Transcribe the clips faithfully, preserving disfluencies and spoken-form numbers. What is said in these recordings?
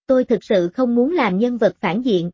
Tôi thực sự không muốn làm nhân vật phản diện.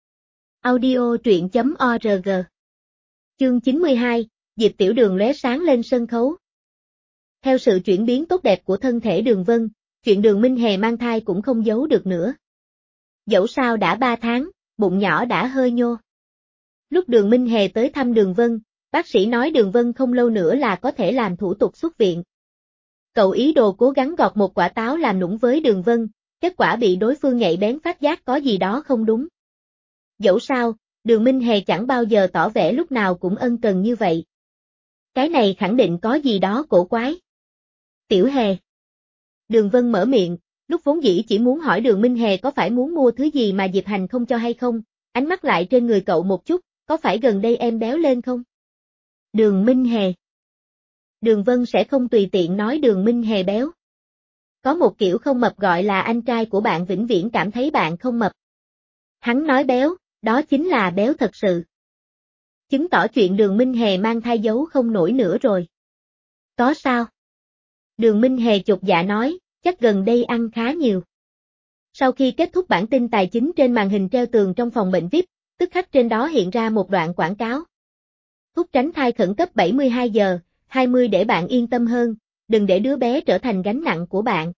Audio truyện chấm org. Chương chín mươi hai, Diệp Tiểu Đường lóe sáng lên sân khấu. Theo sự chuyển biến tốt đẹp của thân thể Đường Vân, chuyện Đường Minh Hề mang thai cũng không giấu được nữa. Dẫu sao đã ba tháng, bụng nhỏ đã hơi nhô. Lúc Đường Minh Hề tới thăm Đường Vân, bác sĩ nói Đường Vân không lâu nữa là có thể làm thủ tục xuất viện. Cậu ý đồ cố gắng gọt một quả táo làm nũng với Đường Vân, kết quả bị đối phương nhạy bén phát giác có gì đó không đúng. Dẫu sao, Đường Minh Hề chẳng bao giờ tỏ vẻ lúc nào cũng ân cần như vậy. Cái này khẳng định có gì đó cổ quái. Tiểu Hề. Đường Vân mở miệng, lúc vốn dĩ chỉ muốn hỏi Đường Minh Hề có phải muốn mua thứ gì mà Diệp Hành không cho hay không, ánh mắt lại trên người cậu một chút, có phải gần đây em béo lên không? Đường Minh Hề. Đường Vân sẽ không tùy tiện nói Đường Minh Hề béo. Có một kiểu không mập gọi là anh trai của bạn vĩnh viễn cảm thấy bạn không mập. Hắn nói béo, đó chính là béo thật sự. Chứng tỏ chuyện Đường Minh Hề mang thai giấu không nổi nữa rồi. Có sao? Đường Minh Hề chột dạ nói, chắc gần đây ăn khá nhiều. Sau khi kết thúc bản tin tài chính trên màn hình treo tường trong phòng bệnh vi ai pi, tức khắc trên đó hiện ra một đoạn quảng cáo. Thuốc tránh thai khẩn cấp bảy mươi hai giờ, hai mươi để bạn yên tâm hơn, đừng để đứa bé trở thành gánh nặng của bạn.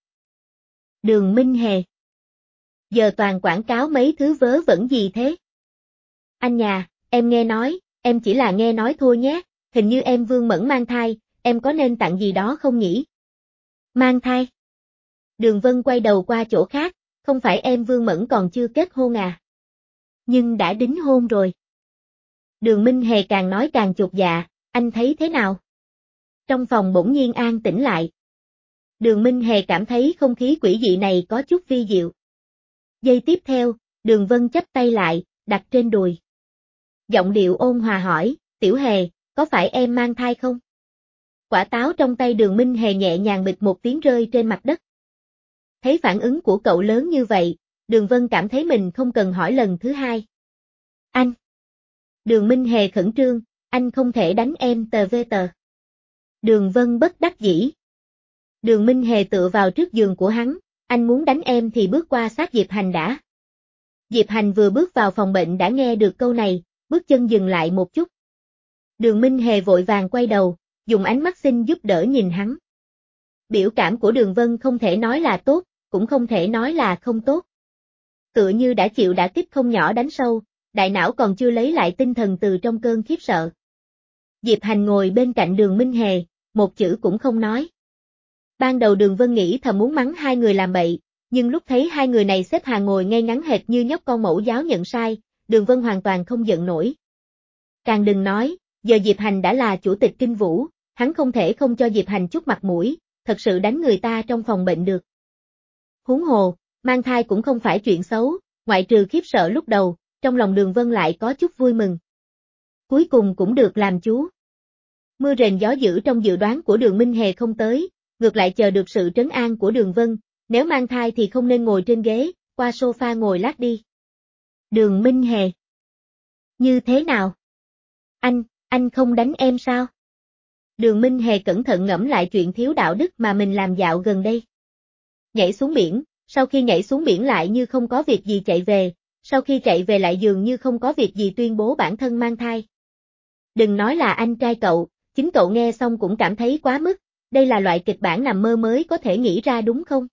Đường Minh Hề. Giờ toàn quảng cáo mấy thứ vớ vẩn gì thế? Anh nhà, em nghe nói, em chỉ là nghe nói thôi nhé, hình như em Vương Mẫn mang thai, em có nên tặng gì đó không nhỉ? Mang thai? Đường Vân quay đầu qua chỗ khác, không phải em Vương Mẫn còn chưa kết hôn à? Nhưng đã đính hôn rồi. Đường Minh Hề càng nói càng chột dạ, anh thấy thế nào? Trong phòng bỗng nhiên an tĩnh lại. Đường Minh Hề cảm thấy không khí quỷ dị này có chút vi diệu. Giây tiếp theo, Đường Vân chắp tay lại, đặt trên đùi. Giọng điệu ôn hòa hỏi, Tiểu Hề, có phải em mang thai không? Quả táo trong tay Đường Minh Hề nhẹ nhàng bịch một tiếng rơi trên mặt đất. Thấy phản ứng của cậu lớn như vậy, Đường Vân cảm thấy mình không cần hỏi lần thứ hai. Anh! Đường Minh Hề khẩn trương, anh không thể đánh em tờ vê tờ. Đường Vân bất đắc dĩ. Đường Minh Hề tựa vào trước giường của hắn, anh muốn đánh em thì bước qua sát Diệp Hành đã. Diệp Hành vừa bước vào phòng bệnh đã nghe được câu này, bước chân dừng lại một chút. Đường Minh Hề vội vàng quay đầu, dùng ánh mắt xin giúp đỡ nhìn hắn. Biểu cảm của Đường Vân không thể nói là tốt, cũng không thể nói là không tốt. Tựa như đã chịu đả kích không nhỏ đánh sâu, đại não còn chưa lấy lại tinh thần từ trong cơn khiếp sợ. Diệp Hành ngồi bên cạnh Đường Minh Hề, một chữ cũng không nói. Ban đầu Đường Vân nghĩ thầm muốn mắng hai người làm bậy, nhưng lúc thấy hai người này xếp hàng ngồi ngay ngắn hệt như nhóc con mẫu giáo nhận sai, Đường Vân hoàn toàn không giận nổi. Càng đừng nói, giờ Diệp Hành đã là chủ tịch Kinh Vũ, hắn không thể không cho Diệp Hành chút mặt mũi, thật sự đánh người ta trong phòng bệnh được. Huống hồ, mang thai cũng không phải chuyện xấu, ngoại trừ khiếp sợ lúc đầu, trong lòng Đường Vân lại có chút vui mừng. Cuối cùng cũng được làm chú. Mưa rền gió dữ trong dự đoán của Đường Minh Hề không tới, ngược lại chờ được sự trấn an của Đường Vân, nếu mang thai thì không nên ngồi trên ghế, qua sofa ngồi lát đi. Đường Minh Hề. Như thế nào? Anh, anh không đánh em sao? Đường Minh Hề cẩn thận ngẫm lại chuyện thiếu đạo đức mà mình làm dạo gần đây. Nhảy xuống biển, sau khi nhảy xuống biển lại như không có việc gì chạy về, sau khi chạy về lại dường như không có việc gì tuyên bố bản thân mang thai. Đừng nói là anh trai cậu, chính cậu nghe xong cũng cảm thấy quá mức, đây là loại kịch bản nằm mơ mới có thể nghĩ ra đúng không?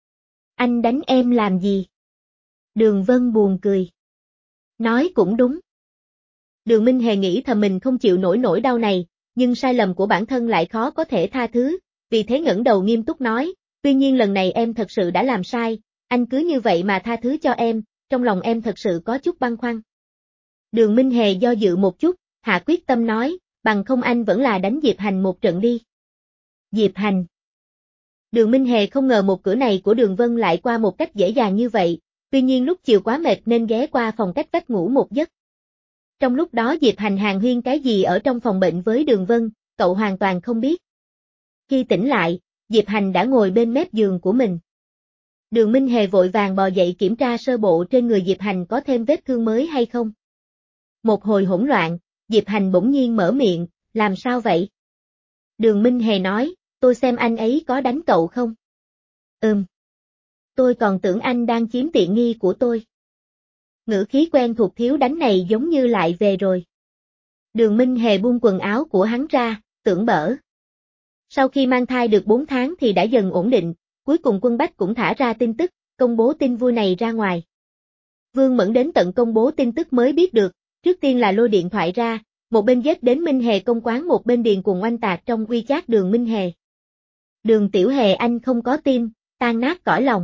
Anh đánh em làm gì? Đường Vân buồn cười. Nói cũng đúng. Đường Minh Hề nghĩ thầm mình không chịu nổi nỗi đau này, nhưng sai lầm của bản thân lại khó có thể tha thứ, vì thế ngẩng đầu nghiêm túc nói, tuy nhiên lần này em thật sự đã làm sai, anh cứ như vậy mà tha thứ cho em, trong lòng em thật sự có chút băn khoăn. Đường Minh Hề do dự một chút, hạ quyết tâm nói, bằng không anh vẫn là đánh Diệp Hành một trận đi. Diệp Hành. Đường Minh Hề không ngờ một cửa này của Đường Vân lại qua một cách dễ dàng như vậy, tuy nhiên lúc chiều quá mệt nên ghé qua phòng cách vách ngủ một giấc. Trong lúc đó Diệp Hành hàn huyên cái gì ở trong phòng bệnh với Đường Vân, cậu hoàn toàn không biết. Khi tỉnh lại, Diệp Hành đã ngồi bên mép giường của mình. Đường Minh Hề vội vàng bò dậy kiểm tra sơ bộ trên người Diệp Hành có thêm vết thương mới hay không. Một hồi hỗn loạn, Diệp Hành bỗng nhiên mở miệng, làm sao vậy? Đường Minh Hề nói, tôi xem anh ấy có đánh cậu không? Ừm. tôi còn tưởng anh đang chiếm tiện nghi của tôi. Ngữ khí quen thuộc thiếu đánh này giống như lại về rồi. Đường Minh Hề buông quần áo của hắn ra, tưởng bở. Sau khi mang thai được bốn tháng thì đã dần ổn định, cuối cùng Quân Bách cũng thả ra tin tức, công bố tin vui này ra ngoài. Vương Mẫn đến tận công bố tin tức mới biết được, trước tiên là lôi điện thoại ra, một bên dết đến Minh Hề công quán một bên điền cuồng oanh tạc trong WeChat Đường Minh Hề. Đường Tiểu Hề anh không có tim, tan nát cõi lòng.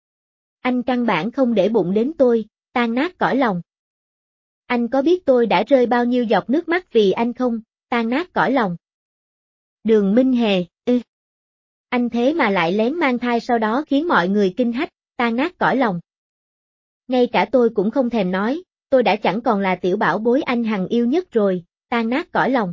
Anh căn bản không để bụng đến tôi, tan nát cõi lòng. Anh có biết tôi đã rơi bao nhiêu giọt nước mắt vì anh không, tan nát cõi lòng. Đường Minh Hề, ư. Anh thế mà lại lén mang thai sau đó khiến mọi người kinh hách, tan nát cõi lòng. Ngay cả tôi cũng không thèm nói, tôi đã chẳng còn là tiểu bảo bối anh hằng yêu nhất rồi, tan nát cõi lòng.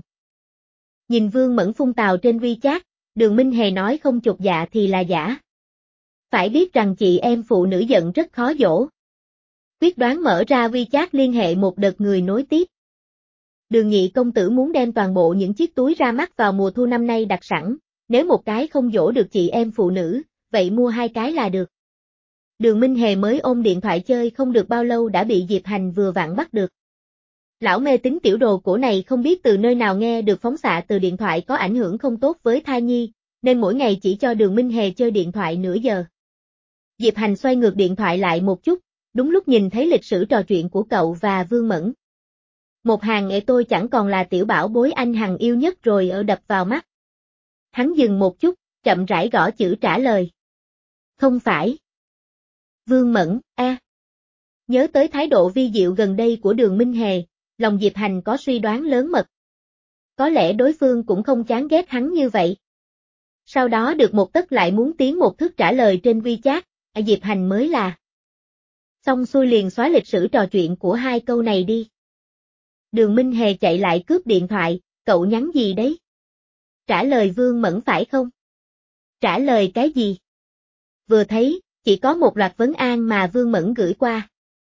Nhìn Vương Mẫn phun tào trên WeChat, Đường Minh Hề nói không chột dạ thì là giả. Phải biết rằng chị em phụ nữ giận rất khó dỗ. Quyết đoán mở ra WeChat liên hệ một đợt người nối tiếp. Đường Nhị công tử muốn đem toàn bộ những chiếc túi ra mắt vào mùa thu năm nay đặt sẵn, nếu một cái không dỗ được chị em phụ nữ, vậy mua hai cái là được. Đường Minh Hề mới ôm điện thoại chơi không được bao lâu đã bị Diệp Hành vừa vặn bắt được. Lão mê tín tiểu đồ cổ này không biết từ nơi nào nghe được phóng xạ từ điện thoại có ảnh hưởng không tốt với thai nhi, nên mỗi ngày chỉ cho Đường Minh Hề chơi điện thoại nửa giờ. Diệp Hành xoay ngược điện thoại lại một chút, đúng lúc nhìn thấy lịch sử trò chuyện của cậu và Vương Mẫn. Một hàng ệ tôi chẳng còn là tiểu bảo bối anh hằng yêu nhất rồi ở đập vào mắt. Hắn dừng một chút, chậm rãi gõ chữ trả lời. Không phải. Vương Mẫn, a. À. Nhớ tới thái độ vi diệu gần đây của Đường Minh Hề, lòng Diệp Hành có suy đoán lớn mật. Có lẽ đối phương cũng không chán ghét hắn như vậy. Sau đó được một tấc lại muốn tiến một thước trả lời trên WeChat, à Diệp Hành mới là. Xong xuôi liền xóa lịch sử trò chuyện của hai câu này đi. Đường Minh Hề chạy lại cướp điện thoại, cậu nhắn gì đấy? Trả lời Vương Mẫn phải không? Trả lời cái gì? Vừa thấy, chỉ có một loạt vấn an mà Vương Mẫn gửi qua.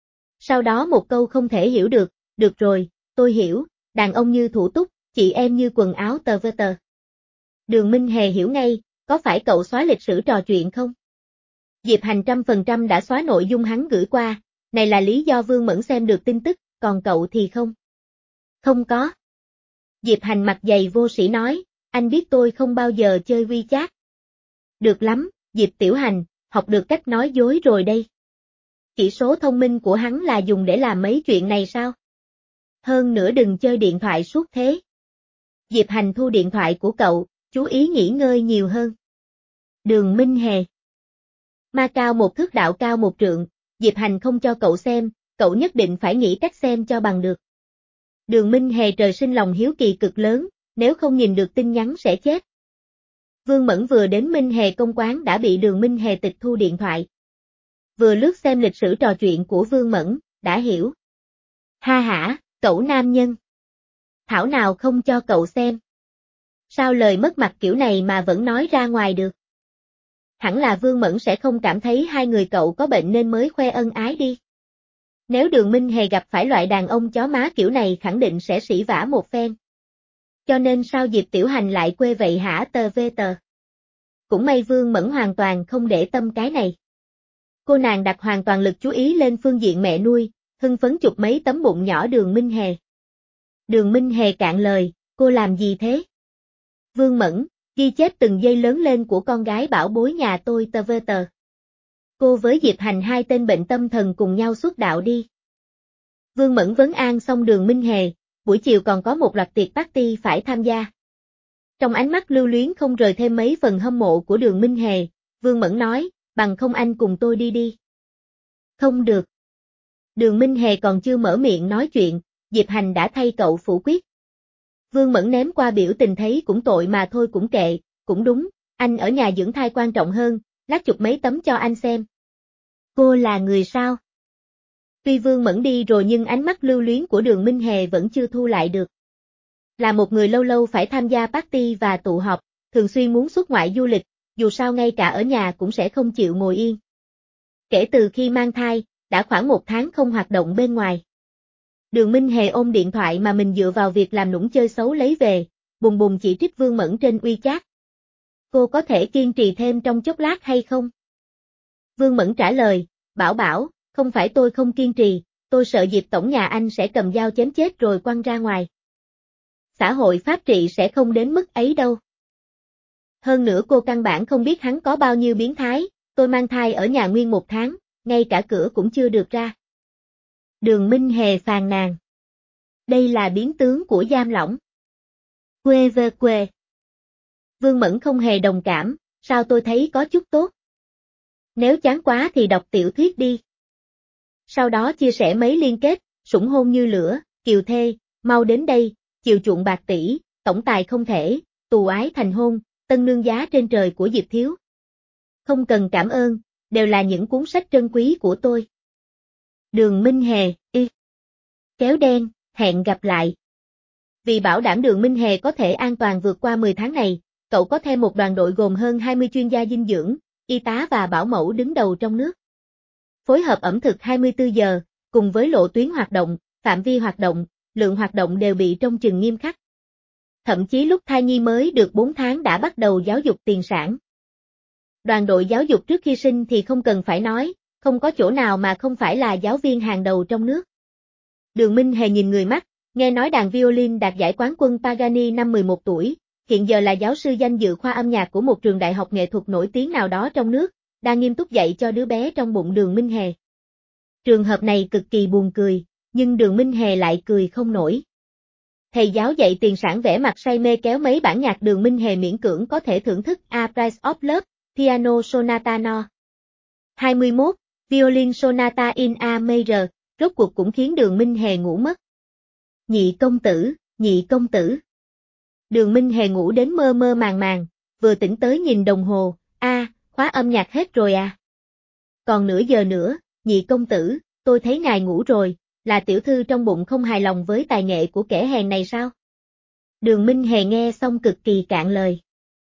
Sau đó một câu không thể hiểu được, được rồi, tôi hiểu, đàn ông như thủ túc, chị em như quần áo tờ vơ tờ. Đường Minh Hề hiểu ngay, có phải cậu xóa lịch sử trò chuyện không? Diệp Hành trăm phần trăm đã xóa nội dung hắn gửi qua, này là lý do Vương Mẫn xem được tin tức, còn cậu thì không. Không có. Diệp Hành mặt dày vô sĩ nói, anh biết tôi không bao giờ chơi WeChat. Được lắm, Diệp Tiểu Hành, học được cách nói dối rồi đây. Chỉ số thông minh của hắn là dùng để làm mấy chuyện này sao? Hơn nữa đừng chơi điện thoại suốt thế. Diệp Hành thu điện thoại của cậu, chú ý nghỉ ngơi nhiều hơn. Đường Minh Hề. Ma cao một thước đạo cao một trượng, Diệp Hành không cho cậu xem, cậu nhất định phải nghĩ cách xem cho bằng được. Đường Minh Hề trời sinh lòng hiếu kỳ cực lớn, nếu không nhìn được tin nhắn sẽ chết. Vương Mẫn vừa đến Minh Hề công quán đã bị Đường Minh Hề tịch thu điện thoại. Vừa lướt xem lịch sử trò chuyện của Vương Mẫn, đã hiểu. Ha hả, cậu nam nhân. Thảo nào không cho cậu xem. Sao lời mất mặt kiểu này mà vẫn nói ra ngoài được? Hẳn là Vương Mẫn sẽ không cảm thấy hai người cậu có bệnh nên mới khoe ân ái đi. Nếu Đường Minh Hề gặp phải loại đàn ông chó má kiểu này khẳng định sẽ sỉ vả một phen. Cho nên sao Diệp Tiểu Hành lại quê vậy hả tờ vê tờ? Cũng may Vương Mẫn hoàn toàn không để tâm cái này. Cô nàng đặt hoàn toàn lực chú ý lên phương diện mẹ nuôi, hưng phấn chụp mấy tấm bụng nhỏ Đường Minh Hề. Đường Minh Hề cạn lời, cô làm gì thế? Vương Mẫn, ghi chép từng giây lớn lên của con gái bảo bối nhà tôi tờ vơ tờ. Cô với Diệp Hành hai tên bệnh tâm thần cùng nhau xuất đạo đi. Vương Mẫn vấn an xong Đường Minh Hề, buổi chiều còn có một loạt tiệc party phải tham gia. Trong ánh mắt lưu luyến không rời thêm mấy phần hâm mộ của Đường Minh Hề, Vương Mẫn nói, bằng không anh cùng tôi đi đi. Không được. Đường Minh Hề còn chưa mở miệng nói chuyện, Diệp Hành đã thay cậu phủ quyết. Vương Mẫn ném qua biểu tình thấy cũng tội mà thôi cũng kệ, cũng đúng, anh ở nhà dưỡng thai quan trọng hơn, lát chụp mấy tấm cho anh xem. Cô là người sao? Tuy Vương Mẫn đi rồi nhưng ánh mắt lưu luyến của Đường Minh Hề vẫn chưa thu lại được. Là một người lâu lâu phải tham gia party và tụ họp, thường xuyên muốn xuất ngoại du lịch, dù sao ngay cả ở nhà cũng sẽ không chịu ngồi yên. Kể từ khi mang thai, đã khoảng một tháng không hoạt động bên ngoài. Đường Minh Hề ôm điện thoại mà mình dựa vào việc làm nũng chơi xấu lấy về, bùng bùng chỉ trích Vương Mẫn trên WeChat. Cô có thể kiên trì thêm trong chốc lát hay không? Vương Mẫn trả lời, Bảo Bảo, không phải tôi không kiên trì, tôi sợ Diệp tổng nhà anh sẽ cầm dao chém chết rồi quăng ra ngoài. Xã hội pháp trị sẽ không đến mức ấy đâu. Hơn nữa cô căn bản không biết hắn có bao nhiêu biến thái, tôi mang thai ở nhà nguyên một tháng, ngay cả cửa cũng chưa được ra. Đường Minh Hề phàn nàn. Đây là biến tướng của giam lỏng. Quê về quê. Vương Mẫn không hề đồng cảm, sao tôi thấy có chút tốt. Nếu chán quá thì đọc tiểu thuyết đi. Sau đó chia sẻ mấy liên kết, sủng hôn như lửa, kiều thê, mau đến đây, chiều chuộng bạc tỷ, tổng tài không thể, tù ái thành hôn, tân nương giá trên trời của Diệp Thiếu. Không cần cảm ơn, đều là những cuốn sách trân quý của tôi. Đường Minh Hề, y. Kéo đen, hẹn gặp lại. Vì bảo đảm Đường Minh Hề có thể an toàn vượt qua mười tháng này, cậu có thêm một đoàn đội gồm hơn hai mươi chuyên gia dinh dưỡng, y tá và bảo mẫu đứng đầu trong nước. Phối hợp ẩm thực hai mươi tư giờ, cùng với lộ tuyến hoạt động, phạm vi hoạt động, lượng hoạt động đều bị trông chừng nghiêm khắc. Thậm chí lúc thai nhi mới được bốn tháng đã bắt đầu giáo dục tiền sản. Đoàn đội giáo dục trước khi sinh thì không cần phải nói, không có chỗ nào mà không phải là giáo viên hàng đầu trong nước. Đường Minh Hề nhìn người mắt, nghe nói đàn violin đạt giải quán quân Pagani năm mười một tuổi, hiện giờ là giáo sư danh dự khoa âm nhạc của một trường đại học nghệ thuật nổi tiếng nào đó trong nước, đang nghiêm túc dạy cho đứa bé trong bụng Đường Minh Hề. Trường hợp này cực kỳ buồn cười, nhưng Đường Minh Hề lại cười không nổi. Thầy giáo dạy tiền sản vẻ mặt say mê kéo mấy bản nhạc Đường Minh Hề miễn cưỡng có thể thưởng thức A Price of Love, Piano Sonata No. hai mươi mốt, Violin Sonata in A Major, rốt cuộc cũng khiến Đường Minh Hề ngủ mất. Nhị công tử, nhị công tử. Đường Minh Hề ngủ đến mơ mơ màng màng, vừa tỉnh tới nhìn đồng hồ, a, à, khóa âm nhạc hết rồi à. Còn nửa giờ nữa, nhị công tử, tôi thấy ngài ngủ rồi, là tiểu thư trong bụng không hài lòng với tài nghệ của kẻ hèn này sao? Đường Minh Hề nghe xong cực kỳ cạn lời.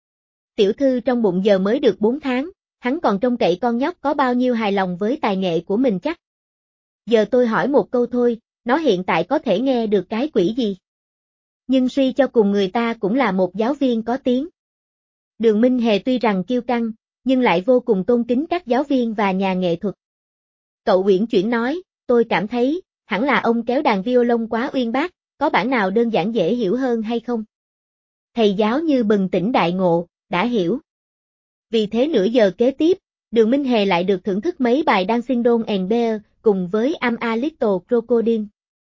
Tiểu thư trong bụng giờ mới được bốn tháng, hắn còn trông cậy con nhóc có bao nhiêu hài lòng với tài nghệ của mình chắc. Giờ tôi hỏi một câu thôi, nó hiện tại có thể nghe được cái quỷ gì? Nhưng suy cho cùng người ta cũng là một giáo viên có tiếng. Đường Minh Hề tuy rằng kiêu căng, nhưng lại vô cùng tôn kính các giáo viên và nhà nghệ thuật. Cậu uyển chuyển nói, tôi cảm thấy, hẳn là ông kéo đàn violon quá uyên bác, có bản nào đơn giản dễ hiểu hơn hay không? Thầy giáo như bừng tỉnh đại ngộ, đã hiểu. Vì thế nửa giờ kế tiếp, Đường Minh Hề lại được thưởng thức mấy bài Dancing Dawn and Bear cùng với I'm a Little Crocodile.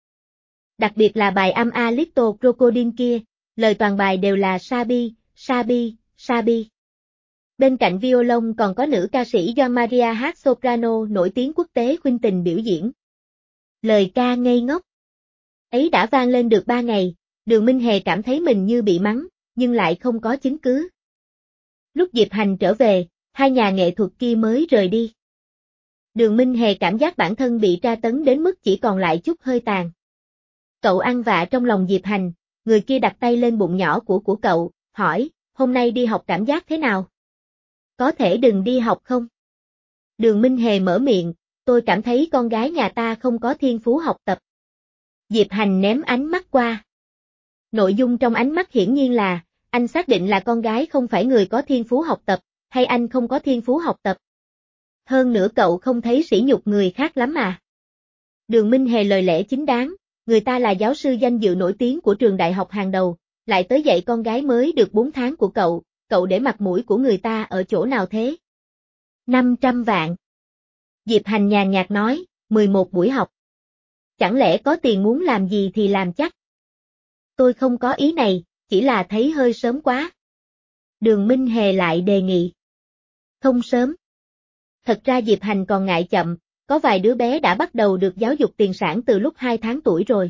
Đặc biệt là bài I'm a Little Crocodile kia, lời toàn bài đều là Sabi, Sabi, Sabi. Bên cạnh violon còn có nữ ca sĩ Joan Maria hát soprano nổi tiếng quốc tế khuynh tình biểu diễn. Lời ca ngây ngốc ấy đã vang lên được ba ngày, Đường Minh Hề cảm thấy mình như bị mắng, nhưng lại không có chứng cứ. Lúc Diệp Hành trở về, hai nhà nghệ thuật kia mới rời đi. Đường Minh Hề cảm giác bản thân bị tra tấn đến mức chỉ còn lại chút hơi tàn. Cậu ăn vạ trong lòng Diệp Hành, người kia đặt tay lên bụng nhỏ của của cậu, hỏi, hôm nay đi học cảm giác thế nào? Có thể đừng đi học không? Đường Minh Hề mở miệng, tôi cảm thấy con gái nhà ta không có thiên phú học tập. Diệp Hành ném ánh mắt qua. Nội dung trong ánh mắt hiển nhiên là, anh xác định là con gái không phải người có thiên phú học tập, hay anh không có thiên phú học tập. Hơn nữa cậu không thấy sỉ nhục người khác lắm à. Đường Minh Hề lời lẽ chính đáng, người ta là giáo sư danh dự nổi tiếng của trường đại học hàng đầu, lại tới dạy con gái mới được bốn tháng của cậu, cậu để mặt mũi của người ta ở chỗ nào thế? năm trăm vạn. Diệp Hành nhàn nhạt nói, mười một buổi học. Chẳng lẽ có tiền muốn làm gì thì làm chắc? Tôi không có ý này, chỉ là thấy hơi sớm quá. Đường Minh Hề lại đề nghị. Không sớm. Thật ra Diệp Hành còn ngại chậm, có vài đứa bé đã bắt đầu được giáo dục tiền sản từ lúc hai tháng tuổi rồi.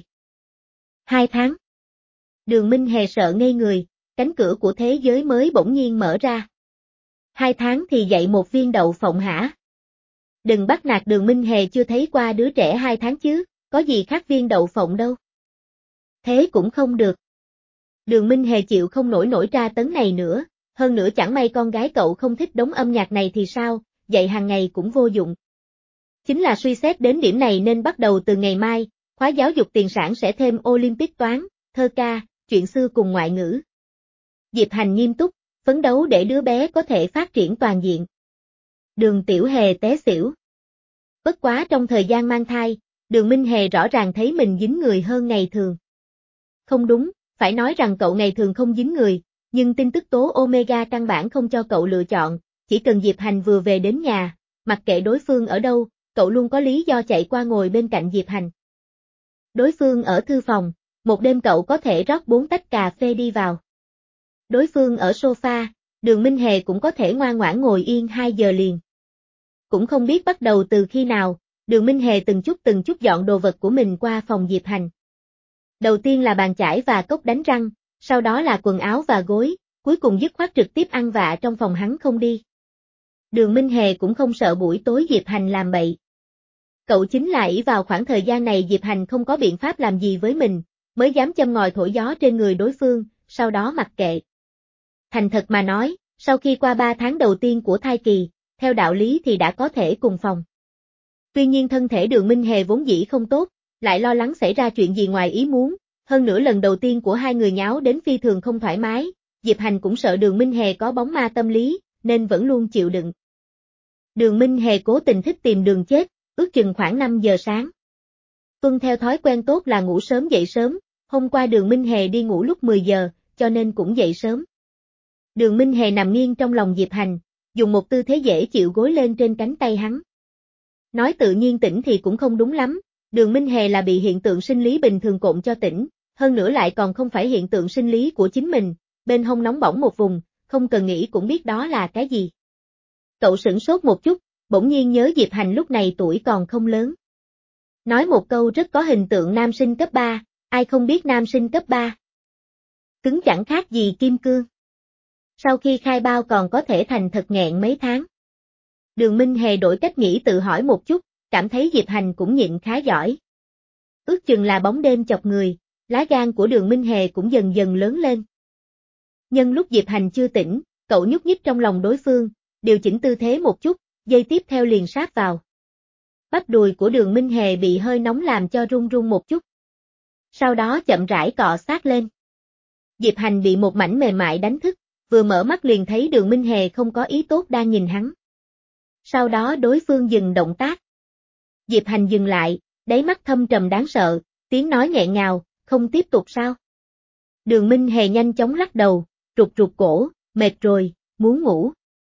hai tháng. Đường Minh Hề sợ ngây người, cánh cửa của thế giới mới bỗng nhiên mở ra. Hai tháng thì dạy một viên đậu phộng hả? Đừng bắt nạt Đường Minh Hề chưa thấy qua đứa trẻ hai tháng chứ, có gì khác viên đậu phộng đâu. Thế cũng không được. Đường Minh Hề chịu không nổi nổi tra tấn này nữa, hơn nữa chẳng may con gái cậu không thích đống âm nhạc này thì sao, dạy hàng ngày cũng vô dụng. Chính là suy xét đến điểm này nên bắt đầu từ ngày mai, khóa giáo dục tiền sản sẽ thêm Olympic toán, thơ ca, chuyện xưa cùng ngoại ngữ. Diệp Hành nghiêm túc, phấn đấu để đứa bé có thể phát triển toàn diện. Đường Tiểu Hề té xỉu. Bất quá trong thời gian mang thai, Đường Minh Hề rõ ràng thấy mình dính người hơn ngày thường. Không đúng, phải nói rằng cậu ngày thường không dính người, nhưng tin tức tố Omega căn bản không cho cậu lựa chọn, chỉ cần Diệp Hành vừa về đến nhà, mặc kệ đối phương ở đâu, cậu luôn có lý do chạy qua ngồi bên cạnh Diệp Hành. Đối phương ở thư phòng, một đêm cậu có thể rót bốn tách cà phê đi vào. Đối phương ở sofa, Đường Minh Hề cũng có thể ngoan ngoãn ngồi yên hai giờ liền. Cũng không biết bắt đầu từ khi nào, Đường Minh Hề từng chút từng chút dọn đồ vật của mình qua phòng Diệp Hành. Đầu tiên là bàn chải và cốc đánh răng, sau đó là quần áo và gối, cuối cùng dứt khoát trực tiếp ăn vạ trong phòng hắn không đi. Đường Minh Hề cũng không sợ buổi tối Diệp Hành làm bậy. Cậu chính là ỷ vào khoảng thời gian này Diệp Hành không có biện pháp làm gì với mình, mới dám châm ngòi thổi gió trên người đối phương, sau đó mặc kệ. Thành thật mà nói, sau khi qua ba tháng đầu tiên của thai kỳ, theo đạo lý thì đã có thể cùng phòng. Tuy nhiên thân thể Đường Minh Hề vốn dĩ không tốt, lại lo lắng xảy ra chuyện gì ngoài ý muốn, hơn nữa lần đầu tiên của hai người nháo đến phi thường không thoải mái, Diệp Hành cũng sợ Đường Minh Hề có bóng ma tâm lý, nên vẫn luôn chịu đựng. Đường Minh Hề cố tình thích tìm đường chết, ước chừng khoảng năm giờ sáng. Tuân theo thói quen tốt là ngủ sớm dậy sớm, hôm qua Đường Minh Hề đi ngủ lúc mười giờ, cho nên cũng dậy sớm. Đường Minh Hề nằm nghiêng trong lòng Diệp Hành, dùng một tư thế dễ chịu gối lên trên cánh tay hắn. Nói tự nhiên tỉnh thì cũng không đúng lắm, Đường Minh Hề là bị hiện tượng sinh lý bình thường cộn cho tỉnh, hơn nữa lại còn không phải hiện tượng sinh lý của chính mình, bên hông nóng bỏng một vùng, không cần nghĩ cũng biết đó là cái gì. Cậu sửng sốt một chút, bỗng nhiên nhớ Diệp Hành lúc này tuổi còn không lớn. Nói một câu rất có hình tượng nam sinh cấp ba, ai không biết nam sinh cấp ba. Cứng chẳng khác gì kim cương. Sau khi khai bao còn có thể thành thật nghẹn mấy tháng. Đường Minh Hề đổi cách nghĩ tự hỏi một chút, cảm thấy Diệp Hành cũng nhịn khá giỏi. Ước chừng là bóng đêm chọc người, lá gan của Đường Minh Hề cũng dần dần lớn lên. Nhân lúc Diệp Hành chưa tỉnh, cậu nhúc nhích trong lòng đối phương, điều chỉnh tư thế một chút, giây tiếp theo liền sát vào. Bắp đùi của Đường Minh Hề bị hơi nóng làm cho run run một chút. Sau đó chậm rãi cọ sát lên. Diệp Hành bị một mảnh mềm mại đánh thức, vừa mở mắt liền thấy Đường Minh Hề không có ý tốt đang nhìn hắn. Sau đó đối phương dừng động tác. Diệp Hành dừng lại, đáy mắt thâm trầm đáng sợ, tiếng nói nghẹn ngào, không tiếp tục sao? Đường Minh Hề nhanh chóng lắc đầu, rụt rụt cổ, mệt rồi, muốn ngủ.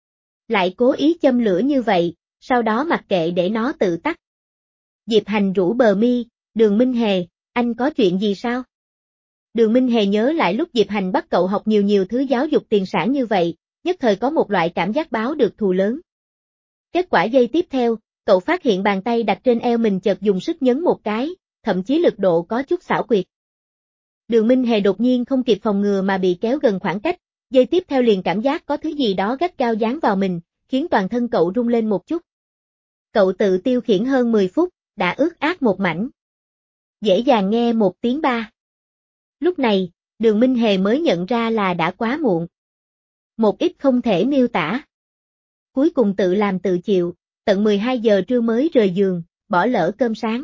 Lại cố ý châm lửa như vậy, sau đó mặc kệ để nó tự tắt. Diệp Hành rũ bờ mi, Đường Minh Hề, anh có chuyện gì sao? Đường Minh Hề nhớ lại lúc Diệp Hành bắt cậu học nhiều nhiều thứ giáo dục tiền sản như vậy, nhất thời có một loại cảm giác báo được thù lớn. Kết quả giây tiếp theo, cậu phát hiện bàn tay đặt trên eo mình chợt dùng sức nhấn một cái, thậm chí lực độ có chút xảo quyệt. Đường Minh Hề đột nhiên không kịp phòng ngừa mà bị kéo gần khoảng cách, giây tiếp theo liền cảm giác có thứ gì đó gắt gao dán vào mình, khiến toàn thân cậu rung lên một chút. Cậu tự tiêu khiển hơn mười phút, đã ướt át một mảnh. Dễ dàng nghe một tiếng ba. Lúc này, Đường Minh Hề mới nhận ra là đã quá muộn. Một ít không thể miêu tả. Cuối cùng tự làm tự chịu, tận mười hai giờ trưa mới rời giường, bỏ lỡ cơm sáng.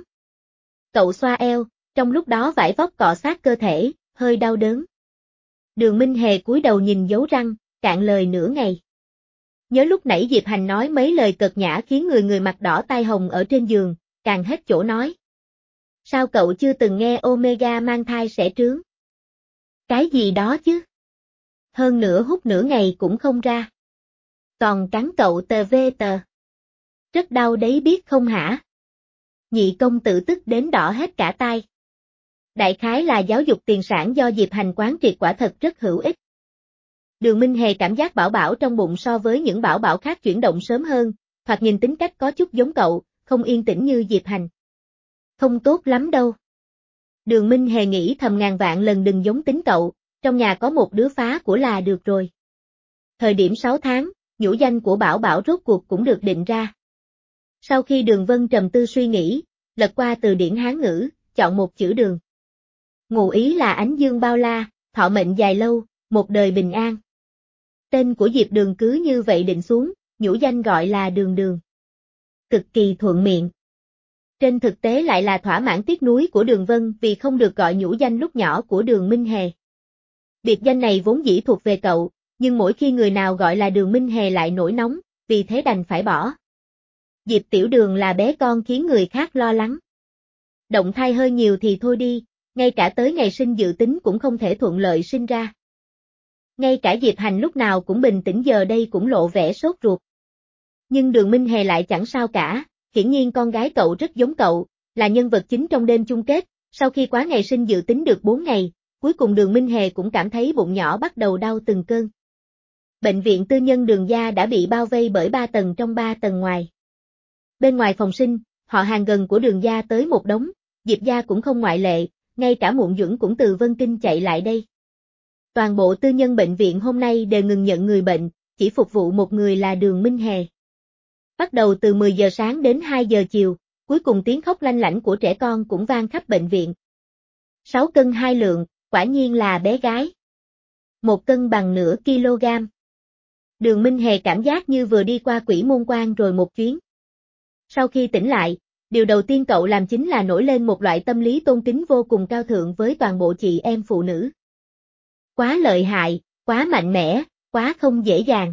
Cậu xoa eo, trong lúc đó vải vóc cọ sát cơ thể, hơi đau đớn. Đường Minh Hề cúi đầu nhìn dấu răng, cạn lời nửa ngày. Nhớ lúc nãy Diệp Hành nói mấy lời cợt nhã khiến người người mặt đỏ tai hồng ở trên giường, càng hết chỗ nói. Sao cậu chưa từng nghe Omega mang thai sẽ trướng? Cái gì đó chứ? Hơn nữa hút nửa ngày cũng không ra. Còn cắn cậu tờ vê tờ. Rất đau đấy biết không hả? Nhị công tử tức đến đỏ hết cả tai. Đại khái là giáo dục tiền sản do Diệp Hành quán triệt quả thật rất hữu ích. Đường Minh Hề cảm giác bảo bảo trong bụng so với những bảo bảo khác chuyển động sớm hơn, hoặc nhìn tính cách có chút giống cậu, không yên tĩnh như Diệp Hành. Không tốt lắm đâu. Đường Minh Hề nghĩ thầm ngàn vạn lần đừng giống tính cậu, trong nhà có một đứa phá của là được rồi. Thời điểm sáu tháng, nhũ danh của bảo bảo rốt cuộc cũng được định ra. Sau khi Đường Vân trầm tư suy nghĩ, lật qua từ điển Hán ngữ, chọn một chữ Đường. Ngụ ý là ánh dương bao la, thọ mệnh dài lâu, một đời bình an. Tên của Diệp Đường cứ như vậy định xuống, nhũ danh gọi là Đường Đường. Cực kỳ thuận miệng. Trên thực tế lại là thỏa mãn tiếc nuối của Đường Vân vì không được gọi nhũ danh lúc nhỏ của Đường Minh Hề. Biệt danh này vốn dĩ thuộc về cậu, nhưng mỗi khi người nào gọi là Đường Minh Hề lại nổi nóng, vì thế đành phải bỏ. Diệp Tiểu Đường là bé con khiến người khác lo lắng. Động thai hơi nhiều thì thôi đi, ngay cả tới ngày sinh dự tính cũng không thể thuận lợi sinh ra. Ngay cả Diệp Hành lúc nào cũng bình tĩnh giờ đây cũng lộ vẻ sốt ruột. Nhưng Đường Minh Hề lại chẳng sao cả, hiển nhiên con gái cậu rất giống cậu, là nhân vật chính trong đêm chung kết, sau khi quá ngày sinh dự tính được bốn ngày, cuối cùng Đường Minh Hề cũng cảm thấy bụng nhỏ bắt đầu đau từng cơn. Bệnh viện tư nhân Đường gia đã bị bao vây bởi ba tầng trong ba tầng ngoài. Bên ngoài phòng sinh, họ hàng gần của Đường gia tới một đống, Diệp gia cũng không ngoại lệ, ngay cả Muộn Duẩn cũng từ Vân Kinh chạy lại đây. Toàn bộ tư nhân bệnh viện hôm nay đều ngừng nhận người bệnh, chỉ phục vụ một người là Đường Minh Hề. Bắt đầu từ mười giờ sáng đến hai giờ chiều, cuối cùng tiếng khóc lanh lảnh của trẻ con cũng vang khắp bệnh viện. sáu cân hai lượng, quả nhiên là bé gái. Một cân bằng nửa kg. Đường Minh Hề cảm giác như vừa đi qua quỷ môn quan rồi một chuyến. Sau khi tỉnh lại, điều đầu tiên cậu làm chính là nổi lên một loại tâm lý tôn kính vô cùng cao thượng với toàn bộ chị em phụ nữ. Quá lợi hại, quá mạnh mẽ, quá không dễ dàng.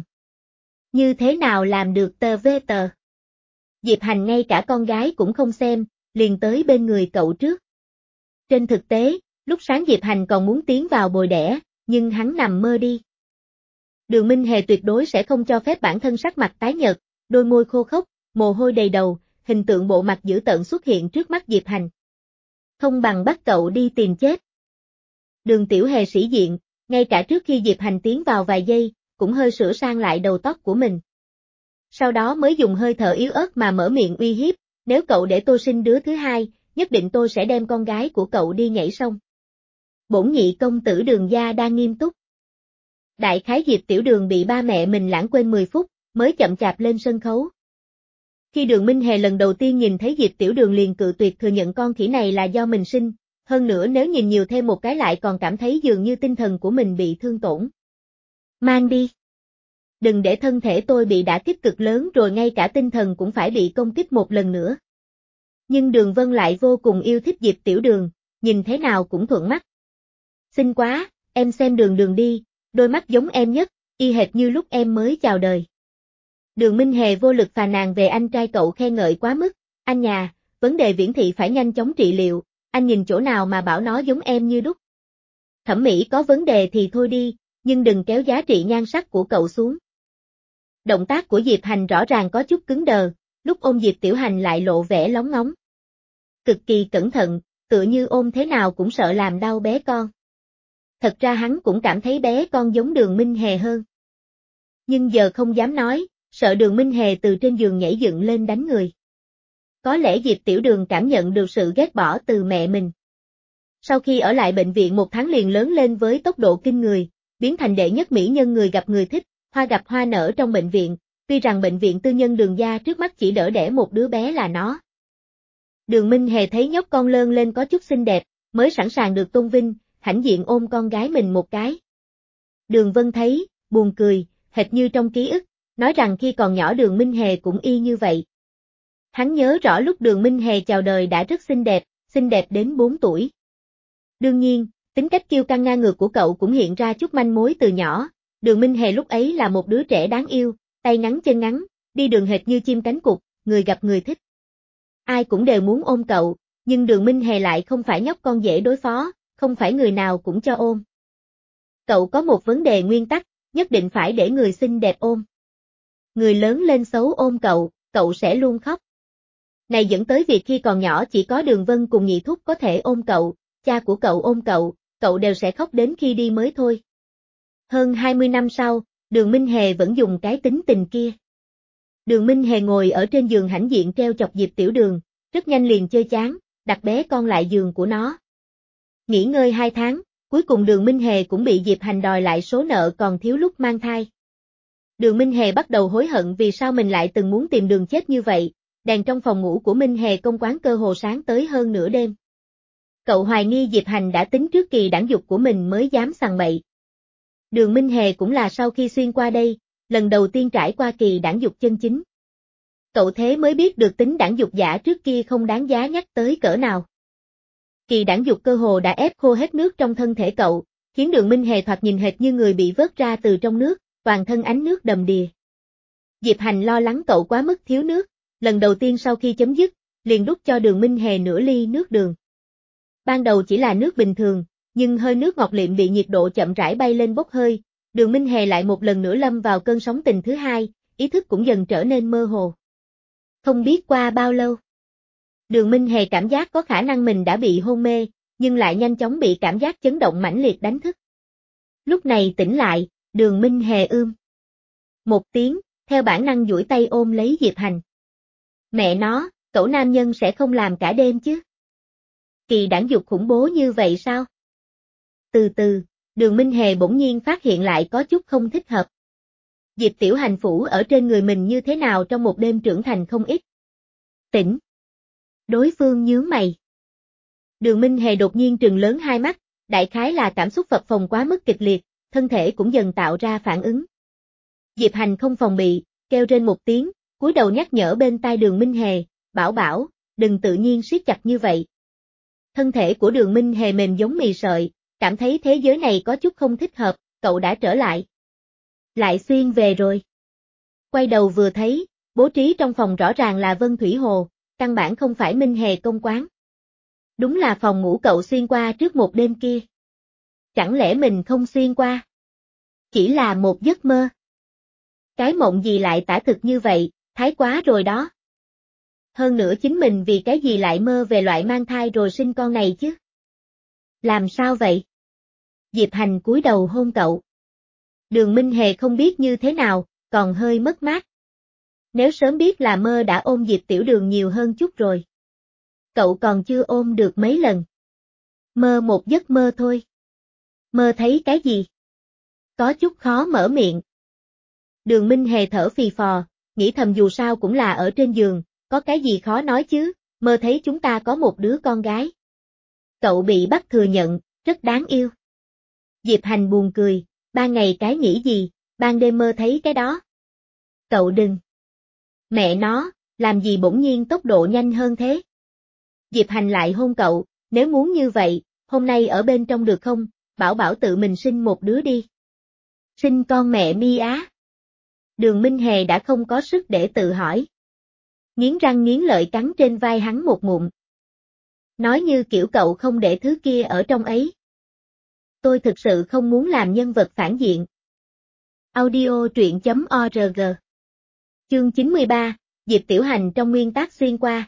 Như thế nào làm được tờ vê tờ? Diệp Hành ngay cả con gái cũng không xem, liền tới bên người cậu trước. Trên thực tế, lúc sáng Diệp Hành còn muốn tiến vào bồi đẻ, nhưng hắn nằm mơ đi. Đường Minh Hề tuyệt đối sẽ không cho phép bản thân sắc mặt tái nhợt, đôi môi khô khốc, mồ hôi đầy đầu, hình tượng bộ mặt dữ tợn xuất hiện trước mắt Diệp Hành. Không bằng bắt cậu đi tìm chết. Đường Tiểu Hề sĩ diện, ngay cả trước khi Diệp Hành tiến vào vài giây, cũng hơi sửa sang lại đầu tóc của mình. Sau đó mới dùng hơi thở yếu ớt mà mở miệng uy hiếp, nếu cậu để tôi sinh đứa thứ hai, nhất định tôi sẽ đem con gái của cậu đi nhảy sông. Bổn nhị công tử Đường gia đang nghiêm túc. Đại khái Diệp Tiểu Đường bị ba mẹ mình lãng quên mười phút, mới chậm chạp lên sân khấu. Khi Đường Minh Hề lần đầu tiên nhìn thấy Diệp Tiểu Đường liền cự tuyệt thừa nhận con khỉ này là do mình sinh, hơn nữa nếu nhìn nhiều thêm một cái lại còn cảm thấy dường như tinh thần của mình bị thương tổn. Mang đi. Đừng để thân thể tôi bị đả kích cực lớn rồi ngay cả tinh thần cũng phải bị công kích một lần nữa. Nhưng Đường Vân lại vô cùng yêu thích Diệp Tiểu Đường, nhìn thế nào cũng thuận mắt. Xinh quá, em xem Đường Đường đi, đôi mắt giống em nhất, y hệt như lúc em mới chào đời. Đường Minh Hề vô lực phàn nàn về anh trai cậu khen ngợi quá mức, anh nhà, vấn đề viễn thị phải nhanh chóng trị liệu, anh nhìn chỗ nào mà bảo nó giống em như đúc. Thẩm mỹ có vấn đề thì thôi đi, nhưng đừng kéo giá trị nhan sắc của cậu xuống. Động tác của Diệp Hành rõ ràng có chút cứng đờ, lúc ôm Diệp Tiểu Hành lại lộ vẻ lóng ngóng. Cực kỳ cẩn thận, tựa như ôm thế nào cũng sợ làm đau bé con. Thật ra hắn cũng cảm thấy bé con giống Đường Minh Hề hơn. Nhưng giờ không dám nói, sợ Đường Minh Hề từ trên giường nhảy dựng lên đánh người. Có lẽ Diệp Tiểu Đường cảm nhận được sự ghét bỏ từ mẹ mình. Sau khi ở lại bệnh viện một tháng liền lớn lên với tốc độ kinh người, biến thành đệ nhất mỹ nhân người gặp người thích, hoa gặp hoa nở trong bệnh viện, tuy rằng bệnh viện tư nhân Đường gia trước mắt chỉ đỡ đẻ một đứa bé là nó. Đường Minh Hề thấy nhóc con lớn lên có chút xinh đẹp, mới sẵn sàng được tôn vinh, hãnh diện ôm con gái mình một cái. Đường Vân thấy, buồn cười, hệt như trong ký ức, nói rằng khi còn nhỏ Đường Minh Hề cũng y như vậy. Hắn nhớ rõ lúc Đường Minh Hề chào đời đã rất xinh đẹp, xinh đẹp đến bốn tuổi. Đương nhiên, tính cách kiêu căng ngang ngược của cậu cũng hiện ra chút manh mối từ nhỏ, Đường Minh Hề lúc ấy là một đứa trẻ đáng yêu, tay ngắn chân ngắn, đi đường hệt như chim cánh cụt, người gặp người thích. Ai cũng đều muốn ôm cậu, nhưng Đường Minh Hề lại không phải nhóc con dễ đối phó, không phải người nào cũng cho ôm. Cậu có một vấn đề nguyên tắc, nhất định phải để người xinh đẹp ôm. Người lớn lên xấu ôm cậu, cậu sẽ luôn khóc. Này dẫn tới việc khi còn nhỏ chỉ có Đường Vân cùng nhị thúc có thể ôm cậu, cha của cậu ôm cậu, cậu đều sẽ khóc đến khi đi mới thôi. Hơn hai mươi năm sau, Đường Minh Hề vẫn dùng cái tính tình kia. Đường Minh Hề ngồi ở trên giường hãnh diện treo chọc Diệp Tiểu Đường, rất nhanh liền chơi chán, đặt bé con lại giường của nó. Nghỉ ngơi hai tháng, cuối cùng Đường Minh Hề cũng bị Diệp Hành đòi lại số nợ còn thiếu lúc mang thai. Đường Minh Hề bắt đầu hối hận vì sao mình lại từng muốn tìm đường chết như vậy, đèn trong phòng ngủ của Minh Hề công quán cơ hồ sáng tới hơn nửa đêm. Cậu hoài nghi Diệp Hành đã tính trước kỳ đản dục của mình mới dám sằng bậy. Đường Minh Hề cũng là sau khi xuyên qua đây, lần đầu tiên trải qua kỳ đản dục chân chính. Cậu thế mới biết được tính đản dục giả trước kia không đáng giá nhắc tới cỡ nào. Kỳ đản dục cơ hồ đã ép khô hết nước trong thân thể cậu, khiến Đường Minh Hề thoạt nhìn hệt như người bị vớt ra từ trong nước, toàn thân ánh nước đầm đìa. Diệp Hành lo lắng cậu quá mức thiếu nước, lần đầu tiên sau khi chấm dứt, liền đút cho Đường Minh Hề nửa ly nước đường. Ban đầu chỉ là nước bình thường, nhưng hơi nước ngọt liệm bị nhiệt độ chậm rãi bay lên bốc hơi, Đường Minh Hề lại một lần nữa lâm vào cơn sóng tình thứ hai, ý thức cũng dần trở nên mơ hồ. Không biết qua bao lâu, Đường Minh Hề cảm giác có khả năng mình đã bị hôn mê, nhưng lại nhanh chóng bị cảm giác chấn động mãnh liệt đánh thức. Lúc này tỉnh lại, Đường Minh Hề ưm một tiếng, theo bản năng duỗi tay ôm lấy Diệp Hành. Mẹ nó, cậu nam nhân sẽ không làm cả đêm chứ? Kỳ đản dục khủng bố như vậy sao? Từ từ, Đường Minh Hề bỗng nhiên phát hiện lại có chút không thích hợp. Diệp Tiểu Hành phủ ở trên người mình như thế nào trong một đêm trưởng thành không ít. Tỉnh. Đối phương nhướng mày. Đường Minh Hề đột nhiên trừng lớn hai mắt, đại khái là cảm xúc phập phồng quá mức kịch liệt, thân thể cũng dần tạo ra phản ứng. Diệp Hành không phòng bị, kêu trên một tiếng, cúi đầu nhắc nhở bên tai Đường Minh Hề, bảo bảo, đừng tự nhiên siết chặt như vậy. Thân thể của Đường Minh Hề mềm giống mì sợi, cảm thấy thế giới này có chút không thích hợp, cậu đã trở lại. Lại xuyên về rồi. Quay đầu vừa thấy, bố trí trong phòng rõ ràng là Vân Thủy Hồ, căn bản không phải Minh Hề công quán. Đúng là phòng ngủ cậu xuyên qua trước một đêm kia. Chẳng lẽ mình không xuyên qua? Chỉ là một giấc mơ. Cái mộng gì lại tả thực như vậy, thái quá rồi đó. Hơn nữa chính mình vì cái gì lại mơ về loại mang thai rồi sinh con này chứ? Làm sao vậy? Diệp Hành cúi đầu hôn cậu. Đường Minh Hề không biết như thế nào, còn hơi mất mát. Nếu sớm biết là mơ đã ôm Diệp Tiểu Đường nhiều hơn chút rồi. Cậu còn chưa ôm được mấy lần. Mơ một giấc mơ thôi. Mơ thấy cái gì? Có chút khó mở miệng. Đường Minh Hề thở phì phò, nghĩ thầm dù sao cũng là ở trên giường, có cái gì khó nói chứ, mơ thấy chúng ta có một đứa con gái. Cậu bị bắt thừa nhận, rất đáng yêu. Diệp Hành buồn cười, ban ngày cái nghĩ gì, ban đêm mơ thấy cái đó. Cậu đừng. Mẹ nó, làm gì bỗng nhiên tốc độ nhanh hơn thế? Diệp Hành lại hôn cậu, nếu muốn như vậy, hôm nay ở bên trong được không, bảo bảo tự mình sinh một đứa đi. Sinh con mẹ mi á. Đường Minh Hề đã không có sức để tự hỏi. Nghiến răng nghiến lợi cắn trên vai hắn một ngụm. Nói như kiểu cậu không để thứ kia ở trong ấy. Tôi thực sự không muốn làm nhân vật phản diện. Audio truyện chấm org. Chương chín mươi ba, Diệp Tiểu Hành trong nguyên tắc xuyên qua.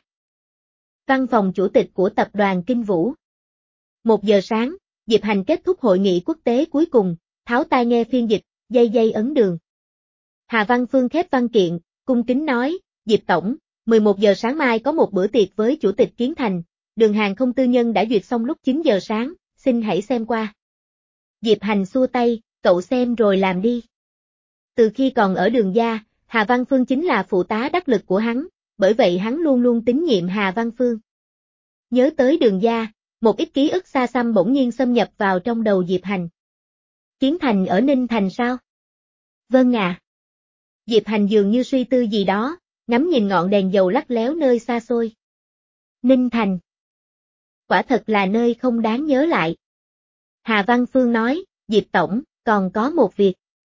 Văn phòng chủ tịch của tập đoàn Kinh Vũ. Một giờ sáng, Diệp Hành kết thúc hội nghị quốc tế cuối cùng, tháo tai nghe phiên dịch, dây dây ấn đường. Hà Văn Phương khép văn kiện, cung kính nói, Diệp Tổng, mười một giờ sáng mai có một bữa tiệc với Chủ tịch Kiến Thành, đường hàng không tư nhân đã duyệt xong lúc chín giờ sáng, xin hãy xem qua. Diệp Hành xua tay, cậu xem rồi làm đi. Từ khi còn ở Đường gia, Hà Văn Phương chính là phụ tá đắc lực của hắn, bởi vậy hắn luôn luôn tín nhiệm Hà Văn Phương. Nhớ tới Đường gia, một ít ký ức xa xăm bỗng nhiên xâm nhập vào trong đầu Diệp Hành. Kiến Thành ở Ninh Thành sao? Vâng à. Diệp Hành dường như suy tư gì đó, ngắm nhìn ngọn đèn dầu lắc léo nơi xa xôi. Ninh Thành. Quả thật là nơi không đáng nhớ lại. Hà Văn Phương nói, Diệp Tổng, còn có một việc.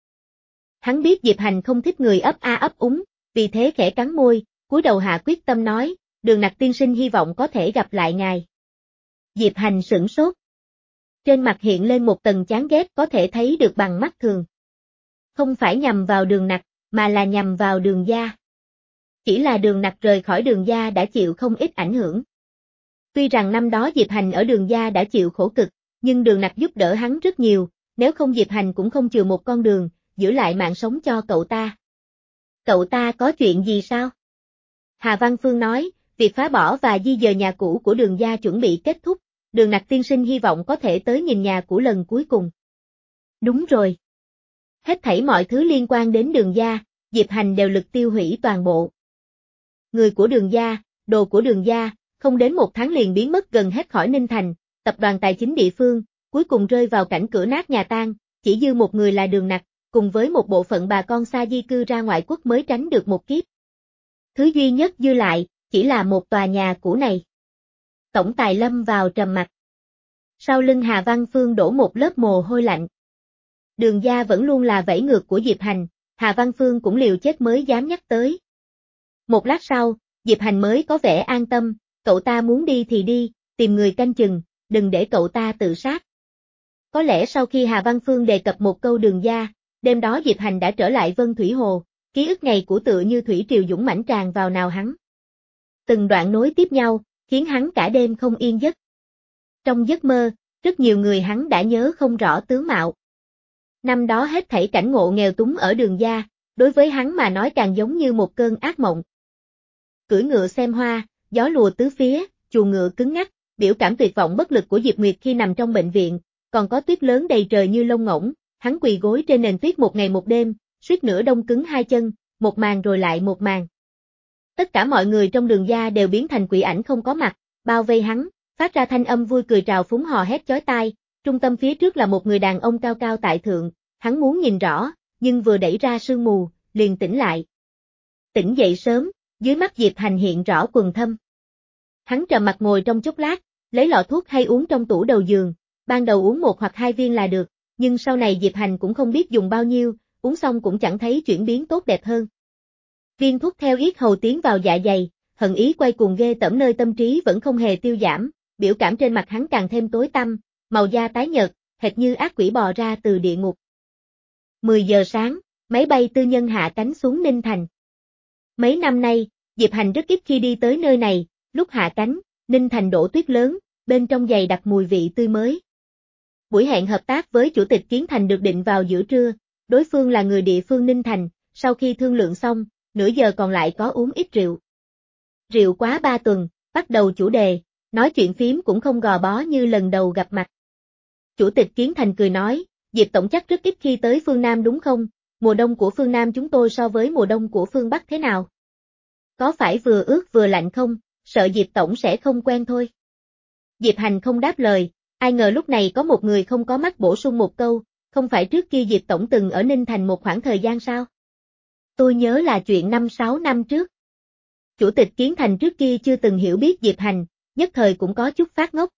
Hắn biết Diệp Hành không thích người ấp a ấp úng, vì thế khẽ cắn môi, cúi đầu hạ quyết tâm nói, Đường Nặc tiên sinh hy vọng có thể gặp lại ngài. Diệp Hành sửng sốt. Trên mặt hiện lên một tầng chán ghét có thể thấy được bằng mắt thường. Không phải nhằm vào Đường Nặc, mà là nhằm vào Đường gia. Chỉ là Đường Nặc rời khỏi Đường gia đã chịu không ít ảnh hưởng. Tuy rằng năm đó Diệp Hành ở Đường gia đã chịu khổ cực, nhưng Đường Nặc giúp đỡ hắn rất nhiều, nếu không Diệp Hành cũng không chừa một con đường, giữ lại mạng sống cho cậu ta. Cậu ta có chuyện gì sao? Hà Văn Phương nói, việc phá bỏ và di dời nhà cũ của Đường gia chuẩn bị kết thúc, Đường Nặc tiên sinh hy vọng có thể tới nhìn nhà cũ lần cuối cùng. Đúng rồi. Hết thảy mọi thứ liên quan đến Đường gia, Diệp Hành đều lực tiêu hủy toàn bộ. Người của Đường gia, đồ của Đường gia, không đến một tháng liền biến mất gần hết khỏi Ninh Thành, tập đoàn tài chính địa phương, cuối cùng rơi vào cảnh cửa nát nhà tan, chỉ dư một người là Đường Nặc, cùng với một bộ phận bà con xa di cư ra ngoại quốc mới tránh được một kiếp. Thứ duy nhất dư lại, chỉ là một tòa nhà cũ này. Tổng tài lâm vào trầm mặc. Sau lưng Hà Văn Phương đổ một lớp mồ hôi lạnh. Đường gia vẫn luôn là vẫy ngược của Diệp Hành, Hà Văn Phương cũng liều chết mới dám nhắc tới. Một lát sau, Diệp Hành mới có vẻ an tâm, cậu ta muốn đi thì đi, tìm người canh chừng, đừng để cậu ta tự sát. Có lẽ sau khi Hà Văn Phương đề cập một câu Đường gia, đêm đó Diệp Hành đã trở lại Vân Thủy Hồ, ký ức ngày của tựa như thủy triều dũng mãnh tràn vào nào hắn. Từng đoạn nối tiếp nhau, khiến hắn cả đêm không yên giấc. Trong giấc mơ, rất nhiều người hắn đã nhớ không rõ tướng mạo. Năm đó hết thảy cảnh ngộ nghèo túng ở Đường gia, đối với hắn mà nói càng giống như một cơn ác mộng. Cưỡi ngựa xem hoa, gió lùa tứ phía, chuồng ngựa cứng ngắc, biểu cảm tuyệt vọng bất lực của Diệp Nguyệt khi nằm trong bệnh viện, còn có tuyết lớn đầy trời như lông ngỗng, hắn quỳ gối trên nền tuyết một ngày một đêm, suýt nữa đông cứng hai chân, một màn rồi lại một màn. Tất cả mọi người trong Đường gia đều biến thành quỷ ảnh không có mặt, bao vây hắn, phát ra thanh âm vui cười trào phúng hò hét chói tai, trung tâm phía trước là một người đàn ông cao cao tại thượng, hắn muốn nhìn rõ, nhưng vừa đẩy ra sương mù, liền tỉnh lại. Tỉnh dậy sớm, dưới mắt Diệp Hành hiện rõ quầng thâm. Hắn trầm mặt ngồi trong chốc lát, lấy lọ thuốc hay uống trong tủ đầu giường, ban đầu uống một hoặc hai viên là được, nhưng sau này Diệp Hành cũng không biết dùng bao nhiêu, uống xong cũng chẳng thấy chuyển biến tốt đẹp hơn. Viên thuốc theo yết hầu tiến vào dạ dày, hận ý quay cuồng ghê tởm nơi tâm trí vẫn không hề tiêu giảm, biểu cảm trên mặt hắn càng thêm tối tăm, màu da tái nhợt, hệt như ác quỷ bò ra từ địa ngục. mười giờ sáng, máy bay tư nhân hạ cánh xuống Ninh Thành. Mấy năm nay, Diệp Hành rất ít khi đi tới nơi này, lúc hạ cánh, Ninh Thành đổ tuyết lớn, bên trong dày đặc mùi vị tươi mới. Buổi hẹn hợp tác với Chủ tịch Kiến Thành được định vào giữa trưa, đối phương là người địa phương Ninh Thành, sau khi thương lượng xong, nửa giờ còn lại có uống ít rượu. Rượu quá ba tuần, bắt đầu chủ đề, nói chuyện phím cũng không gò bó như lần đầu gặp mặt. Chủ tịch Kiến Thành cười nói, Diệp Tổng chắc rất ít khi tới phương Nam đúng không? Mùa đông của phương Nam chúng tôi so với mùa đông của phương Bắc thế nào? Có phải vừa ướt vừa lạnh không? Sợ Diệp Tổng sẽ không quen thôi. Diệp Hành không đáp lời, ai ngờ lúc này có một người không có mắt bổ sung một câu, không phải trước kia Diệp Tổng từng ở Ninh Thành một khoảng thời gian sao? Tôi nhớ là chuyện năm sáu năm trước. Chủ tịch Kiến Thành trước kia chưa từng hiểu biết Diệp Hành, nhất thời cũng có chút phát ngốc.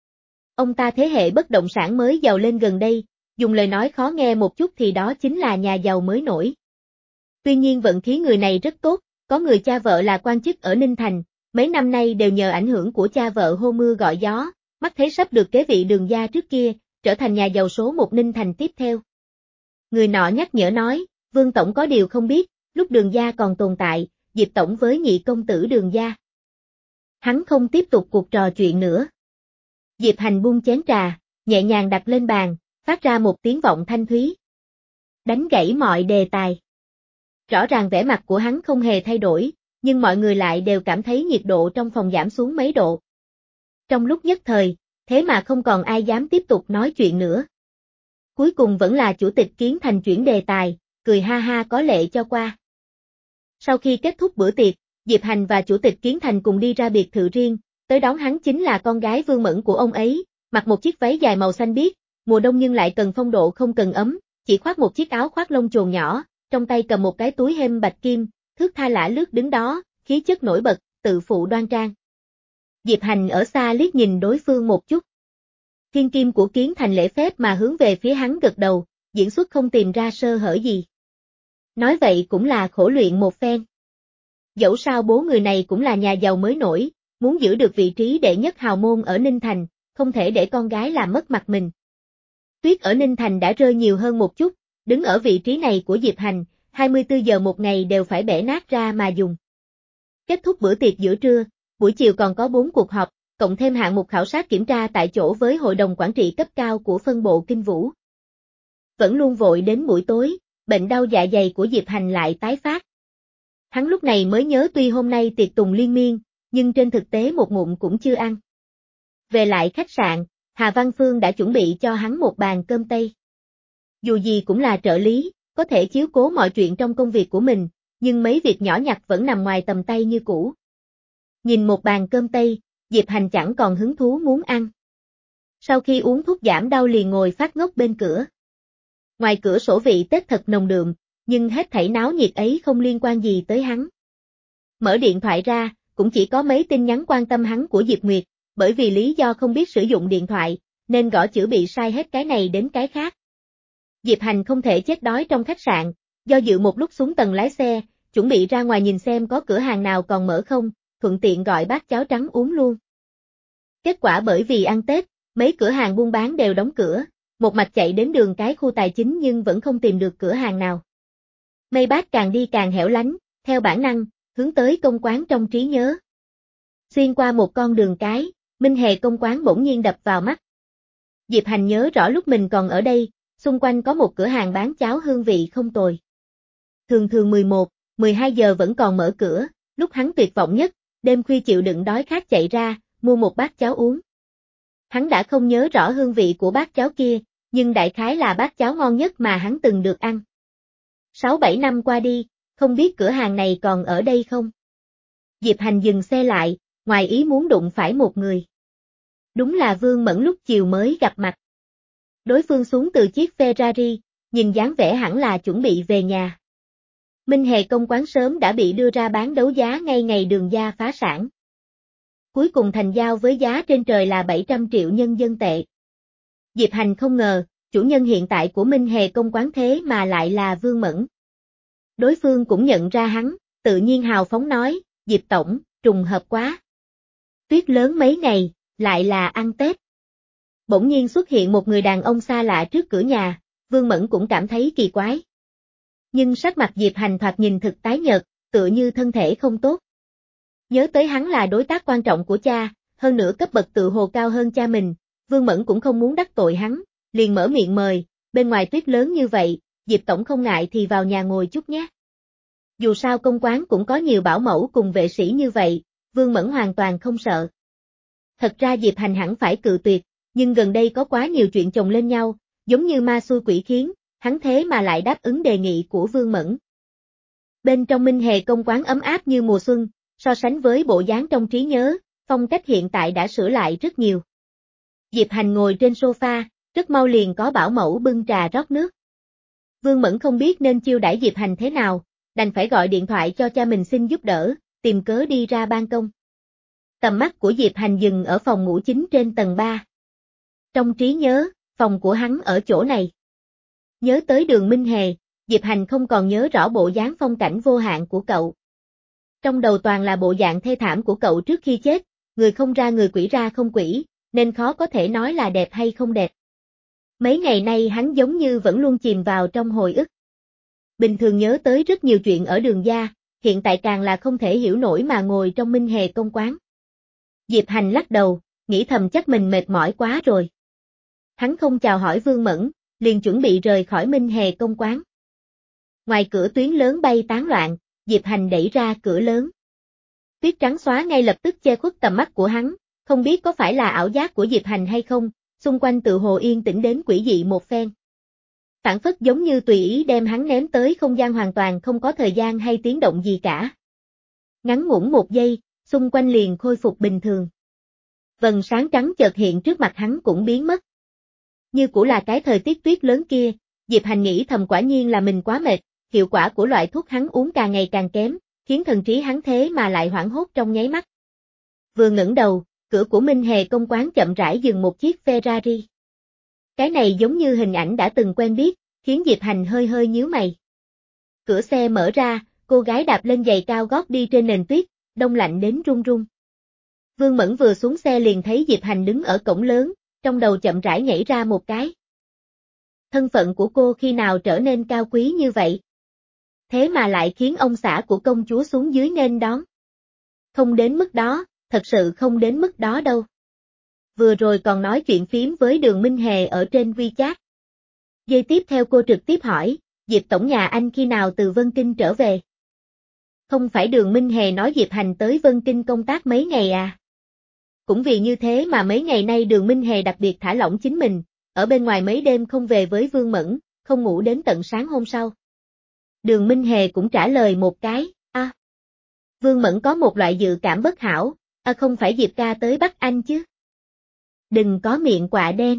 Ông ta thế hệ bất động sản mới giàu lên gần đây, dùng lời nói khó nghe một chút thì đó chính là nhà giàu mới nổi. Tuy nhiên vận khí người này rất tốt, có người cha vợ là quan chức ở Ninh Thành, mấy năm nay đều nhờ ảnh hưởng của cha vợ hô mưa gọi gió, mắt thấy sắp được kế vị Đường gia trước kia, trở thành nhà giàu số một Ninh Thành tiếp theo. Người nọ nhắc nhở nói, Vương Tổng có điều không biết, lúc Đường gia còn tồn tại, Diệp Tổng với nhị công tử Đường gia. Hắn không tiếp tục cuộc trò chuyện nữa. Diệp Hành buông chén trà, nhẹ nhàng đặt lên bàn, phát ra một tiếng vọng thanh thúy. Đánh gãy mọi đề tài. Rõ ràng vẻ mặt của hắn không hề thay đổi, nhưng mọi người lại đều cảm thấy nhiệt độ trong phòng giảm xuống mấy độ. Trong lúc nhất thời, thế mà không còn ai dám tiếp tục nói chuyện nữa. Cuối cùng vẫn là Chủ tịch Kiến Thành chuyển đề tài, cười ha ha có lệ cho qua. Sau khi kết thúc bữa tiệc, Diệp Hành và Chủ tịch Kiến Thành cùng đi ra biệt thự riêng, tới đón hắn chính là con gái Vương Mẫn của ông ấy, mặc một chiếc váy dài màu xanh biếc, mùa đông nhưng lại cần phong độ không cần ấm, chỉ khoác một chiếc áo khoác lông chồn nhỏ, trong tay cầm một cái túi hêm bạch kim, thước tha lả lướt đứng đó, khí chất nổi bật, tự phụ đoan trang. Diệp Hành ở xa liếc nhìn đối phương một chút. Thiên kim của Kiến Thành lễ phép mà hướng về phía hắn gật đầu, diễn xuất không tìm ra sơ hở gì. Nói vậy cũng là khổ luyện một phen. Dẫu sao bố người này cũng là nhà giàu mới nổi, muốn giữ được vị trí đệ nhất hào môn ở Ninh Thành, không thể để con gái làm mất mặt mình. Tuyết ở Ninh Thành đã rơi nhiều hơn một chút, đứng ở vị trí này của Diệp Hành, hai mươi tư giờ một ngày đều phải bẻ nát ra mà dùng. Kết thúc bữa tiệc giữa trưa, buổi chiều còn có bốn cuộc họp, cộng thêm hạng mục khảo sát kiểm tra tại chỗ với hội đồng quản trị cấp cao của phân bộ Kinh Vũ. Vẫn luôn vội đến buổi tối, bệnh đau dạ dày của Diệp Hành lại tái phát. Hắn lúc này mới nhớ tuy hôm nay tiệc tùng liên miên, nhưng trên thực tế một ngụm cũng chưa ăn. Về lại khách sạn, Hà Văn Phương đã chuẩn bị cho hắn một bàn cơm tây. Dù gì cũng là trợ lý, có thể chiếu cố mọi chuyện trong công việc của mình, nhưng mấy việc nhỏ nhặt vẫn nằm ngoài tầm tay như cũ. Nhìn một bàn cơm tây, Diệp Hành chẳng còn hứng thú muốn ăn. Sau khi uống thuốc giảm đau liền ngồi phát ngốc bên cửa. Ngoài cửa sổ vị Tết thật nồng đượm, nhưng hết thảy náo nhiệt ấy không liên quan gì tới hắn. Mở điện thoại ra, cũng chỉ có mấy tin nhắn quan tâm hắn của Diệp Nguyệt, bởi vì lý do không biết sử dụng điện thoại, nên gõ chữ bị sai hết cái này đến cái khác. Diệp Hành không thể chết đói trong khách sạn, Do dự một lúc xuống tầng lái xe, chuẩn bị ra ngoài nhìn xem có cửa hàng nào còn mở không, thuận tiện gọi bát cháo trắng uống luôn. Kết quả bởi vì ăn Tết, mấy cửa hàng buôn bán đều đóng cửa, một mạch chạy đến đường cái khu tài chính nhưng vẫn không tìm được cửa hàng nào. May bác càng đi càng hẻo lánh, theo bản năng, hướng tới công quán trong trí nhớ. Xuyên qua một con đường cái, Minh Hề công quán bỗng nhiên đập vào mắt. Diệp Hành nhớ rõ lúc mình còn ở đây, xung quanh có một cửa hàng bán cháo hương vị không tồi. Thường thường mười một, mười hai giờ vẫn còn mở cửa, lúc hắn tuyệt vọng nhất, đêm khuya chịu đựng đói khát chạy ra, mua một bát cháo uống. Hắn đã không nhớ rõ hương vị của bát cháo kia, nhưng đại khái là bát cháo ngon nhất mà hắn từng được ăn. Sáu bảy năm qua đi, không biết cửa hàng này còn ở đây không? Diệp Hành dừng xe lại, ngoài ý muốn đụng phải một người. Đúng là Vương Mẫn lúc chiều mới gặp mặt. Đối phương xuống từ chiếc Ferrari, nhìn dáng vẻ hẳn là chuẩn bị về nhà. Minh Hề công quán sớm đã bị đưa ra bán đấu giá ngay ngày Đường Gia phá sản. Cuối cùng thành giao với giá trên trời là bảy trăm triệu nhân dân tệ. Diệp Hành không ngờ, chủ nhân hiện tại của Minh Hề công quán thế mà lại là Vương Mẫn. Đối phương cũng nhận ra hắn, tự nhiên hào phóng nói, Diệp tổng, trùng hợp quá. Tuyết lớn mấy ngày, lại là ăn Tết. Bỗng nhiên xuất hiện một người đàn ông xa lạ trước cửa nhà, Vương Mẫn cũng cảm thấy kỳ quái. Nhưng sắc mặt Diệp Hành thoạt nhìn thực tái nhợt, tựa như thân thể không tốt. Nhớ tới hắn là đối tác quan trọng của cha, hơn nữa cấp bậc tự hồ cao hơn cha mình, Vương Mẫn cũng không muốn đắc tội hắn, liền mở miệng mời, bên ngoài tuyết lớn như vậy, Diệp tổng không ngại thì vào nhà ngồi chút nhé. Dù sao công quán cũng có nhiều bảo mẫu cùng vệ sĩ như vậy, Vương Mẫn hoàn toàn không sợ. Thật ra Diệp Hành hẳn phải cự tuyệt, nhưng gần đây có quá nhiều chuyện chồng lên nhau, giống như ma xui quỷ khiến, hắn thế mà lại đáp ứng đề nghị của Vương Mẫn. Bên trong Minh Hề công quán ấm áp như mùa xuân, so sánh với bộ dáng trong trí nhớ, phong cách hiện tại đã sửa lại rất nhiều. Diệp Hành ngồi trên sofa, rất mau liền có bảo mẫu bưng trà rót nước. Vương Mẫn không biết nên chiêu đãi Diệp Hành thế nào, đành phải gọi điện thoại cho cha mình xin giúp đỡ, tìm cớ đi ra ban công. Tầm mắt của Diệp Hành dừng ở phòng ngủ chính trên tầng ba. Trong trí nhớ, phòng của hắn ở chỗ này. Nhớ tới Đường Minh Hề, Diệp Hành không còn nhớ rõ bộ dáng phong cảnh vô hạn của cậu. Trong đầu toàn là bộ dạng thê thảm của cậu trước khi chết, người không ra người quỷ ra không quỷ, nên khó có thể nói là đẹp hay không đẹp. Mấy ngày nay hắn giống như vẫn luôn chìm vào trong hồi ức. Bình thường nhớ tới rất nhiều chuyện ở Đường Gia, hiện tại càng là không thể hiểu nổi mà ngồi trong Minh Hề công quán. Diệp Hành lắc đầu, nghĩ thầm chắc mình mệt mỏi quá rồi. Hắn không chào hỏi Vương Mẫn, liền chuẩn bị rời khỏi Minh Hề công quán. Ngoài cửa tuyến lớn bay tán loạn, Diệp Hành đẩy ra cửa lớn. Tuyết trắng xóa ngay lập tức che khuất tầm mắt của hắn, không biết có phải là ảo giác của Diệp Hành hay không, xung quanh tự hồ yên tĩnh đến quỷ dị một phen. Phản phất giống như tùy ý đem hắn ném tới không gian hoàn toàn không có thời gian hay tiếng động gì cả. Ngắn ngủn một giây, xung quanh liền khôi phục bình thường. Vầng sáng trắng chợt hiện trước mặt hắn cũng biến mất. Như cũ là cái thời tiết tuyết lớn kia, Diệp Hành nghĩ thầm quả nhiên là mình quá mệt, hiệu quả của loại thuốc hắn uống càng ngày càng kém, khiến thần trí hắn thế mà lại hoảng hốt trong nháy mắt. Vừa ngẩng đầu, cửa của Minh Hề công quán chậm rãi dừng một chiếc Ferrari. Cái này giống như hình ảnh đã từng quen biết, khiến Diệp Hành hơi hơi nhíu mày. Cửa xe mở ra, cô gái đạp lên giày cao gót đi trên nền tuyết, đông lạnh đến run run. Vương Mẫn vừa xuống xe liền thấy Diệp Hành đứng ở cổng lớn, trong đầu chậm rãi nhảy ra một cái. Thân phận của cô khi nào trở nên cao quý như vậy? Thế mà lại khiến ông xã của công chúa xuống dưới nên đón. Không đến mức đó, thật sự không đến mức đó đâu. Vừa rồi còn nói chuyện phím với Đường Minh Hề ở trên WeChat. Giây tiếp theo cô trực tiếp hỏi, Diệp tổng nhà anh khi nào từ Vân Kinh trở về? Không phải Đường Minh Hề nói Diệp Hành tới Vân Kinh công tác mấy ngày à? Cũng vì như thế mà mấy ngày nay Đường Minh Hề đặc biệt thả lỏng chính mình, ở bên ngoài mấy đêm không về với Vương Mẫn, không ngủ đến tận sáng hôm sau. Đường Minh Hề cũng trả lời một cái, a. À. Vương Mẫn có một loại dự cảm bất hảo, à không phải Diệp ca tới bắt anh chứ. Đừng có miệng quạ đen.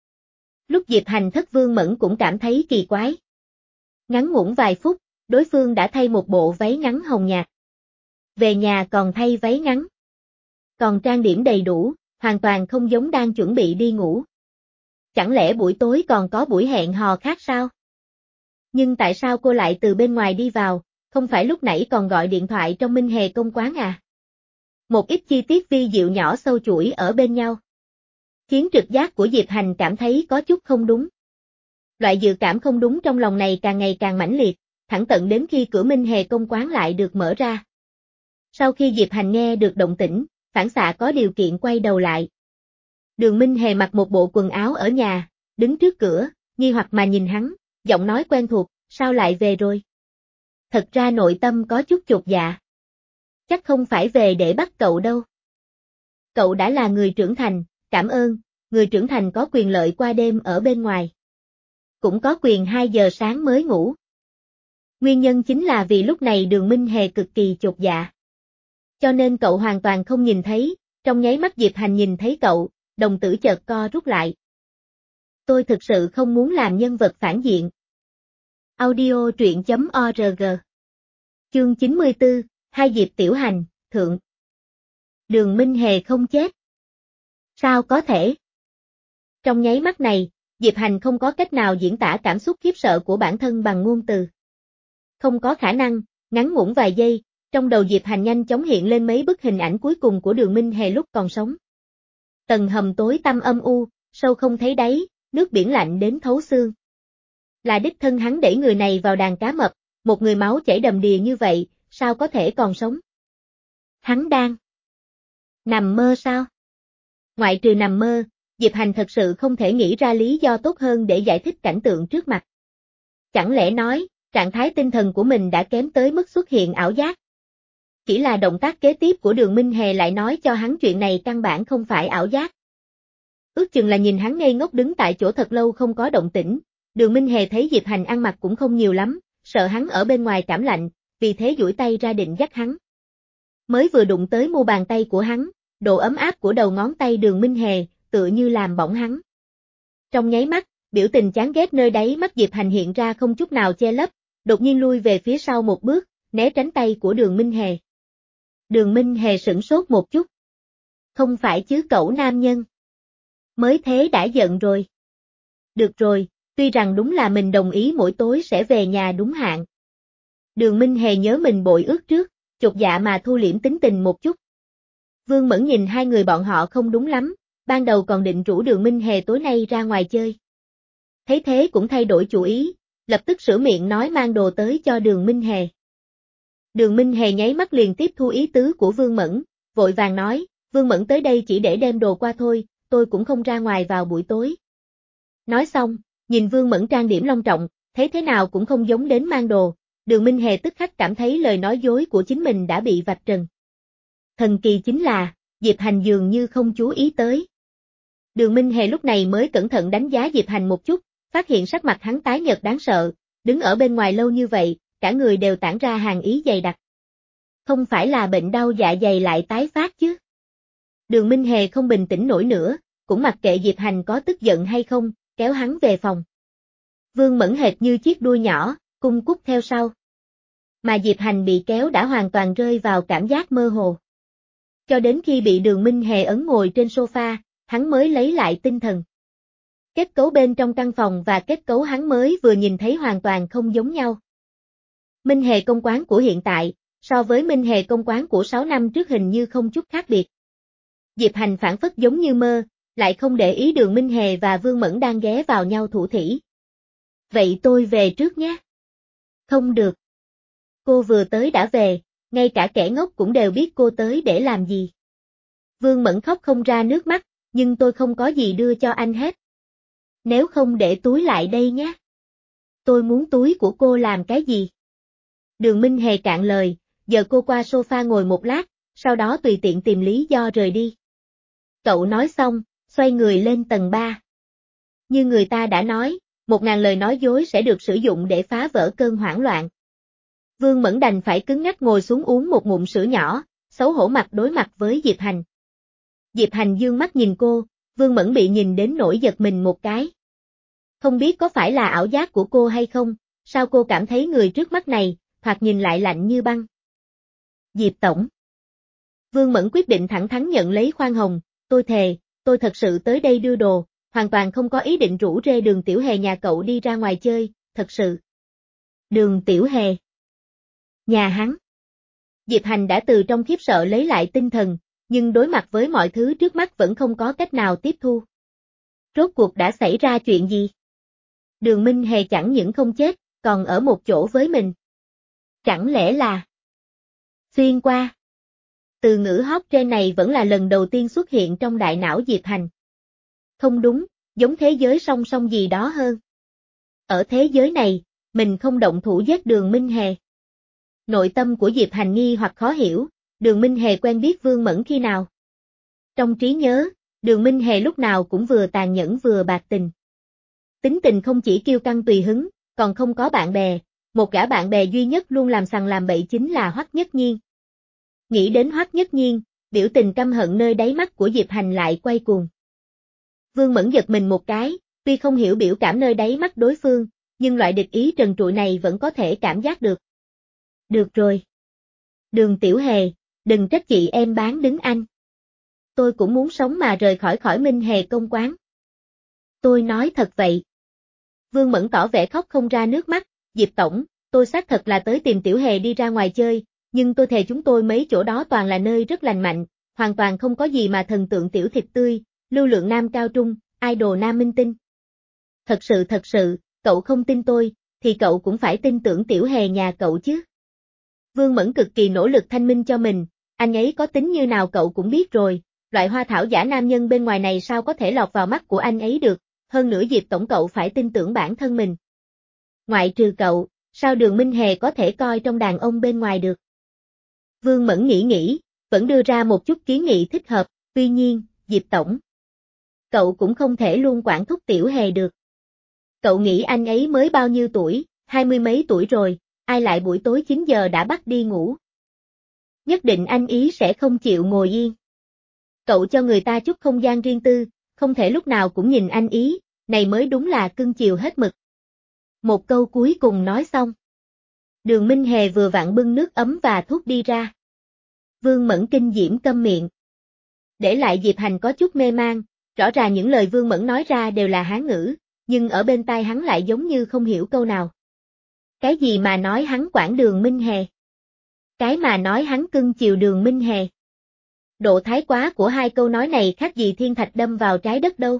Lúc Diệp Hành thất Vương Mẫn cũng cảm thấy kỳ quái. Ngắn ngủn vài phút, đối phương đã thay một bộ váy ngắn hồng nhạt. Về nhà còn thay váy ngắn. Còn trang điểm đầy đủ, hoàn toàn không giống đang chuẩn bị đi ngủ. Chẳng lẽ buổi tối còn có buổi hẹn hò khác sao? Nhưng tại sao cô lại từ bên ngoài đi vào, không phải lúc nãy còn gọi điện thoại trong Minh Hề công quán à? Một ít chi tiết vi diệu nhỏ sâu chuỗi ở bên nhau, khiến trực giác của Diệp Hành cảm thấy có chút không đúng. Loại dự cảm không đúng trong lòng này càng ngày càng mãnh liệt, thẳng tận đến khi cửa Minh Hề công quán lại được mở ra. Sau khi Diệp Hành nghe được động tĩnh, phản xạ có điều kiện quay đầu lại. Đường Minh Hề mặc một bộ quần áo ở nhà, đứng trước cửa, nghi hoặc mà nhìn hắn, giọng nói quen thuộc, sao lại về rồi? Thật ra nội tâm có chút chột dạ. Chắc không phải về để bắt cậu đâu. Cậu đã là người trưởng thành, cảm ơn, người trưởng thành có quyền lợi qua đêm ở bên ngoài. Cũng có quyền hai giờ sáng mới ngủ. Nguyên nhân chính là vì lúc này Đường Minh Hề cực kỳ chột dạ. Cho nên cậu hoàn toàn không nhìn thấy, trong nháy mắt Diệp Hành nhìn thấy cậu, đồng tử chợt co rút lại. Tôi thực sự không muốn làm nhân vật phản diện. Audio truyện chấm org. Chương chín mươi tư, Hai Diệp Tiểu Hành, Thượng. Đường Minh Hề không chết. Sao có thể? Trong nháy mắt này, Diệp Hành không có cách nào diễn tả cảm xúc khiếp sợ của bản thân bằng ngôn từ. Không có khả năng, ngắn ngủn vài giây, trong đầu Diệp Hành nhanh chóng hiện lên mấy bức hình ảnh cuối cùng của Đường Minh Hề lúc còn sống. Tầng hầm tối tăm âm u, sâu không thấy đáy, nước biển lạnh đến thấu xương. Là đích thân hắn đẩy người này vào đàn cá mập, một người máu chảy đầm đìa như vậy, sao có thể còn sống? Hắn đang nằm mơ sao? Ngoại trừ nằm mơ, Diệp Hành thật sự không thể nghĩ ra lý do tốt hơn để giải thích cảnh tượng trước mặt. Chẳng lẽ nói, trạng thái tinh thần của mình đã kém tới mức xuất hiện ảo giác? Chỉ là động tác kế tiếp của Đường Minh Hề lại nói cho hắn chuyện này căn bản không phải ảo giác. Ước chừng là nhìn hắn ngây ngốc đứng tại chỗ thật lâu không có động tĩnh, Đường Minh Hề thấy Diệp Hành ăn mặc cũng không nhiều lắm, sợ hắn ở bên ngoài cảm lạnh, vì thế duỗi tay ra định dắt hắn. Mới vừa đụng tới mu bàn tay của hắn, độ ấm áp của đầu ngón tay Đường Minh Hề, tựa như làm bỏng hắn. Trong nháy mắt, biểu tình chán ghét nơi đáy mắt Diệp Hành hiện ra không chút nào che lấp, đột nhiên lui về phía sau một bước, né tránh tay của Đường Minh Hề. Đường Minh Hề sửng sốt một chút. Không phải chứ cẩu nam nhân. Mới thế đã giận rồi. Được rồi, tuy rằng đúng là mình đồng ý mỗi tối sẽ về nhà đúng hạn. Đường Minh Hề nhớ mình bội ước trước, chột dạ mà thu liễm tính tình một chút. Vương Mẫn nhìn hai người bọn họ không đúng lắm, ban đầu còn định rủ Đường Minh Hề tối nay ra ngoài chơi. Thấy thế cũng thay đổi chủ ý, lập tức sửa miệng nói mang đồ tới cho Đường Minh Hề. Đường Minh Hề nháy mắt liền tiếp thu ý tứ của Vương Mẫn, vội vàng nói, Vương Mẫn tới đây chỉ để đem đồ qua thôi, tôi cũng không ra ngoài vào buổi tối. Nói xong, nhìn Vương Mẫn trang điểm long trọng, thấy thế nào cũng không giống đến mang đồ, Đường Minh Hề tức khắc cảm thấy lời nói dối của chính mình đã bị vạch trần. Thần kỳ chính là, Diệp Hành dường như không chú ý tới. Đường Minh Hề lúc này mới cẩn thận đánh giá Diệp Hành một chút, phát hiện sắc mặt hắn tái nhợt đáng sợ, đứng ở bên ngoài lâu như vậy, cả người đều tản ra hàn ý dày đặc. Không phải là bệnh đau dạ dày lại tái phát chứ? Đường Minh Hề không bình tĩnh nổi nữa, cũng mặc kệ Diệp Hành có tức giận hay không, kéo hắn về phòng. Vương Mẫn hệt như chiếc đuôi nhỏ, cung cút theo sau. Mà Diệp Hành bị kéo đã hoàn toàn rơi vào cảm giác mơ hồ. Cho đến khi bị Đường Minh Hề ấn ngồi trên sofa, hắn mới lấy lại tinh thần. Kết cấu bên trong căn phòng và kết cấu hắn mới vừa nhìn thấy hoàn toàn không giống nhau. Minh Hề công quán của hiện tại, so với Minh Hề công quán của sáu năm trước hình như không chút khác biệt. Diệp Hành phản phất giống như mơ, lại không để ý Đường Minh Hề và Vương Mẫn đang ghé vào nhau thủ thỉ. Vậy tôi về trước nhé. Không được. Cô vừa tới đã về, ngay cả kẻ ngốc cũng đều biết cô tới để làm gì. Vương Mẫn khóc không ra nước mắt, nhưng tôi không có gì đưa cho anh hết. Nếu không để túi lại đây nhé. Tôi muốn túi của cô làm cái gì? Đường Minh Hề cạn lời, giờ cô qua sofa ngồi một lát, sau đó tùy tiện tìm lý do rời đi. Cậu nói xong, xoay người lên tầng ba. Như người ta đã nói, một ngàn lời nói dối sẽ được sử dụng để phá vỡ cơn hoảng loạn. Vương Mẫn đành phải cứng ngắc ngồi xuống uống một ngụm sữa nhỏ, xấu hổ mặt đối mặt với Diệp Hành. Diệp Hành dương mắt nhìn cô, Vương Mẫn bị nhìn đến nỗi giật mình một cái. Không biết có phải là ảo giác của cô hay không, sao cô cảm thấy người trước mắt này, thoạt nhìn lại lạnh như băng. Diệp Tổng. Vương Mẫn quyết định thẳng thắn nhận lấy khoan hồng, tôi thề, tôi thật sự tới đây đưa đồ, hoàn toàn không có ý định rủ rê Đường Tiểu Hề nhà cậu đi ra ngoài chơi, thật sự. Đường Tiểu Hề. Nhà hắn. Diệp Hành đã từ trong khiếp sợ lấy lại tinh thần, nhưng đối mặt với mọi thứ trước mắt vẫn không có cách nào tiếp thu. Rốt cuộc đã xảy ra chuyện gì? Đường Minh Hề chẳng những không chết, còn ở một chỗ với mình. Chẳng lẽ là xuyên qua? Từ ngữ hot trend này vẫn là lần đầu tiên xuất hiện trong đại não Diệp Hành. Không đúng, giống thế giới song song gì đó hơn. Ở thế giới này, mình không động thủ giết Đường Minh Hề. Nội tâm của Diệp Hành nghi hoặc khó hiểu, Đường Minh Hề quen biết Vương Mẫn khi nào? Trong trí nhớ, Đường Minh Hề lúc nào cũng vừa tàn nhẫn vừa bạc tình. Tính tình không chỉ kiêu căng tùy hứng, còn không có bạn bè, một gã bạn bè duy nhất luôn làm sằng làm bậy chính là Hoắc Nhất Nhiên. Nghĩ đến Hoắc Nhất Nhiên, biểu tình căm hận nơi đáy mắt của Diệp Hành lại quay cuồng. Vương Mẫn giật mình một cái, tuy không hiểu biểu cảm nơi đáy mắt đối phương, nhưng loại địch ý trần trụi này vẫn có thể cảm giác được. Được rồi. Đường Tiểu Hề, đừng trách chị em bán đứng anh. Tôi cũng muốn sống mà rời khỏi khỏi Minh Hề công quán. Tôi nói thật vậy. Vương Mẫn tỏ vẻ khóc không ra nước mắt, Diệp Tổng, tôi xác thật là tới tìm Tiểu Hề đi ra ngoài chơi, nhưng tôi thề chúng tôi mấy chỗ đó toàn là nơi rất lành mạnh, hoàn toàn không có gì mà thần tượng tiểu thịt tươi, lưu lượng nam cao trung, idol nam minh tinh. Thật sự thật sự, cậu không tin tôi, thì cậu cũng phải tin tưởng Tiểu Hề nhà cậu chứ. Vương Mẫn cực kỳ nỗ lực thanh minh cho mình, anh ấy có tính như nào cậu cũng biết rồi, loại hoa thảo giả nam nhân bên ngoài này sao có thể lọt vào mắt của anh ấy được, hơn nữa Diệp Tổng cậu phải tin tưởng bản thân mình. Ngoại trừ cậu, sao Đường Minh Hề có thể coi trong đàn ông bên ngoài được? Vương Mẫn nghĩ nghĩ, vẫn đưa ra một chút kiến nghị thích hợp, tuy nhiên, Diệp Tổng. Cậu cũng không thể luôn quản thúc Tiểu Hề được. Cậu nghĩ anh ấy mới bao nhiêu tuổi, hai mươi mấy tuổi rồi, ai lại buổi tối chín giờ đã bắt đi ngủ. Nhất định anh ý sẽ không chịu ngồi yên. Cậu cho người ta chút không gian riêng tư, không thể lúc nào cũng nhìn anh ý, này mới đúng là cưng chiều hết mực. Một câu cuối cùng nói xong. Đường Minh Hề vừa vặn bưng nước ấm và thuốc đi ra. Vương Mẫn kinh diễm câm miệng. Để lại Diệp Hành có chút mê mang, rõ ràng những lời Vương Mẫn nói ra đều là Hán ngữ, nhưng ở bên tai hắn lại giống như không hiểu câu nào. Cái gì mà nói hắn quản Đường Minh Hề? Cái mà nói hắn cưng chiều Đường Minh Hề? Độ thái quá của hai câu nói này khác gì thiên thạch đâm vào trái đất đâu.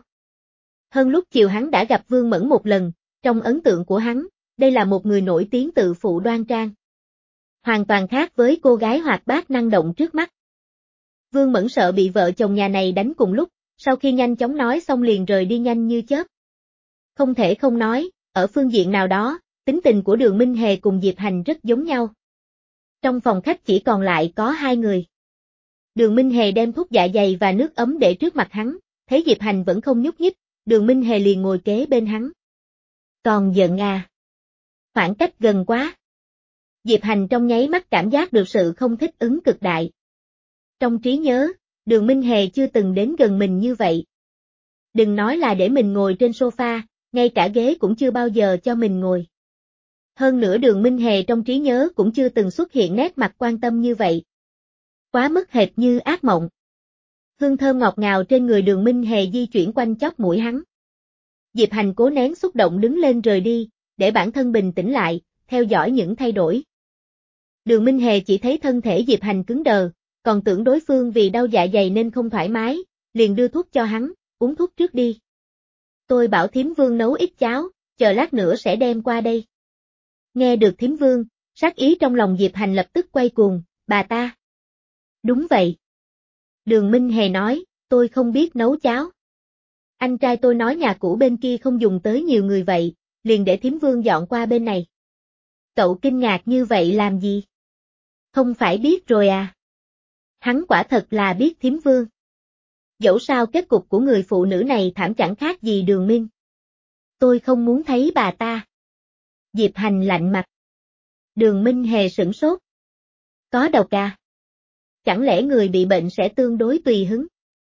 Hơn lúc chiều hắn đã gặp Vương Mẫn một lần, trong ấn tượng của hắn, đây là một người nổi tiếng tự phụ đoan trang. Hoàn toàn khác với cô gái hoạt bát năng động trước mắt. Vương Mẫn sợ bị vợ chồng nhà này đánh cùng lúc, sau khi nhanh chóng nói xong liền rời đi nhanh như chớp. Không thể không nói, ở phương diện nào đó, tính tình của Đường Minh Hề cùng Diệp Hành rất giống nhau. Trong phòng khách chỉ còn lại có hai người. Đường Minh Hề đem thuốc dạ dày và nước ấm để trước mặt hắn, thấy Diệp Hành vẫn không nhúc nhích, Đường Minh Hề liền ngồi kế bên hắn. Còn giận à? Khoảng cách gần quá. Diệp Hành trong nháy mắt cảm giác được sự không thích ứng cực đại. Trong trí nhớ, Đường Minh Hề chưa từng đến gần mình như vậy. Đừng nói là để mình ngồi trên sofa, ngay cả ghế cũng chưa bao giờ cho mình ngồi. Hơn nữa Đường Minh Hề trong trí nhớ cũng chưa từng xuất hiện nét mặt quan tâm như vậy. Quá mức hệt như ác mộng. Hương thơm ngọt ngào trên người Đường Minh Hề di chuyển quanh chóp mũi hắn. Diệp Hành cố nén xúc động đứng lên rời đi, để bản thân bình tĩnh lại, theo dõi những thay đổi. Đường Minh Hề chỉ thấy thân thể Diệp Hành cứng đờ, còn tưởng đối phương vì đau dạ dày nên không thoải mái, liền đưa thuốc cho hắn, uống thuốc trước đi. Tôi bảo thím Vương nấu ít cháo, chờ lát nữa sẽ đem qua đây. Nghe được thím Vương, sát ý trong lòng Diệp Hành lập tức quay cuồng, bà ta. Đúng vậy. Đường Minh Hề nói, tôi không biết nấu cháo. Anh trai tôi nói nhà cũ bên kia không dùng tới nhiều người vậy, liền để thím Vương dọn qua bên này. Cậu kinh ngạc như vậy làm gì? Không phải biết rồi à? Hắn quả thật là biết thím Vương. Dẫu sao kết cục của người phụ nữ này thảm chẳng khác gì Đường Minh. Tôi không muốn thấy bà ta. Diệp Hành lạnh mặt. Đường Minh Hề sửng sốt. Có độc à? Chẳng lẽ người bị bệnh sẽ tương đối tùy hứng?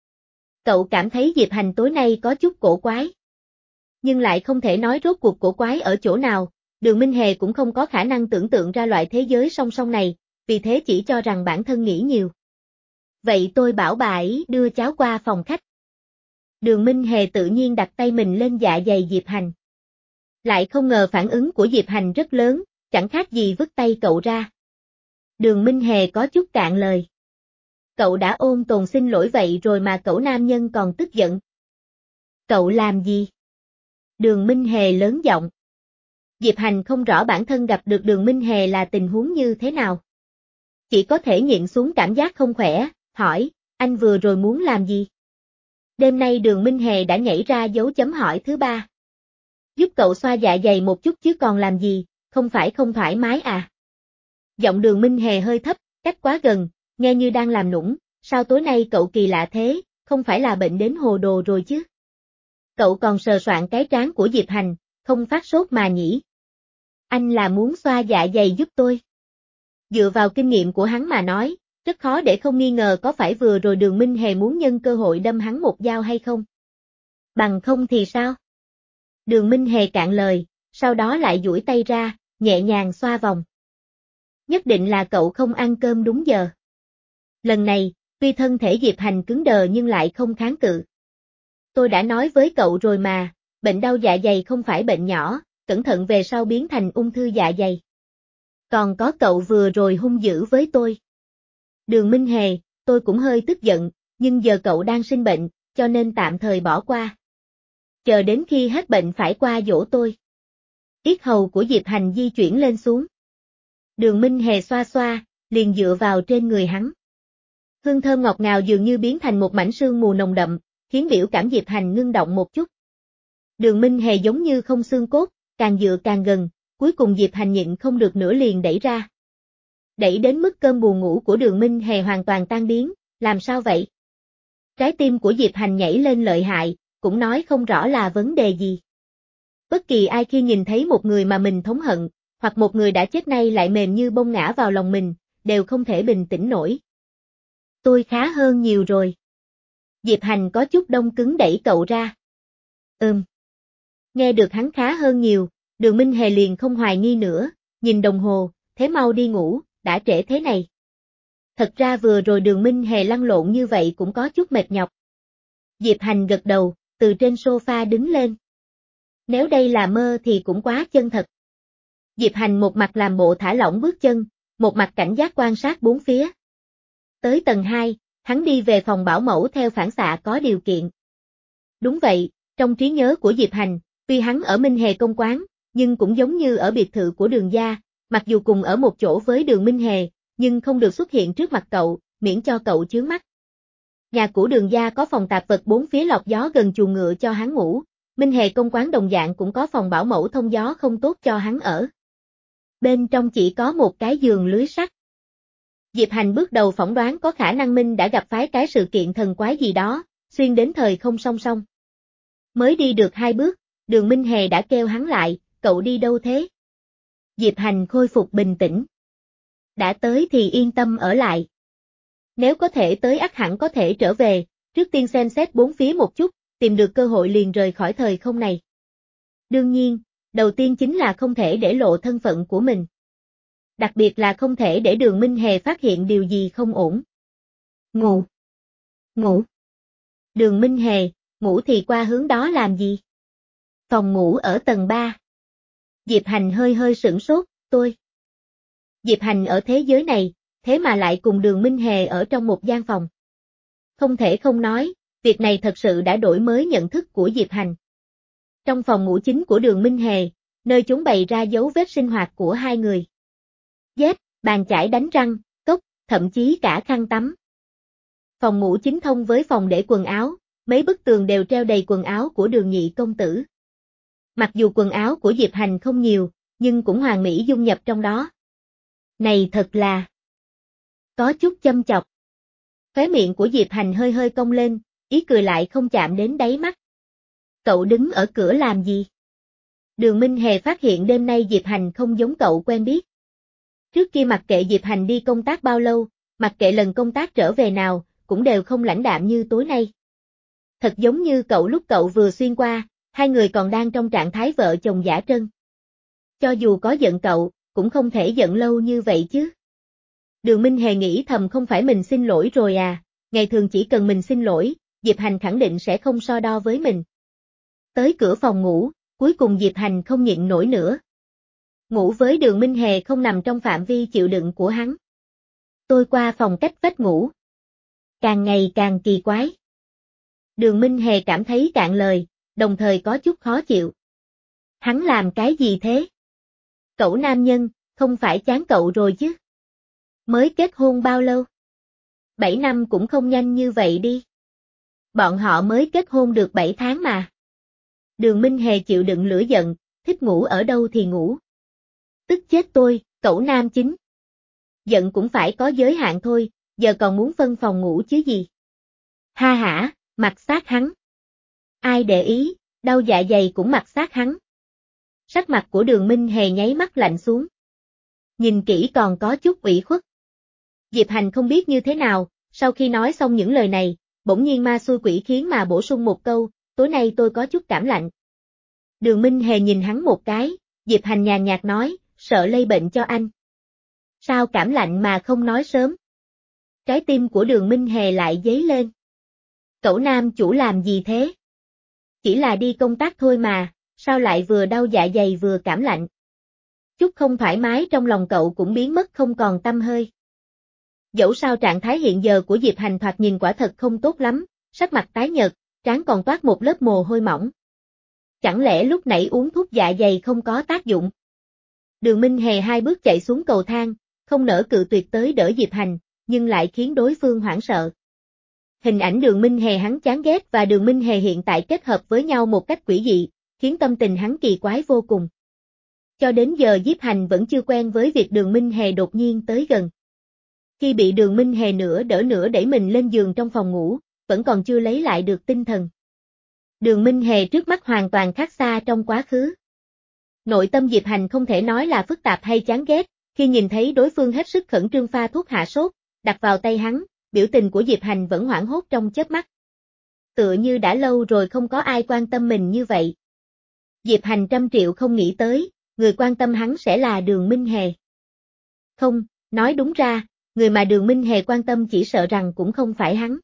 Cậu cảm thấy Diệp Hành tối nay có chút cổ quái. Nhưng lại không thể nói rốt cuộc cổ quái ở chỗ nào, Đường Minh Hề cũng không có khả năng tưởng tượng ra loại thế giới song song này, vì thế chỉ cho rằng bản thân nghĩ nhiều. Vậy tôi bảo bà ấy đưa cháu qua phòng khách. Đường Minh Hề tự nhiên đặt tay mình lên dạ dày Diệp Hành. Lại không ngờ phản ứng của Diệp Hành rất lớn, chẳng khác gì vứt tay cậu ra. Đường Minh Hề có chút cạn lời. Cậu đã ôn tồn xin lỗi vậy rồi mà cậu nam nhân còn tức giận. Cậu làm gì? Đường Minh Hề lớn giọng. Diệp Hành không rõ bản thân gặp được Đường Minh Hề là tình huống như thế nào. Chỉ có thể nhịn xuống cảm giác không khỏe, hỏi, anh vừa rồi muốn làm gì? Đêm nay Đường Minh Hề đã nhảy ra dấu chấm hỏi thứ ba. Giúp cậu xoa dạ dày một chút chứ còn làm gì, không phải không thoải mái à? Giọng Đường Minh Hề hơi thấp, cách quá gần, nghe như đang làm nũng, sao tối nay cậu kỳ lạ thế, không phải là bệnh đến hồ đồ rồi chứ? Cậu còn sờ soạng cái trán của Diệp Hành, không phát sốt mà nhỉ? Anh là muốn xoa dạ dày giúp tôi. Dựa vào kinh nghiệm của hắn mà nói, rất khó để không nghi ngờ có phải vừa rồi Đường Minh Hề muốn nhân cơ hội đâm hắn một dao hay không? Bằng không thì sao? Đường Minh Hề cạn lời, sau đó lại duỗi tay ra, nhẹ nhàng xoa vòng. Nhất định là cậu không ăn cơm đúng giờ. Lần này, tuy thân thể Diệp Hành cứng đờ nhưng lại không kháng cự. Tôi đã nói với cậu rồi mà, bệnh đau dạ dày không phải bệnh nhỏ, cẩn thận về sau biến thành ung thư dạ dày. Còn có cậu vừa rồi hung dữ với tôi. Đường Minh Hề, tôi cũng hơi tức giận, nhưng giờ cậu đang sinh bệnh, cho nên tạm thời bỏ qua. Chờ đến khi hết bệnh phải qua dỗ tôi. Yết hầu của Diệp Hành di chuyển lên xuống. Đường Minh Hề xoa xoa, liền dựa vào trên người hắn. Hương thơm ngọt ngào dường như biến thành một mảnh sương mù nồng đậm, khiến biểu cảm Diệp Hành ngưng động một chút. Đường Minh Hề giống như không xương cốt, càng dựa càng gần, cuối cùng Diệp Hành nhịn không được nữa liền đẩy ra. Đẩy đến mức cơn buồn ngủ của Đường Minh Hề hoàn toàn tan biến, làm sao vậy? Trái tim của Diệp Hành nhảy lên lợi hại, cũng nói không rõ là vấn đề gì. Bất kỳ ai khi nhìn thấy một người mà mình thống hận, hoặc một người đã chết nay lại mềm như bông ngã vào lòng mình, đều không thể bình tĩnh nổi. Tôi khá hơn nhiều rồi. Diệp Hành có chút đông cứng đẩy cậu ra. Ừm. Nghe được hắn khá hơn nhiều, Đường Minh Hề liền không hoài nghi nữa, nhìn đồng hồ, thế mau đi ngủ, đã trễ thế này. Thật ra vừa rồi Đường Minh Hề lăn lộn như vậy cũng có chút mệt nhọc. Diệp Hành gật đầu, từ trên sofa đứng lên. Nếu đây là mơ thì cũng quá chân thật. Diệp Hành một mặt làm bộ thả lỏng bước chân, một mặt cảnh giác quan sát bốn phía. Tới tầng hai, hắn đi về phòng bảo mẫu theo phản xạ có điều kiện. Đúng vậy, trong trí nhớ của Diệp Hành, tuy hắn ở Minh Hề công quán, nhưng cũng giống như ở biệt thự của Đường gia, mặc dù cùng ở một chỗ với Đường Minh Hề, nhưng không được xuất hiện trước mặt cậu, miễn cho cậu chướng mắt. Nhà của Đường gia có phòng tạp vật bốn phía lọc gió gần chuồng ngựa cho hắn ngủ, Minh Hề công quán đồng dạng cũng có phòng bảo mẫu thông gió không tốt cho hắn ở. Bên trong chỉ có một cái giường lưới sắt. Diệp Hành bước đầu phỏng đoán có khả năng Minh đã gặp phải cái sự kiện thần quái gì đó, xuyên đến thời không song song. Mới đi được hai bước, Đường Minh Hề đã kêu hắn lại, cậu đi đâu thế? Diệp Hành khôi phục bình tĩnh. Đã tới thì yên tâm ở lại. Nếu có thể tới ắt hẳn có thể trở về, trước tiên xem xét bốn phía một chút, tìm được cơ hội liền rời khỏi thời không này. Đương nhiên, đầu tiên chính là không thể để lộ thân phận của mình. Đặc biệt là không thể để Đường Minh Hề phát hiện điều gì không ổn. Ngủ. Ngủ. Đường Minh Hề, ngủ thì qua hướng đó làm gì? Phòng ngủ ở tầng ba. Diệp Hành hơi hơi sửng sốt, tôi. Diệp Hành ở thế giới này, thế mà lại cùng Đường Minh Hề ở trong một gian phòng. Không thể không nói, việc này thật sự đã đổi mới nhận thức của Diệp Hành. Trong phòng ngủ chính của Đường Minh Hề, nơi chúng bày ra dấu vết sinh hoạt của hai người. Dép, bàn chải đánh răng, cốc, thậm chí cả khăn tắm. Phòng ngủ chính thông với phòng để quần áo, mấy bức tường đều treo đầy quần áo của Đường nhị công tử. Mặc dù quần áo của Diệp Hành không nhiều, nhưng cũng hoàn mỹ dung nhập trong đó. Này thật là có chút châm chọc. Khóe miệng của Diệp Hành hơi hơi cong lên, ý cười lại không chạm đến đáy mắt. Cậu đứng ở cửa làm gì? Đường Minh Hề phát hiện đêm nay Diệp Hành không giống cậu quen biết. Trước kia mặc kệ Diệp Hành đi công tác bao lâu, mặc kệ lần công tác trở về nào, cũng đều không lãnh đạm như tối nay. Thật giống như cậu lúc cậu vừa xuyên qua, hai người còn đang trong trạng thái vợ chồng giả trân. Cho dù có giận cậu, cũng không thể giận lâu như vậy chứ. Đường Minh Hề nghĩ thầm không phải mình xin lỗi rồi à, ngày thường chỉ cần mình xin lỗi, Diệp Hành khẳng định sẽ không so đo với mình. Tới cửa phòng ngủ, cuối cùng Diệp Hành không nhịn nổi nữa. Ngủ với Đường Minh Hề không nằm trong phạm vi chịu đựng của hắn. Tôi qua phòng cách vách ngủ. Càng ngày càng kỳ quái. Đường Minh Hề cảm thấy cạn lời, đồng thời có chút khó chịu. Hắn làm cái gì thế? Cậu nam nhân, không phải chán cậu rồi chứ? Mới kết hôn bao lâu? Bảy năm cũng không nhanh như vậy đi. Bọn họ mới kết hôn được bảy tháng mà. Đường Minh Hề chịu đựng lửa giận, thích ngủ ở đâu thì ngủ. Tức chết tôi, cậu nam chính. Giận cũng phải có giới hạn thôi, giờ còn muốn phân phòng ngủ chứ gì. Ha hả, mặc sát hắn. Ai để ý, đau dạ dày cũng mặc sát hắn. Sắc mặt của Đường Minh Hề nháy mắt lạnh xuống. Nhìn kỹ còn có chút ủy khuất. Diệp Hành không biết như thế nào, sau khi nói xong những lời này, bỗng nhiên ma xui quỷ khiến mà bổ sung một câu, tối nay tôi có chút cảm lạnh. Đường Minh Hề nhìn hắn một cái, Diệp Hành nhàn nhạt nói, sợ lây bệnh cho anh. Sao cảm lạnh mà không nói sớm? Trái tim của Đường Minh Hề lại dấy lên. Cậu nam chủ làm gì thế? Chỉ là đi công tác thôi mà, sao lại vừa đau dạ dày vừa cảm lạnh? Chút không thoải mái trong lòng cậu cũng biến mất không còn tăm hơi. Dẫu sao trạng thái hiện giờ của Diệp Hành thoạt nhìn quả thật không tốt lắm, sắc mặt tái nhợt, trán còn toát một lớp mồ hôi mỏng. Chẳng lẽ lúc nãy uống thuốc dạ dày không có tác dụng? Đường Minh Hề hai bước chạy xuống cầu thang, không nỡ cự tuyệt tới đỡ Diệp Hành, nhưng lại khiến đối phương hoảng sợ. Hình ảnh Đường Minh Hề hắn chán ghét và Đường Minh Hề hiện tại kết hợp với nhau một cách quỷ dị, khiến tâm tình hắn kỳ quái vô cùng. Cho đến giờ Diệp Hành vẫn chưa quen với việc Đường Minh Hề đột nhiên tới gần. Khi bị Đường Minh Hề nửa đỡ nửa đẩy mình lên giường trong phòng ngủ, vẫn còn chưa lấy lại được tinh thần. Đường Minh Hề trước mắt hoàn toàn khác xa trong quá khứ. Nội tâm Diệp Hành không thể nói là phức tạp hay chán ghét, khi nhìn thấy đối phương hết sức khẩn trương pha thuốc hạ sốt, đặt vào tay hắn, biểu tình của Diệp Hành vẫn hoảng hốt trong chớp mắt. Tựa như đã lâu rồi không có ai quan tâm mình như vậy. Diệp Hành trăm triệu không nghĩ tới, người quan tâm hắn sẽ là Đường Minh Hề. Không, nói đúng ra, người mà Đường Minh Hề quan tâm chỉ sợ rằng cũng không phải hắn,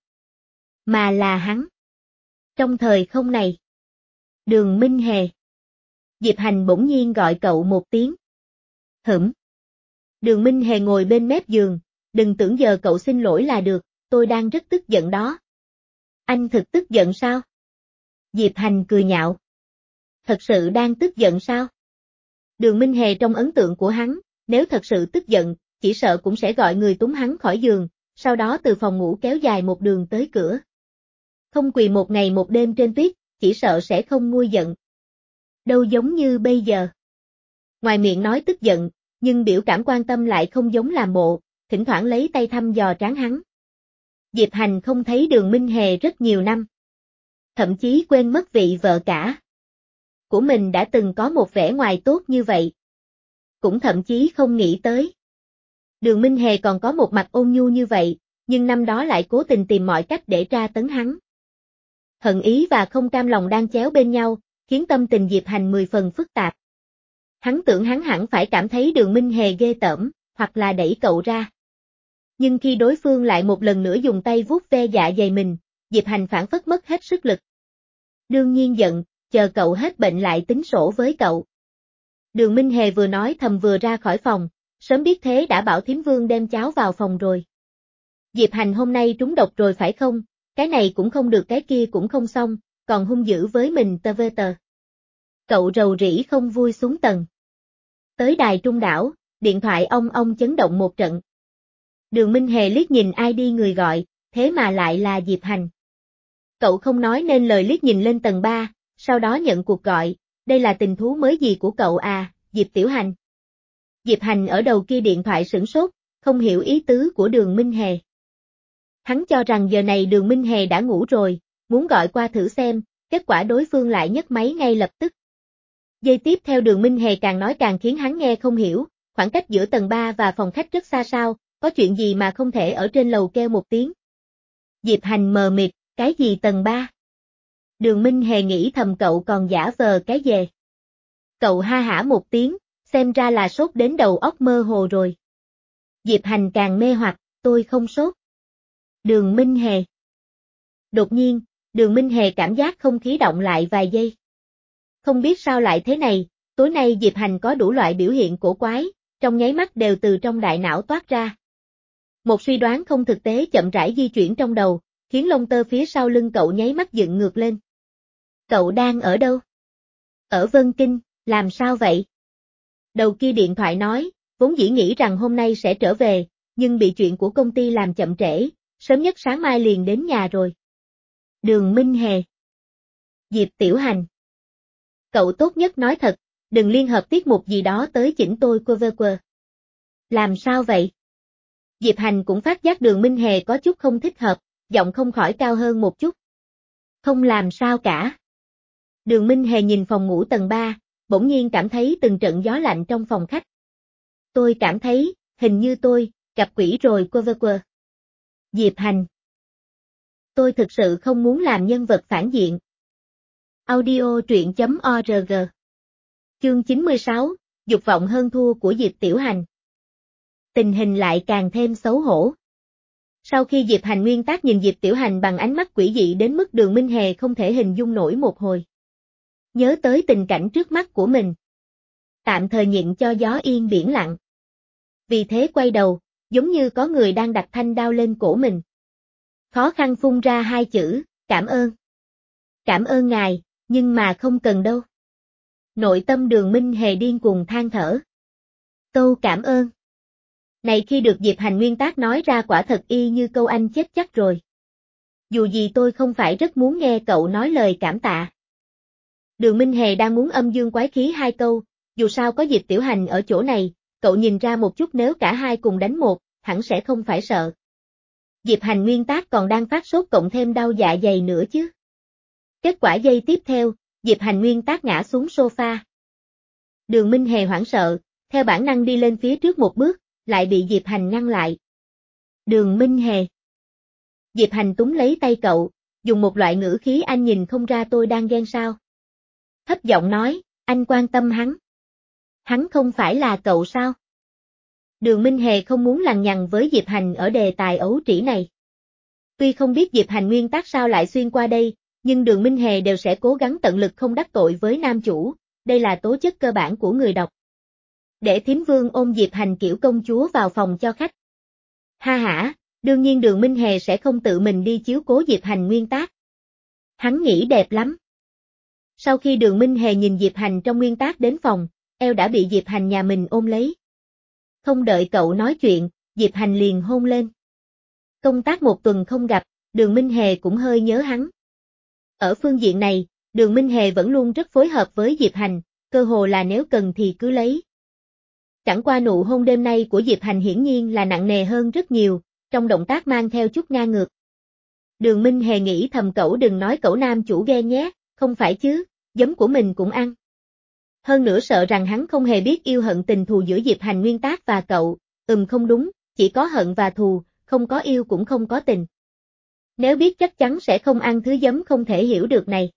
mà là hắn. Trong thời không này, Đường Minh Hề. Diệp Hành bỗng nhiên gọi cậu một tiếng. Hửm. Đường Minh Hề ngồi bên mép giường, đừng tưởng giờ cậu xin lỗi là được, tôi đang rất tức giận đó. Anh thực tức giận sao? Diệp Hành cười nhạo. Thật sự đang tức giận sao? Đường Minh Hề trong ấn tượng của hắn, nếu thật sự tức giận, chỉ sợ cũng sẽ gọi người túm hắn khỏi giường, sau đó từ phòng ngủ kéo dài một đường tới cửa. Không quỳ một ngày một đêm trên tuyết, chỉ sợ sẽ không nguôi giận. Đâu giống như bây giờ. Ngoài miệng nói tức giận, nhưng biểu cảm quan tâm lại không giống làm bộ, thỉnh thoảng lấy tay thăm dò trán hắn. Diệp Hành không thấy Đường Minh Hề rất nhiều năm. Thậm chí quên mất vị vợ cả của mình đã từng có một vẻ ngoài tốt như vậy. Cũng thậm chí không nghĩ tới. Đường Minh Hề còn có một mặt ôn nhu như vậy, nhưng năm đó lại cố tình tìm mọi cách để tra tấn hắn. Hận ý và không cam lòng đang chéo bên nhau, khiến tâm tình Diệp Hành mười phần phức tạp. Hắn tưởng hắn hẳn phải cảm thấy Đường Minh Hề ghê tởm, hoặc là đẩy cậu ra. Nhưng khi đối phương lại một lần nữa dùng tay vuốt ve dạ dày mình, Diệp Hành phản phất mất hết sức lực. Đương nhiên giận, chờ cậu hết bệnh lại tính sổ với cậu. Đường Minh Hề vừa nói thầm vừa ra khỏi phòng, sớm biết thế đã bảo thím Vương đem cháo vào phòng rồi. Diệp Hành hôm nay trúng độc rồi phải không, cái này cũng không được cái kia cũng không xong, còn hung dữ với mình tơ vơ tờ. Cậu rầu rĩ không vui xuống tầng. Tới đài trung đảo, điện thoại ong ong chấn động một trận. Đường Minh Hề liếc nhìn ai đi người gọi, thế mà lại là Diệp Hành. Cậu không nói nên lời liếc nhìn lên tầng ba, sau đó nhận cuộc gọi, đây là tình thú mới gì của cậu à, Diệp Tiểu Hành. Diệp Hành ở đầu kia điện thoại sửng sốt, không hiểu ý tứ của Đường Minh Hề. Hắn cho rằng giờ này Đường Minh Hề đã ngủ rồi, muốn gọi qua thử xem, kết quả đối phương lại nhấc máy ngay lập tức. Giây tiếp theo Đường Minh Hề càng nói càng khiến hắn nghe không hiểu, khoảng cách giữa tầng ba và phòng khách rất xa sao, có chuyện gì mà không thể ở trên lầu kêu một tiếng. Diệp Hành mờ mịt, cái gì tầng ba? Đường Minh Hề nghĩ thầm cậu còn giả vờ cái gì. Cậu ha hả một tiếng, xem ra là sốt đến đầu óc mơ hồ rồi. Diệp Hành càng mê hoặc, tôi không sốt. Đường Minh Hề. Đột nhiên, Đường Minh Hề cảm giác không khí động lại vài giây. Không biết sao lại thế này, Tối nay Diệp Hành có đủ loại biểu hiện cổ quái, trong nháy mắt đều từ trong đại não toát ra. Một suy đoán không thực tế chậm rãi di chuyển trong đầu, khiến lông tơ phía sau lưng cậu nháy mắt dựng ngược lên. Cậu đang ở đâu? Ở Vân Kinh, làm sao vậy? Đầu kia điện thoại nói, vốn dĩ nghĩ rằng hôm nay sẽ trở về, nhưng bị chuyện của công ty làm chậm trễ, sớm nhất sáng mai liền đến nhà rồi. Đường Minh Hề. Diệp Tiểu Hành. Cậu tốt nhất nói thật, đừng liên hợp tiết mục gì đó tới chỉnh tôi cover quờ. Làm sao vậy? Diệp Hành cũng phát giác Đường Minh Hề có chút không thích hợp, giọng không khỏi cao hơn một chút. Không làm sao cả. Đường Minh Hề nhìn phòng ngủ tầng ba, bỗng nhiên cảm thấy từng trận gió lạnh trong phòng khách. Tôi cảm thấy, hình như tôi, gặp quỷ rồi cover quờ. Diệp Hành. Tôi thực sự không muốn làm nhân vật phản diện. Audio truyện chấm org. Chương chín mươi sáu, dục vọng hơn thua của Diệp Tiểu Hành. Tình hình lại càng thêm xấu hổ. Sau khi Diệp Hành nguyên tác nhìn Diệp Tiểu Hành bằng ánh mắt quỷ dị đến mức Đường Minh Hề không thể hình dung nổi một hồi. Nhớ tới tình cảnh trước mắt của mình. Tạm thời nhịn cho gió yên biển lặng. Vì thế quay đầu, giống như có người đang đặt thanh đao lên cổ mình. Khó khăn phun ra hai chữ, cảm ơn. Cảm ơn ngài, nhưng mà không cần đâu. Nội tâm Đường Minh Hề điên cuồng than thở. Câu cảm ơn. Này khi được Diệp Hành nguyên tác nói ra quả thật y như câu anh chết chắc rồi. Dù gì tôi không phải rất muốn nghe cậu nói lời cảm tạ. Đường Minh Hề đang muốn âm dương quái khí hai câu, dù sao có Diệp Tiểu Hành ở chỗ này, cậu nhìn ra một chút nếu cả hai cùng đánh một, hẳn sẽ không phải sợ. Diệp Hành nguyên tác còn đang phát sốt cộng thêm đau dạ dày nữa chứ. Kết quả giây tiếp theo, Diệp Hành nguyên tác ngã xuống sofa. Đường Minh Hề hoảng sợ, theo bản năng đi lên phía trước một bước, lại bị Diệp Hành ngăn lại. Đường Minh Hề. Diệp Hành túm lấy tay cậu, dùng một loại ngữ khí anh nhìn không ra tôi đang ghen sao. Thấp giọng nói, anh quan tâm hắn. Hắn không phải là cậu sao? Đường Minh Hề không muốn lằng nhằng với Diệp Hành ở đề tài ấu trĩ này. Tuy không biết Diệp Hành nguyên tác sao lại xuyên qua đây, nhưng Đường Minh Hề đều sẽ cố gắng tận lực không đắc tội với nam chủ, đây là tố chất cơ bản của người đọc. Để Thím Vương ôm Diệp Hành kiểu công chúa vào phòng cho khách. Ha hả, đương nhiên Đường Minh Hề sẽ không tự mình đi chiếu cố Diệp Hành nguyên tác. Hắn nghĩ đẹp lắm. Sau khi Đường Minh Hề nhìn Diệp Hành trong nguyên tác đến phòng, eo đã bị Diệp Hành nhà mình ôm lấy. Không đợi cậu nói chuyện, Diệp Hành liền hôn lên. Công tác một tuần không gặp, Đường Minh Hề cũng hơi nhớ hắn. Ở phương diện này, Đường Minh Hề vẫn luôn rất phối hợp với Diệp Hành, cơ hồ là nếu cần thì cứ lấy. Chẳng qua nụ hôn đêm nay của Diệp Hành hiển nhiên là nặng nề hơn rất nhiều, trong động tác mang theo chút ngang ngược. Đường Minh Hề nghĩ thầm cậu đừng nói cậu nam chủ ghe nhé, không phải chứ, giấm của mình cũng ăn. Hơn nữa sợ rằng hắn không hề biết yêu hận tình thù giữa Diệp Hành nguyên tác và cậu, ừm không đúng, chỉ có hận và thù, không có yêu cũng không có tình. Nếu biết chắc chắn sẽ không ăn thứ giấm không thể hiểu được này.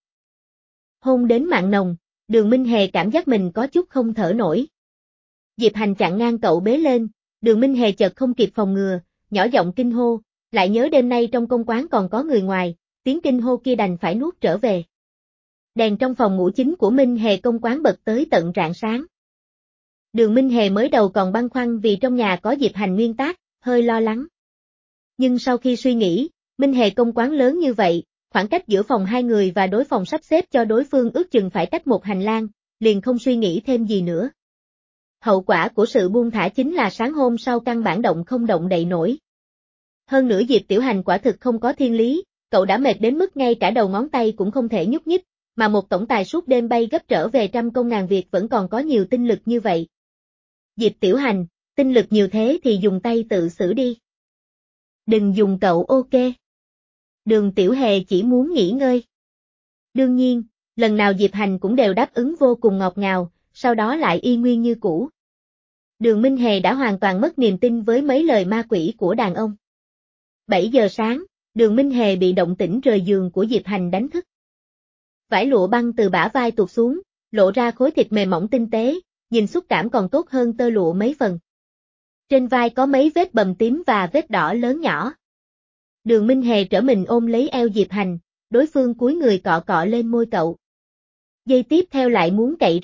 Hôn đến mặn nồng, Đường Minh Hề cảm giác mình có chút không thở nổi. Diệp Hành chặn ngang cậu bế lên, Đường Minh Hề chợt không kịp phòng ngừa, nhỏ giọng kinh hô, lại nhớ đêm nay trong công quán còn có người ngoài, tiếng kinh hô kia đành phải nuốt trở về. Đèn trong phòng ngủ chính của Minh Hề công quán bật tới tận rạng sáng. Đường Minh Hề mới đầu còn băn khoăn vì trong nhà có Diệp Hành nguyên tác, hơi lo lắng. Nhưng sau khi suy nghĩ, Minh Hề công quán lớn như vậy, khoảng cách giữa phòng hai người và đối phòng sắp xếp cho đối phương ước chừng phải cách một hành lang, liền không suy nghĩ thêm gì nữa. Hậu quả của sự buông thả chính là sáng hôm sau căn bản động không động đậy nổi. Hơn nữa Diệp Tiểu Hành quả thực không có thiên lý, cậu đã mệt đến mức ngay cả đầu ngón tay cũng không thể nhúc nhích, mà một tổng tài suốt đêm bay gấp trở về trăm công ngàn việc vẫn còn có nhiều tinh lực như vậy. Diệp Tiểu Hành, tinh lực nhiều thế thì dùng tay tự xử đi. Đừng dùng cậu ok. Đường Tiểu Hề chỉ muốn nghỉ ngơi. Đương nhiên, lần nào Diệp Hành cũng đều đáp ứng vô cùng ngọt ngào, sau đó lại y nguyên như cũ. Đường Minh Hề đã hoàn toàn mất niềm tin với mấy lời ma quỷ của đàn ông. bảy giờ sáng, Đường Minh Hề bị động tĩnh rời giường của Diệp Hành đánh thức. Vải lụa băng từ bả vai tuột xuống, lộ ra khối thịt mềm mỏng tinh tế, nhìn xúc cảm còn tốt hơn tơ lụa mấy phần. Trên vai có mấy vết bầm tím và vết đỏ lớn nhỏ. Đường Minh Hề trở mình ôm lấy eo Diệp Hành, đối phương cúi người cọ cọ lên môi cậu. Giây tiếp theo lại muốn cậy ra,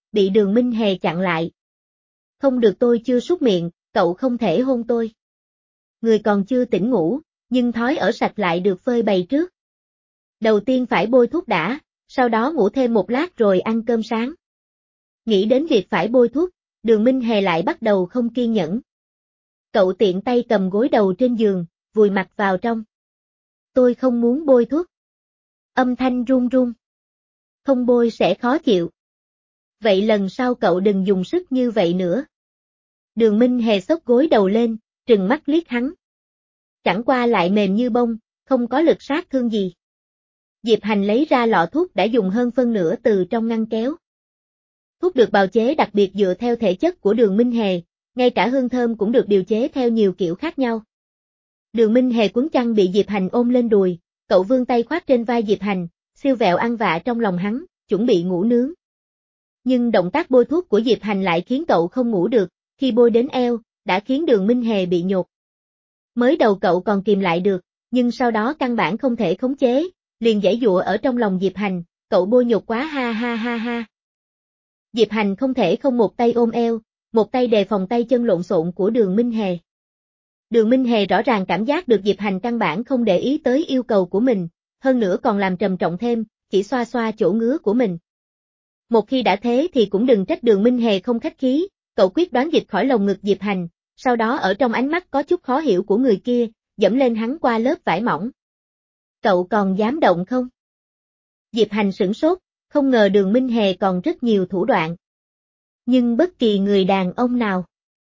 bị Đường Minh Hề chặn lại. Không được, tôi chưa súc miệng, cậu không thể hôn tôi. Người còn chưa tỉnh ngủ, nhưng thói ở sạch lại được phơi bày trước. Đầu tiên phải bôi thuốc đã, sau đó ngủ thêm một lát rồi ăn cơm sáng. Nghĩ đến việc phải bôi thuốc, Đường Minh Hề lại bắt đầu không kiên nhẫn. Cậu tiện tay cầm gối đầu trên giường, vùi mặt vào trong. Tôi không muốn bôi thuốc. Âm thanh run run. Không bôi sẽ khó chịu. Vậy lần sau cậu đừng dùng sức như vậy nữa. Đường Minh Hề xốc gối đầu lên, trừng mắt liếc hắn. Chẳng qua lại mềm như bông, không có lực sát thương gì. Diệp Hành lấy ra lọ thuốc đã dùng hơn phân nửa từ trong ngăn kéo. Thuốc được bào chế đặc biệt dựa theo thể chất của Đường Minh Hề, ngay cả hương thơm cũng được điều chế theo nhiều kiểu khác nhau. Đường Minh Hề quấn chăn bị Diệp Hành ôm lên đùi, cậu vươn tay khoác trên vai Diệp Hành, siêu vẹo ăn vạ trong lòng hắn, chuẩn bị ngủ nướng. Nhưng động tác bôi thuốc của Diệp Hành lại khiến cậu không ngủ được, khi bôi đến eo, đã khiến Đường Minh Hề bị nhột. Mới đầu cậu còn kìm lại được, nhưng sau đó căn bản không thể khống chế, liền giãy giụa ở trong lòng Diệp Hành, cậu bôi nhột quá ha ha ha ha. Diệp Hành không thể không một tay ôm eo, một tay đề phòng tay chân lộn xộn của Đường Minh Hề. Đường Minh Hề rõ ràng cảm giác được Diệp Hành căn bản không để ý tới yêu cầu của mình, hơn nữa còn làm trầm trọng thêm, chỉ xoa xoa chỗ ngứa của mình. Một khi đã thế thì cũng đừng trách Đường Minh Hề không khách khí, cậu quyết đoán dịch khỏi lồng ngực Diệp Hành, sau đó ở trong ánh mắt có chút khó hiểu của người kia, dẫm lên hắn qua lớp vải mỏng. Cậu còn dám động không? Diệp Hành sửng sốt, không ngờ Đường Minh Hề còn rất nhiều thủ đoạn. Nhưng bất kỳ người đàn ông nào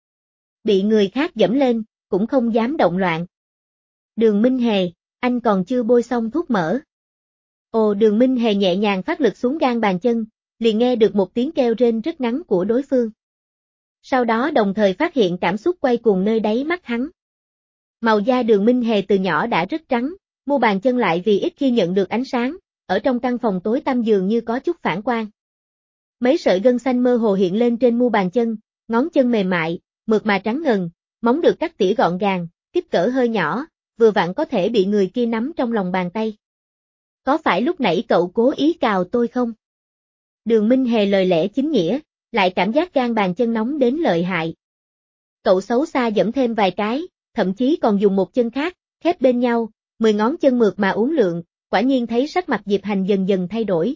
bị người khác dẫm lên, cũng không dám động loạn. Đường Minh Hề, anh còn chưa bôi xong thuốc mỡ. Ồ, Đường Minh Hề nhẹ nhàng phát lực xuống gan bàn chân, liền nghe được một tiếng kêu rên rất ngắn của đối phương. Sau đó đồng thời phát hiện cảm xúc quay cuồng nơi đáy mắt hắn. Màu da Đường Minh Hề từ nhỏ đã rất trắng, mu bàn chân lại vì ít khi nhận được ánh sáng, ở trong căn phòng tối tăm dường như có chút phản quang. Mấy sợi gân xanh mơ hồ hiện lên trên mu bàn chân, ngón chân mềm mại, mượt mà trắng ngần, móng được cắt tỉa gọn gàng, kích cỡ hơi nhỏ, vừa vặn có thể bị người kia nắm trong lòng bàn tay. Có phải lúc nãy cậu cố ý cào tôi không? Đường Minh Hề lời lẽ chính nghĩa, lại cảm giác gan bàn chân nóng đến lợi hại. Cậu xấu xa giẫm thêm vài cái, thậm chí còn dùng một chân khác, khép bên nhau, mười ngón chân mượt mà uốn lượn, quả nhiên thấy sắc mặt Diệp Hành dần dần thay đổi.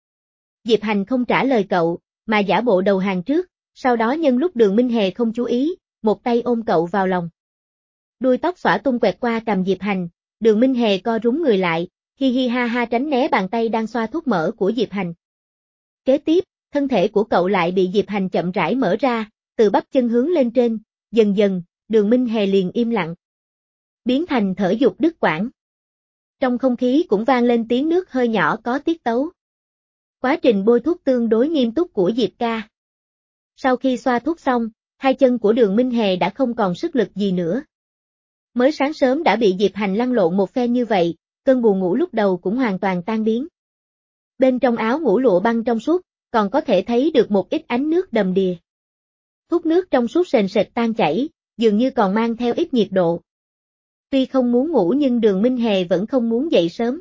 Diệp Hành không trả lời cậu, mà giả bộ đầu hàng trước, sau đó nhân lúc Đường Minh Hề không chú ý, một tay ôm cậu vào lòng. Đuôi tóc xõa tung quẹt qua cằm Diệp Hành, Đường Minh Hề co rúm người lại, hi hi ha ha tránh né bàn tay đang xoa thuốc mỡ của Diệp Hành. Kế tiếp, thân thể của cậu lại bị Diệp Hành chậm rãi mở ra, từ bắp chân hướng lên trên, dần dần, Đường Minh Hề liền im lặng. Biến thành thở dục đứt quãng. Trong không khí cũng vang lên tiếng nước hơi nhỏ có tiết tấu. Quá trình bôi thuốc tương đối nghiêm túc của Diệp ca. Sau khi xoa thuốc xong, hai chân của Đường Minh Hề đã không còn sức lực gì nữa. Mới sáng sớm đã bị Diệp Hành lăn lộn một phen như vậy, cơn buồn ngủ lúc đầu cũng hoàn toàn tan biến. Bên trong áo ngủ lụa băng trong suốt, còn có thể thấy được một ít ánh nước đầm đìa. Thuốc nước trong suốt sền sệt tan chảy, dường như còn mang theo ít nhiệt độ. Tuy không muốn ngủ nhưng Đường Minh Hề vẫn không muốn dậy sớm.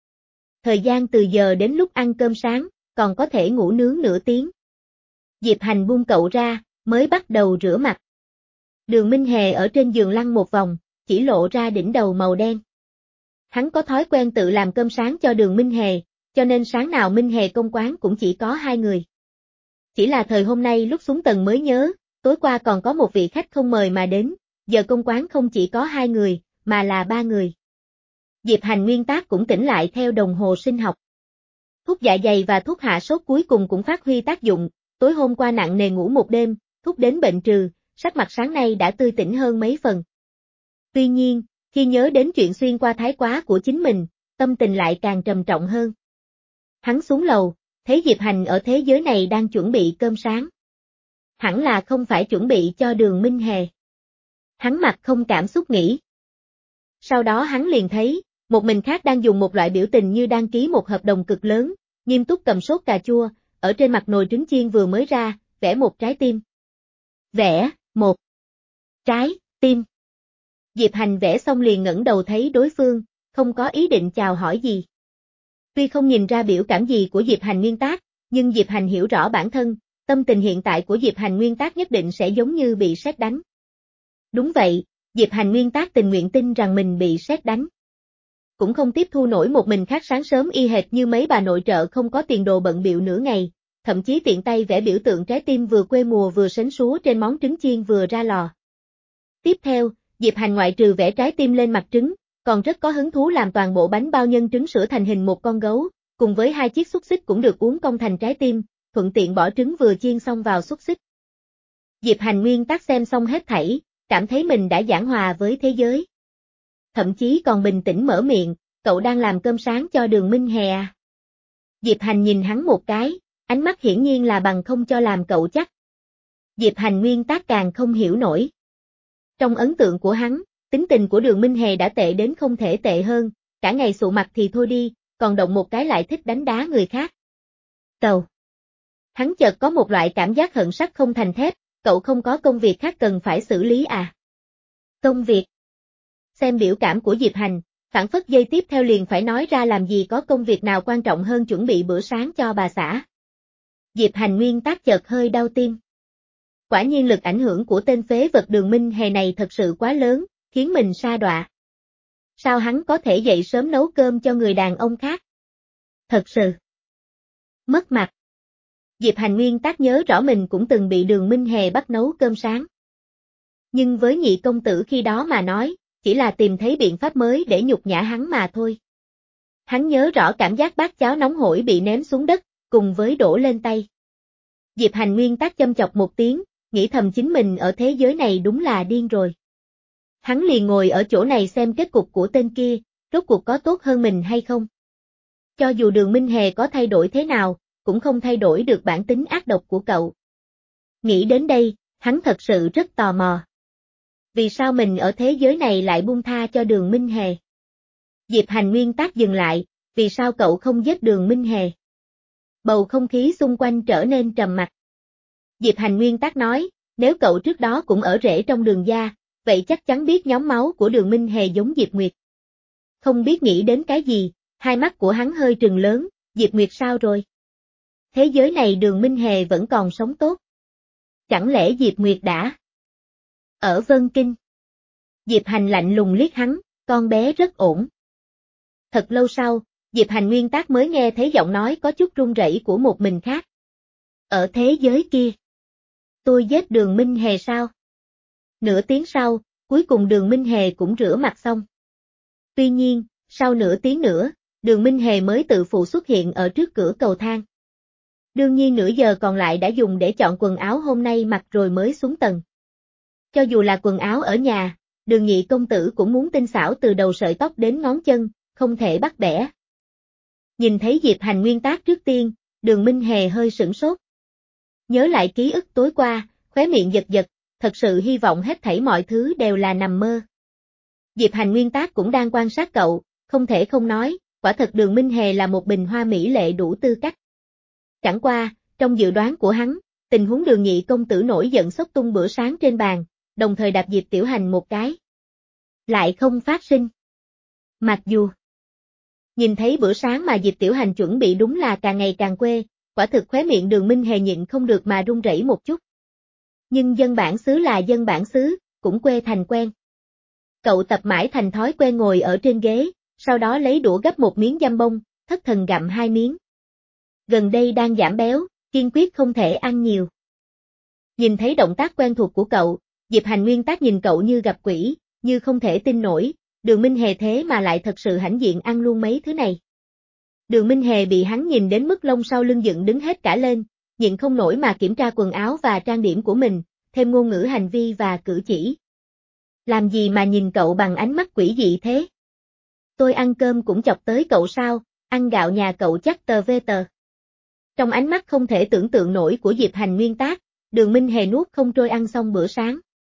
Thời gian từ giờ đến lúc ăn cơm sáng, còn có thể ngủ nướng nửa tiếng. Diệp Hành buông cậu ra, mới bắt đầu rửa mặt. Đường Minh Hề ở trên giường lăn một vòng, chỉ lộ ra đỉnh đầu màu đen. Hắn có thói quen tự làm cơm sáng cho Đường Minh Hề, cho nên sáng nào Minh Hề công quán cũng chỉ có hai người. Chỉ là thời hôm nay lúc xuống tầng mới nhớ, tối qua còn có một vị khách không mời mà đến, giờ công quán không chỉ có hai người, mà là ba người. Diệp Hành nguyên tắc cũng tỉnh lại theo đồng hồ sinh học. Thuốc dạ dày và thuốc hạ sốt cuối cùng cũng phát huy tác dụng, tối hôm qua nặng nề ngủ một đêm, thuốc đến bệnh trừ, sắc mặt sáng nay đã tươi tỉnh hơn mấy phần. Tuy nhiên, khi nhớ đến chuyện xuyên qua thái quá của chính mình, tâm tình lại càng trầm trọng hơn. Hắn xuống lầu, thấy Diệp Hành ở thế giới này đang chuẩn bị cơm sáng. Hẳn là không phải chuẩn bị cho Đường Minh Hề. Hắn mặt không cảm xúc nghĩ. Sau đó hắn liền thấy, một mình khác đang dùng một loại biểu tình như đang ký một hợp đồng cực lớn, nghiêm túc cầm sốt cà chua, ở trên mặt nồi trứng chiên vừa mới ra, vẽ một trái tim. Vẽ, một trái tim. Diệp Hành vẽ xong liền ngẩng đầu thấy đối phương, không có ý định chào hỏi gì. Tuy không nhìn ra biểu cảm gì của Diệp Hành nguyên tác, nhưng Diệp Hành hiểu rõ bản thân, Tâm tình hiện tại của Diệp Hành nguyên tác nhất định sẽ giống như bị sét đánh. Đúng vậy, Diệp Hành nguyên tác tình nguyện tin rằng mình bị sét đánh. Cũng không tiếp thu nổi một mình khác sáng sớm y hệt như mấy bà nội trợ không có tiền đồ bận bịu nửa ngày, thậm chí tiện tay vẽ biểu tượng trái tim vừa quê mùa vừa sến súa trên món trứng chiên vừa ra lò. Tiếp theo, Diệp Hành ngoại trừ vẽ trái tim lên mặt trứng, còn rất có hứng thú làm toàn bộ bánh bao nhân trứng sữa thành hình một con gấu, cùng với hai chiếc xúc xích cũng được uốn cong thành trái tim, thuận tiện bỏ trứng vừa chiên xong vào xúc xích. Diệp Hành nguyên tác xem xong hết thảy, cảm thấy mình đã giảng hòa với thế giới. Thậm chí còn bình tĩnh mở miệng, cậu đang làm cơm sáng cho Đường Minh Hè à? Diệp Hành nhìn hắn một cái, ánh mắt hiển nhiên là bằng không cho làm cậu chắc. Diệp Hành nguyên tác càng không hiểu nổi. Trong ấn tượng của hắn, tính tình của Đường Minh Hề đã tệ đến không thể tệ hơn, cả ngày sụ mặt thì thôi đi, còn động một cái lại thích đánh đá người khác. Cậu. Hắn chợt có một loại cảm giác hận sắt không thành thép, cậu không có công việc khác cần phải xử lý à? Công việc. Xem biểu cảm của Diệp Hành, phảng phất giây tiếp theo liền phải nói ra làm gì có công việc nào quan trọng hơn chuẩn bị bữa sáng cho bà xã. Diệp Hành nguyên tác chợt hơi đau tim. Quả nhiên lực ảnh hưởng của tên phế vật Đường Minh Hề này thật sự quá lớn, khiến mình sa đọa. Sao hắn có thể dậy sớm nấu cơm cho người đàn ông khác? Thật sự mất mặt. Diệp Hành nguyên tác nhớ rõ mình cũng từng bị Đường Minh Hề bắt nấu cơm sáng. Nhưng với nhị công tử khi đó mà nói, chỉ là tìm thấy biện pháp mới để nhục nhã hắn mà thôi. Hắn nhớ rõ cảm giác bát cháo nóng hổi bị ném xuống đất, cùng với đổ lên tay. Diệp Hành nguyên tác châm chọc một tiếng, nghĩ thầm chính mình ở thế giới này đúng là điên rồi. Hắn liền ngồi ở chỗ này xem kết cục của tên kia, rốt cuộc có tốt hơn mình hay không. Cho dù Đường Minh Hề có thay đổi thế nào, cũng không thay đổi được bản tính ác độc của cậu. Nghĩ đến đây, hắn thật sự rất tò mò. Vì sao mình ở thế giới này lại buông tha cho Đường Minh Hề? Diệp Hành nguyên tác dừng lại, vì sao cậu không giết Đường Minh Hề? Bầu không khí xung quanh trở nên trầm mặc. Diệp Hành nguyên tác nói, nếu cậu trước đó cũng ở rễ trong Đường gia, vậy chắc chắn biết nhóm máu của Đường Minh Hề giống Diệp Nguyệt. Không biết nghĩ đến cái gì, hai mắt của hắn hơi trừng lớn, Diệp Nguyệt sao rồi? Thế giới này Đường Minh Hề vẫn còn sống tốt. Chẳng lẽ Diệp Nguyệt đã ở Vân Kinh? Diệp Hành lạnh lùng liếc hắn, con bé rất ổn. Thật lâu sau, Diệp Hành nguyên tác mới nghe thấy giọng nói có chút run rẩy của một mình khác. Ở thế giới kia, tôi giết Đường Minh Hề sao? Nửa tiếng sau, cuối cùng Đường Minh Hề cũng rửa mặt xong. Tuy nhiên, sau nửa tiếng nữa, Đường Minh Hề mới tự phụ xuất hiện ở trước cửa cầu thang. Đương nhiên nửa giờ còn lại đã dùng để chọn quần áo hôm nay mặc rồi mới xuống tầng. Cho dù là quần áo ở nhà, Đường nhị công tử cũng muốn tinh xảo từ đầu sợi tóc đến ngón chân, không thể bắt bẻ. Nhìn thấy Diệp Hành nguyên tác trước tiên, Đường Minh Hề hơi sửng sốt. Nhớ lại ký ức tối qua, khóe miệng giật giật, thật sự hy vọng hết thảy mọi thứ đều là nằm mơ. Diệp Hành nguyên tác cũng đang quan sát cậu, không thể không nói, quả thật Đường Minh Hề là một bình hoa mỹ lệ đủ tư cách. Chẳng qua, trong dự đoán của hắn, tình huống Đường nhị công tử nổi giận xốc tung bữa sáng trên bàn, đồng thời đạp Diệp Tiểu Hành một cái. Lại không phát sinh. Mặc dù nhìn thấy bữa sáng mà Diệp Tiểu Hành chuẩn bị đúng là càng ngày càng quê, quả thực khóe miệng Đường Minh Hề nhịn không được mà run rẩy một chút. Nhưng dân bản xứ là dân bản xứ, cũng quê thành quen. Cậu tập mãi thành thói quen ngồi ở trên ghế, sau đó lấy đũa gấp một miếng giam bông, thất thần gặm hai miếng. Gần đây đang giảm béo, kiên quyết không thể ăn nhiều. Nhìn thấy động tác quen thuộc của cậu, Diệp Hành nguyên tác nhìn cậu như gặp quỷ, như không thể tin nổi, Đường Minh Hề thế mà lại thật sự hãnh diện ăn luôn mấy thứ này. Đường Minh Hề bị hắn nhìn đến mức lông sau lưng dựng đứng hết cả lên, nhịn không nổi mà kiểm tra quần áo và trang điểm của mình, thêm ngôn ngữ hành vi và cử chỉ. Làm gì mà nhìn cậu bằng ánh mắt quỷ dị thế? Tôi ăn cơm cũng chọc tới cậu sao, ăn gạo nhà cậu chắc tờ vê tờ. Trong ánh mắt không thể tưởng tượng nổi của Diệp Hành nguyên tác, Đường Minh Hề nuốt không trôi ăn xong bữa sáng.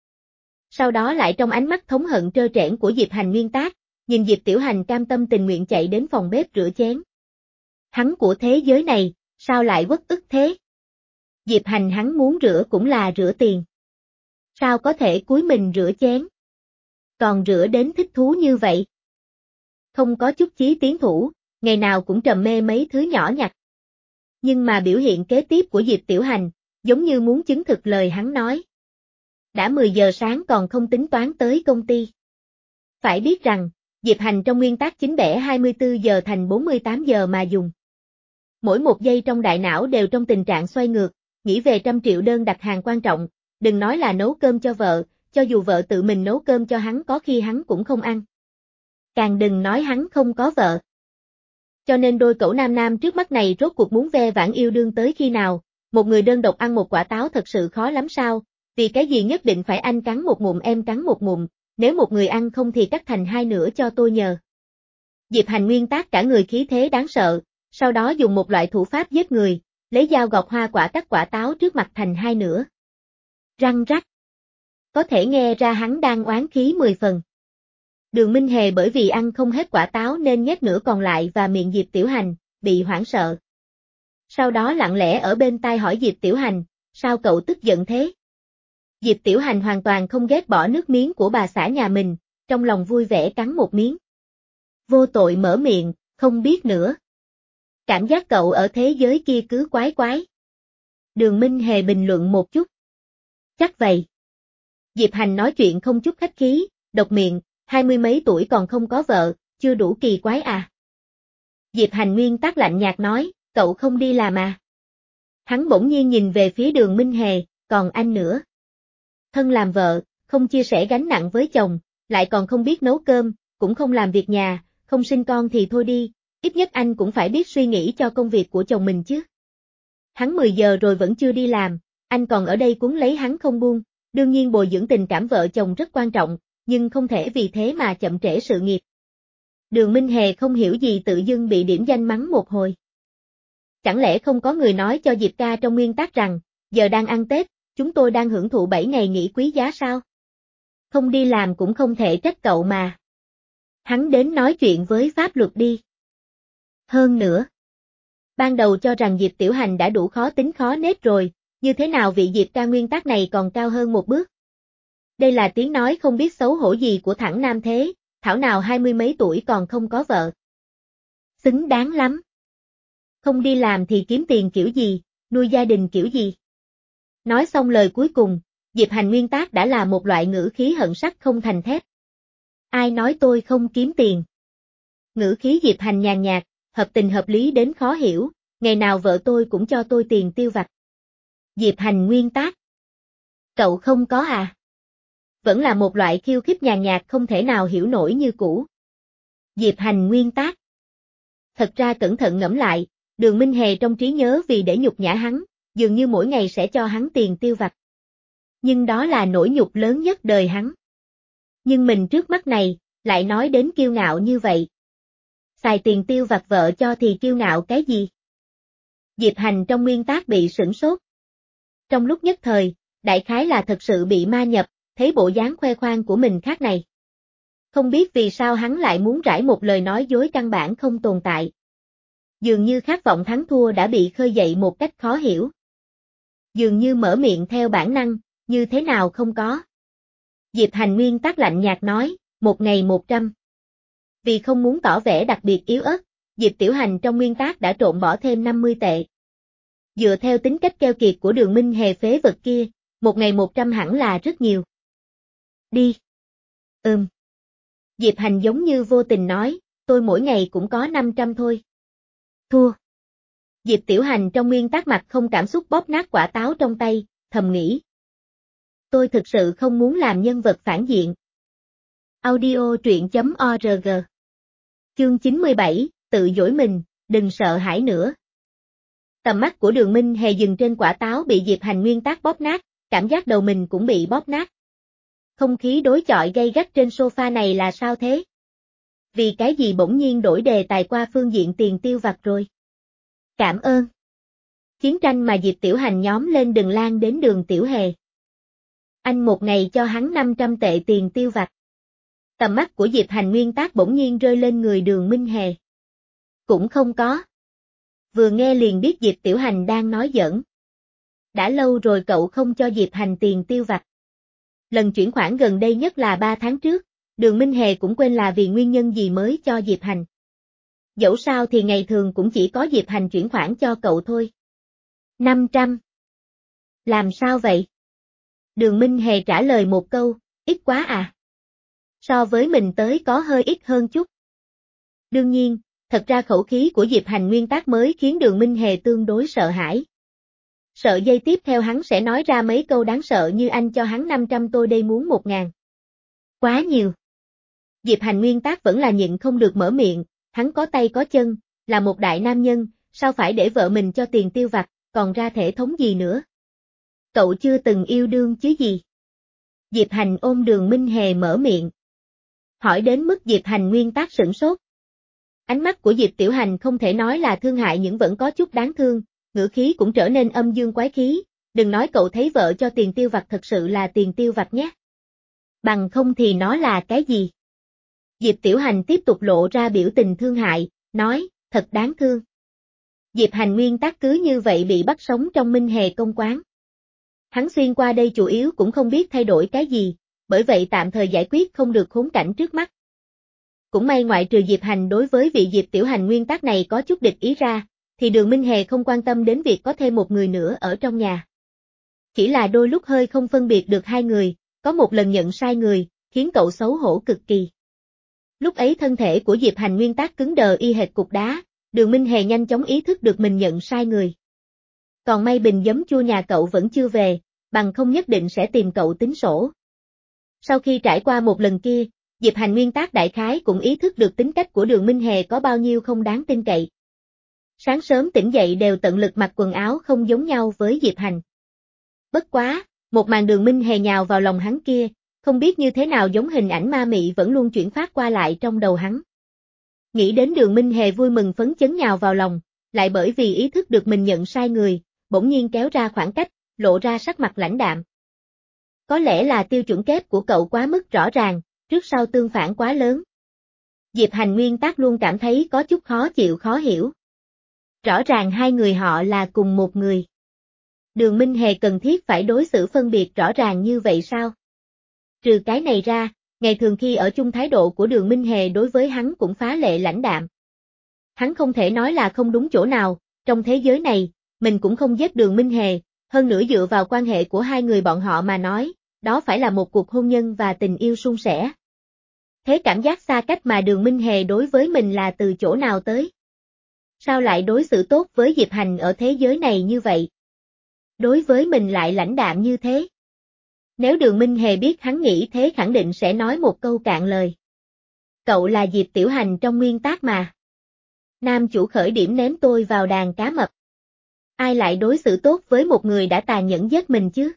Sau đó lại trong ánh mắt thống hận trơ trẽn của Diệp Hành nguyên tác, nhìn Diệp Tiểu Hành cam tâm tình nguyện chạy đến phòng bếp rửa chén. Hắn của thế giới này, sao lại uất ức thế? Diệp Hành hắn muốn rửa cũng là rửa tiền. Sao có thể cúi mình rửa chén? Còn rửa đến thích thú như vậy? Không có chút chí tiến thủ, ngày nào cũng trầm mê mấy thứ nhỏ nhặt. Nhưng mà biểu hiện kế tiếp của Diệp Tiểu Hành, giống như muốn chứng thực lời hắn nói. Đã mười giờ sáng còn không tính toán tới công ty. Phải biết rằng, Diệp Hành trong nguyên tắc chính bẻ hai mươi tư giờ thành bốn mươi tám giờ mà dùng. Mỗi một giây trong đại não đều trong tình trạng xoay ngược, nghĩ về trăm triệu đơn đặt hàng quan trọng, đừng nói là nấu cơm cho vợ, cho dù vợ tự mình nấu cơm cho hắn có khi hắn cũng không ăn. Càng đừng nói hắn không có vợ. Cho nên đôi cẩu nam nam trước mắt này rốt cuộc muốn ve vãn yêu đương tới khi nào, một người đơn độc ăn một quả táo thật sự khó lắm sao, vì cái gì nhất định phải anh cắn một ngụm em cắn một ngụm, nếu một người ăn không thì cắt thành hai nửa cho tôi nhờ. Diệp Hành nguyên tác cả người khí thế đáng sợ, sau đó dùng một loại thủ pháp giết người, lấy dao gọt hoa quả cắt quả táo trước mặt thành hai nửa. Răng rắc. Có thể nghe ra hắn đang oán khí mười phần. Đường Minh Hề bởi vì ăn không hết quả táo nên nhét nửa còn lại và miệng Diệp Tiểu Hành, bị hoảng sợ. Sau đó lặng lẽ ở bên tai hỏi Diệp Tiểu Hành, sao cậu tức giận thế? Diệp Tiểu Hành hoàn toàn không ghét bỏ nước miếng của bà xã nhà mình, trong lòng vui vẻ cắn một miếng. Vô tội mở miệng, không biết nữa. Cảm giác cậu ở thế giới kia cứ quái quái. Đường Minh Hề bình luận một chút. Chắc vậy. Diệp Hành nói chuyện không chút khách khí, độc miệng, hai mươi mấy tuổi còn không có vợ, chưa đủ kỳ quái à. Diệp Hành nguyên tắc lạnh nhạt nói, cậu không đi làm à. Hắn bỗng nhiên nhìn về phía Đường Minh Hề, còn anh nữa. Thân làm vợ, không chia sẻ gánh nặng với chồng, lại còn không biết nấu cơm, cũng không làm việc nhà, không sinh con thì thôi đi, ít nhất anh cũng phải biết suy nghĩ cho công việc của chồng mình chứ. Hắn mười giờ rồi vẫn chưa đi làm, anh còn ở đây cuốn lấy hắn không buông, đương nhiên bồi dưỡng tình cảm vợ chồng rất quan trọng, nhưng không thể vì thế mà chậm trễ sự nghiệp. Đường Minh Hề không hiểu gì tự dưng bị điểm danh mắng một hồi. Chẳng lẽ không có người nói cho Diệp ca trong nguyên tắc rằng, giờ đang ăn Tết, chúng tôi đang hưởng thụ bảy ngày nghỉ quý giá sao? Không đi làm cũng không thể trách cậu mà. Hắn đến nói chuyện với pháp luật đi. Hơn nữa, ban đầu cho rằng Diệp Tiểu Hành đã đủ khó tính khó nết rồi, như thế nào vị Diệp ca nguyên tắc này còn cao hơn một bước? Đây là tiếng nói không biết xấu hổ gì của thẳng nam thế, thảo nào hai mươi mấy tuổi còn không có vợ. Xứng đáng lắm. Không đi làm thì kiếm tiền kiểu gì, nuôi gia đình kiểu gì? Nói xong lời cuối cùng, Diệp Hành nguyên tác đã là một loại ngữ khí hận sắt không thành thép. Ai nói tôi không kiếm tiền? Ngữ khí Diệp Hành nhàn nhạt, hợp tình hợp lý đến khó hiểu, ngày nào vợ tôi cũng cho tôi tiền tiêu vặt. Diệp Hành nguyên tác. Cậu không có à? Vẫn là một loại khiêu khích nhàn nhạt không thể nào hiểu nổi như cũ. Diệp Hành nguyên tác. Thật ra cẩn thận ngẫm lại, Đường Minh Hề trong trí nhớ vì để nhục nhã hắn, dường như mỗi ngày sẽ cho hắn tiền tiêu vặt. Nhưng đó là nỗi nhục lớn nhất đời hắn. Nhưng mình trước mắt này, lại nói đến kiêu ngạo như vậy. Xài tiền tiêu vặt vợ cho thì kiêu ngạo cái gì? Diệp Hành trong nguyên tác bị sửng sốt. Trong lúc nhất thời, đại khái là thật sự bị ma nhập, thấy bộ dáng khoe khoang của mình khác này. Không biết vì sao hắn lại muốn rải một lời nói dối căn bản không tồn tại. Dường như khát vọng thắng thua đã bị khơi dậy một cách khó hiểu. Dường như mở miệng theo bản năng, như thế nào không có. Diệp Hành nguyên tắc lạnh nhạt nói, một ngày một trăm. Vì không muốn tỏ vẻ đặc biệt yếu ớt, Diệp Tiểu Hành trong nguyên tắc đã trộn bỏ thêm năm mươi tệ. Dựa theo tính cách keo kiệt của Đường Minh Hề phế vật kia, một ngày một trăm hẳn là rất nhiều. Đi. Ừm. Diệp Hành giống như vô tình nói, tôi mỗi ngày cũng có năm trăm thôi. Thua. Diệp Tiểu Hành trong nguyên tắc mặt không cảm xúc bóp nát quả táo trong tay, thầm nghĩ. Tôi thực sự không muốn làm nhân vật phản diện. Audio truyện chấm org. Chương chín mươi bảy, tự dỗi mình, đừng sợ hãi nữa. Tầm mắt của Đường Minh Hề dừng trên quả táo bị Diệp Hành nguyên tắc bóp nát, cảm giác đầu mình cũng bị bóp nát. Không khí đối chọi gay gắt trên sofa này là sao thế? Vì cái gì bỗng nhiên đổi đề tài qua phương diện tiền tiêu vặt rồi? Cảm ơn. Chiến tranh mà Diệp Tiểu Hành nhóm lên đừng lan đến Đường Tiểu Hề. Anh một ngày cho hắn năm trăm tệ tiền tiêu vặt. Tầm mắt của Diệp Hành nguyên tác bỗng nhiên rơi lên người Đường Minh Hề. Cũng không có. Vừa nghe liền biết Diệp Tiểu Hành đang nói giỡn. Đã lâu rồi cậu không cho Diệp Hành tiền tiêu vặt. Lần chuyển khoản gần đây nhất là ba tháng trước, Đường Minh Hề cũng quên là vì nguyên nhân gì mới cho Diệp Hành. Dẫu sao thì ngày thường cũng chỉ có Diệp Hành chuyển khoản cho cậu thôi. năm trăm. Làm sao vậy? Đường Minh Hề trả lời một câu, ít quá à. So với mình tới có hơi ít hơn chút. Đương nhiên, thật ra khẩu khí của Diệp Hành nguyên tác mới khiến Đường Minh Hề tương đối sợ hãi. Sợ giây tiếp theo hắn sẽ nói ra mấy câu đáng sợ như anh cho hắn năm trăm tôi đây muốn một ngàn. Quá nhiều. Diệp Hành nguyên tác vẫn là nhịn không được mở miệng, hắn có tay có chân, là một đại nam nhân, sao phải để vợ mình cho tiền tiêu vặt, còn ra thể thống gì nữa. Cậu chưa từng yêu đương chứ gì. Diệp Hành ôm Đường Minh Hề mở miệng. Hỏi đến mức Diệp Hành nguyên tác sửng sốt. Ánh mắt của Diệp Tiểu Hành không thể nói là thương hại nhưng vẫn có chút đáng thương, ngữ khí cũng trở nên âm dương quái khí, đừng nói cậu thấy vợ cho tiền tiêu vặt thật sự là tiền tiêu vặt nhé. Bằng không thì nó là cái gì? Diệp Tiểu Hành tiếp tục lộ ra biểu tình thương hại, nói, thật đáng thương. Diệp Hành nguyên tác cứ như vậy bị bắt sống trong Minh Hề công quán. Hắn xuyên qua đây chủ yếu cũng không biết thay đổi cái gì, bởi vậy tạm thời giải quyết không được khốn cảnh trước mắt. Cũng may ngoại trừ Diệp Hành đối với vị Diệp Tiểu Hành nguyên tác này có chút địch ý ra, thì Đường Minh Hề không quan tâm đến việc có thêm một người nữa ở trong nhà. Chỉ là đôi lúc hơi không phân biệt được hai người, có một lần nhận sai người, khiến cậu xấu hổ cực kỳ. Lúc ấy thân thể của Diệp Hành nguyên tác cứng đờ y hệt cục đá, Đường Minh Hề nhanh chóng ý thức được mình nhận sai người. Còn may bình giấm chua nhà cậu vẫn chưa về, bằng không nhất định sẽ tìm cậu tính sổ. Sau khi trải qua một lần kia, Diệp Hành nguyên tác đại khái cũng ý thức được tính cách của Đường Minh Hề có bao nhiêu không đáng tin cậy. Sáng sớm tỉnh dậy đều tận lực mặc quần áo không giống nhau với Diệp Hành. Bất quá, một màn Đường Minh Hề nhào vào lòng hắn kia, không biết như thế nào giống hình ảnh ma mị vẫn luôn chuyển phát qua lại trong đầu hắn. Nghĩ đến Đường Minh Hề vui mừng phấn chấn nhào vào lòng, lại bởi vì ý thức được mình nhận sai người, bỗng nhiên kéo ra khoảng cách, lộ ra sắc mặt lãnh đạm. Có lẽ là tiêu chuẩn kép của cậu quá mức rõ ràng, trước sau tương phản quá lớn. Diệp Hành nguyên tác luôn cảm thấy có chút khó chịu khó hiểu. Rõ ràng hai người họ là cùng một người. Đường Minh Hề cần thiết phải đối xử phân biệt rõ ràng như vậy sao? Trừ cái này ra, ngày thường khi ở chung thái độ của Đường Minh Hề đối với hắn cũng phá lệ lãnh đạm. Hắn không thể nói là không đúng chỗ nào, trong thế giới này, mình cũng không giết Đường Minh Hề, hơn nữa dựa vào quan hệ của hai người bọn họ mà nói, đó phải là một cuộc hôn nhân và tình yêu suôn sẻ. Thế cảm giác xa cách mà Đường Minh Hề đối với mình là từ chỗ nào tới? Sao lại đối xử tốt với Diệp Hành ở thế giới này như vậy? Đối với mình lại lãnh đạm như thế? Nếu Đường Minh Hề biết hắn nghĩ thế khẳng định sẽ nói một câu cạn lời. Cậu là Diệp Tiểu Hành trong nguyên tác mà. Nam chủ khởi điểm ném tôi vào đàn cá mập. Ai lại đối xử tốt với một người đã tàn nhẫn giết mình chứ?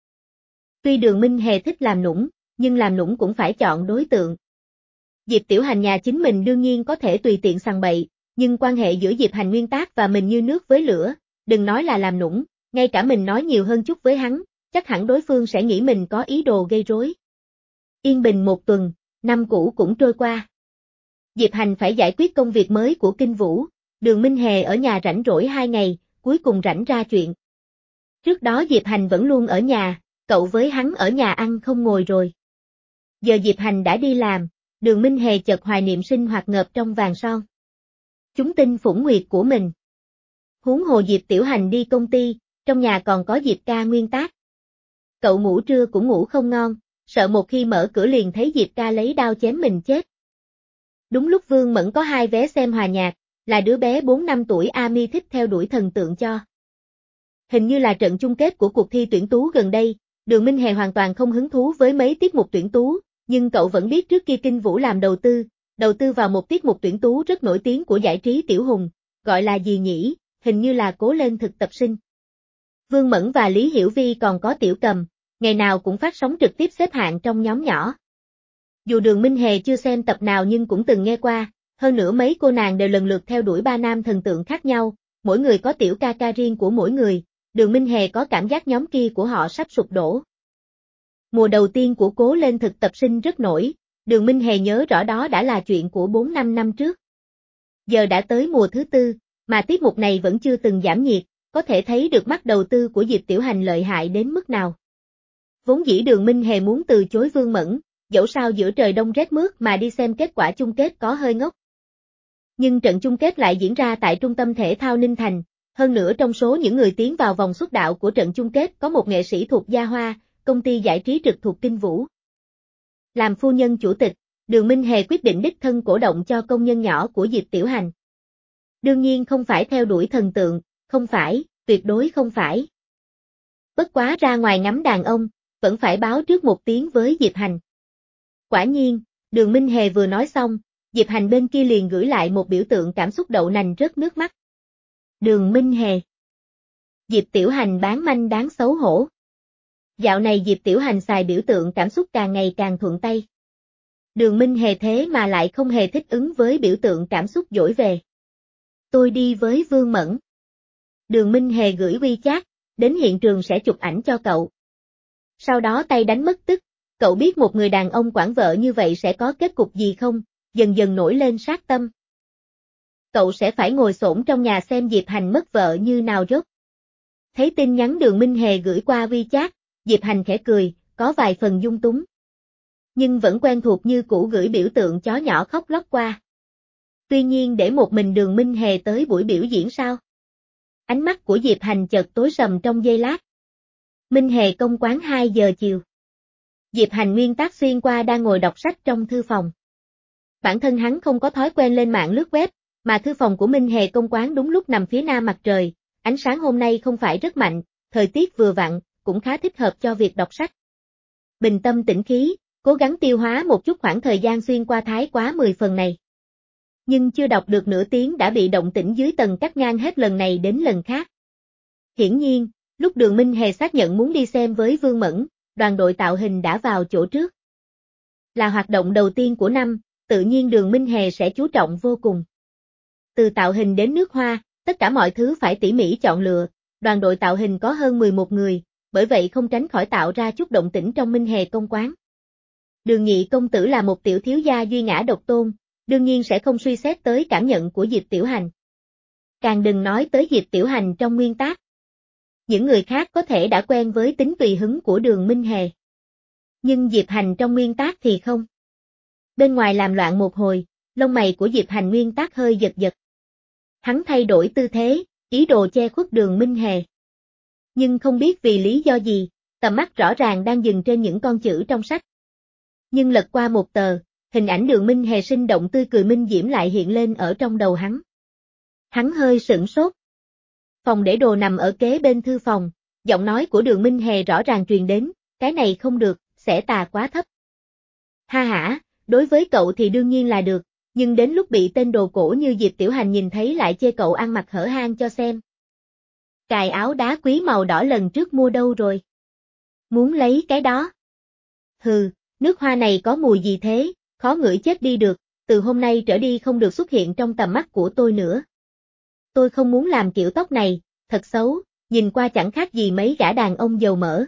Tuy Đường Minh Hề thích làm nũng, nhưng làm nũng cũng phải chọn đối tượng. Diệp Tiểu Hành nhà chính mình đương nhiên có thể tùy tiện sằng bậy, nhưng quan hệ giữa Diệp Hành nguyên tác và mình như nước với lửa, đừng nói là làm nũng, ngay cả mình nói nhiều hơn chút với hắn, chắc hẳn đối phương sẽ nghĩ mình có ý đồ gây rối. Yên bình một tuần, năm cũ cũng trôi qua. Diệp Hành phải giải quyết công việc mới của Kinh Vũ, Đường Minh Hề ở nhà rảnh rỗi hai ngày, cuối cùng rảnh ra chuyện. Trước đó Diệp Hành vẫn luôn ở nhà, cậu với hắn ở nhà ăn không ngồi rồi. Giờ Diệp Hành đã đi làm, Đường Minh Hề chợt hoài niệm sinh hoạt ngợp trong vàng son. Chúng tinh phủng nguyệt của mình. Huống hồ Diệp Tiểu Hành đi công ty, trong nhà còn có Diệp ca nguyên tác. Cậu ngủ trưa cũng ngủ không ngon, sợ một khi mở cửa liền thấy Diệp ca lấy đao chém mình chết. Đúng lúc Vương Mẫn có hai vé xem hòa nhạc, là đứa bé bốn năm tuổi Ami thích theo đuổi thần tượng cho. Hình như là trận chung kết của cuộc thi tuyển tú gần đây, Đường Minh Hề hoàn toàn không hứng thú với mấy tiết mục tuyển tú, nhưng cậu vẫn biết trước kia Kinh Vũ làm đầu tư, đầu tư vào một tiết mục tuyển tú rất nổi tiếng của giải trí tiểu hùng, gọi là gì nhỉ, hình như là Cố Lên thực tập sinh. Vương Mẫn và Lý Hiểu Vi còn có Tiểu Cầm, ngày nào cũng phát sóng trực tiếp xếp hạng trong nhóm nhỏ. Dù Đường Minh Hề chưa xem tập nào nhưng cũng từng nghe qua, hơn nữa mấy cô nàng đều lần lượt theo đuổi ba nam thần tượng khác nhau, mỗi người có tiểu ca ca riêng của mỗi người, Đường Minh Hề có cảm giác nhóm kia của họ sắp sụp đổ. Mùa đầu tiên của Cố Lên thực tập sinh rất nổi, Đường Minh Hề nhớ rõ đó đã là chuyện của bốn năm năm trước. Giờ đã tới mùa thứ tư, mà tiết mục này vẫn chưa từng giảm nhiệt, có thể thấy được mắt đầu tư của Diệp Tiểu Hành lợi hại đến mức nào. Vốn dĩ Đường Minh Hề muốn từ chối Vương Mẫn, dẫu sao giữa trời đông rét mướt mà đi xem kết quả chung kết có hơi ngốc. Nhưng trận chung kết lại diễn ra tại Trung tâm Thể thao Ninh Thành, Hơn nữa trong số những người tiến vào vòng xuất đạo của trận chung kết có một nghệ sĩ thuộc Gia Hoa, công ty giải trí trực thuộc Kinh Vũ. Làm phu nhân chủ tịch, Đường Minh Hề quyết định đích thân cổ động cho công nhân nhỏ của Diệp Tiểu Hành. Đương nhiên không phải theo đuổi thần tượng, không phải, tuyệt đối không phải. Bất quá ra ngoài ngắm đàn ông, vẫn phải báo trước một tiếng với Diệp Hành. Quả nhiên, Đường Minh Hề vừa nói xong, Diệp Hành bên kia liền gửi lại một biểu tượng cảm xúc đậu nành rớt nước mắt. Đường Minh Hề. Diệp Tiểu Hành bán manh đáng xấu hổ. Dạo này Diệp Tiểu Hành xài biểu tượng cảm xúc càng ngày càng thuận tay. Đường Minh Hề thế mà lại không hề thích ứng với biểu tượng cảm xúc dỗi về. Tôi đi với Vương Mẫn. Đường Minh Hề gửi WeChat, đến hiện trường sẽ chụp ảnh cho cậu. Sau đó tay đánh mất tức, cậu biết một người đàn ông quản vợ như vậy sẽ có kết cục gì không, dần dần nổi lên sát tâm. Cậu sẽ phải ngồi xổm trong nhà xem Diệp Hành mất vợ như nào rốt. Thấy tin nhắn Đường Minh Hề gửi qua WeChat, Diệp Hành khẽ cười, có vài phần dung túng. Nhưng vẫn quen thuộc như cũ gửi biểu tượng chó nhỏ khóc lóc qua. Tuy nhiên để một mình Đường Minh Hề tới buổi biểu diễn sao? Ánh mắt của Diệp Hành chợt tối sầm trong giây lát. Minh Hề công quán hai giờ chiều. Diệp Hành nguyên tác xuyên qua đang ngồi đọc sách trong thư phòng. Bản thân hắn không có thói quen lên mạng lướt web, mà thư phòng của Minh Hề công quán đúng lúc nằm phía nam mặt trời, ánh sáng hôm nay không phải rất mạnh, thời tiết vừa vặn, cũng khá thích hợp cho việc đọc sách. Bình tâm tĩnh khí, cố gắng tiêu hóa một chút khoảng thời gian xuyên qua thái quá mười phần này. Nhưng chưa đọc được nửa tiếng đã bị động tĩnh dưới tầng cắt ngang hết lần này đến lần khác. Hiển nhiên, lúc Đường Minh Hề xác nhận muốn đi xem với Vương Mẫn, đoàn đội tạo hình đã vào chỗ trước. Là hoạt động đầu tiên của năm, tự nhiên Đường Minh Hề sẽ chú trọng vô cùng. Từ tạo hình đến nước hoa, tất cả mọi thứ phải tỉ mỉ chọn lựa, đoàn đội tạo hình có hơn mười một người, bởi vậy không tránh khỏi tạo ra chút động tĩnh trong Minh Hề công quán. Đường Nhị công tử là một tiểu thiếu gia duy ngã độc tôn, đương nhiên sẽ không suy xét tới cảm nhận của Diệp Tiểu Hành. Càng đừng nói tới Diệp Tiểu Hành trong nguyên tác. Những người khác có thể đã quen với tính tùy hứng của Đường Minh Hề. Nhưng Diệp Hành trong nguyên tác thì không. Bên ngoài làm loạn một hồi, lông mày của Diệp Hành nguyên tác hơi giật giật. Hắn thay đổi tư thế, ý đồ che khuất Đường Minh Hề. Nhưng không biết vì lý do gì, tầm mắt rõ ràng đang dừng trên những con chữ trong sách. Nhưng lật qua một tờ, hình ảnh Đường Minh Hề sinh động tươi cười minh diễm lại hiện lên ở trong đầu hắn. Hắn hơi sửng sốt. Phòng để đồ nằm ở kế bên thư phòng, giọng nói của Đường Minh Hề rõ ràng truyền đến, cái này không được, sẽ tà quá thấp. Ha hả, đối với cậu thì đương nhiên là được, nhưng đến lúc bị tên đồ cổ như Diệp Tiểu Hành nhìn thấy lại chê cậu ăn mặc hở hang cho xem. Cài áo đá quý màu đỏ lần trước mua đâu rồi? Muốn lấy cái đó? Hừ, nước hoa này có mùi gì thế, khó ngửi chết đi được, từ hôm nay trở đi không được xuất hiện trong tầm mắt của tôi nữa. Tôi không muốn làm kiểu tóc này, thật xấu, nhìn qua chẳng khác gì mấy gã đàn ông dầu mỡ.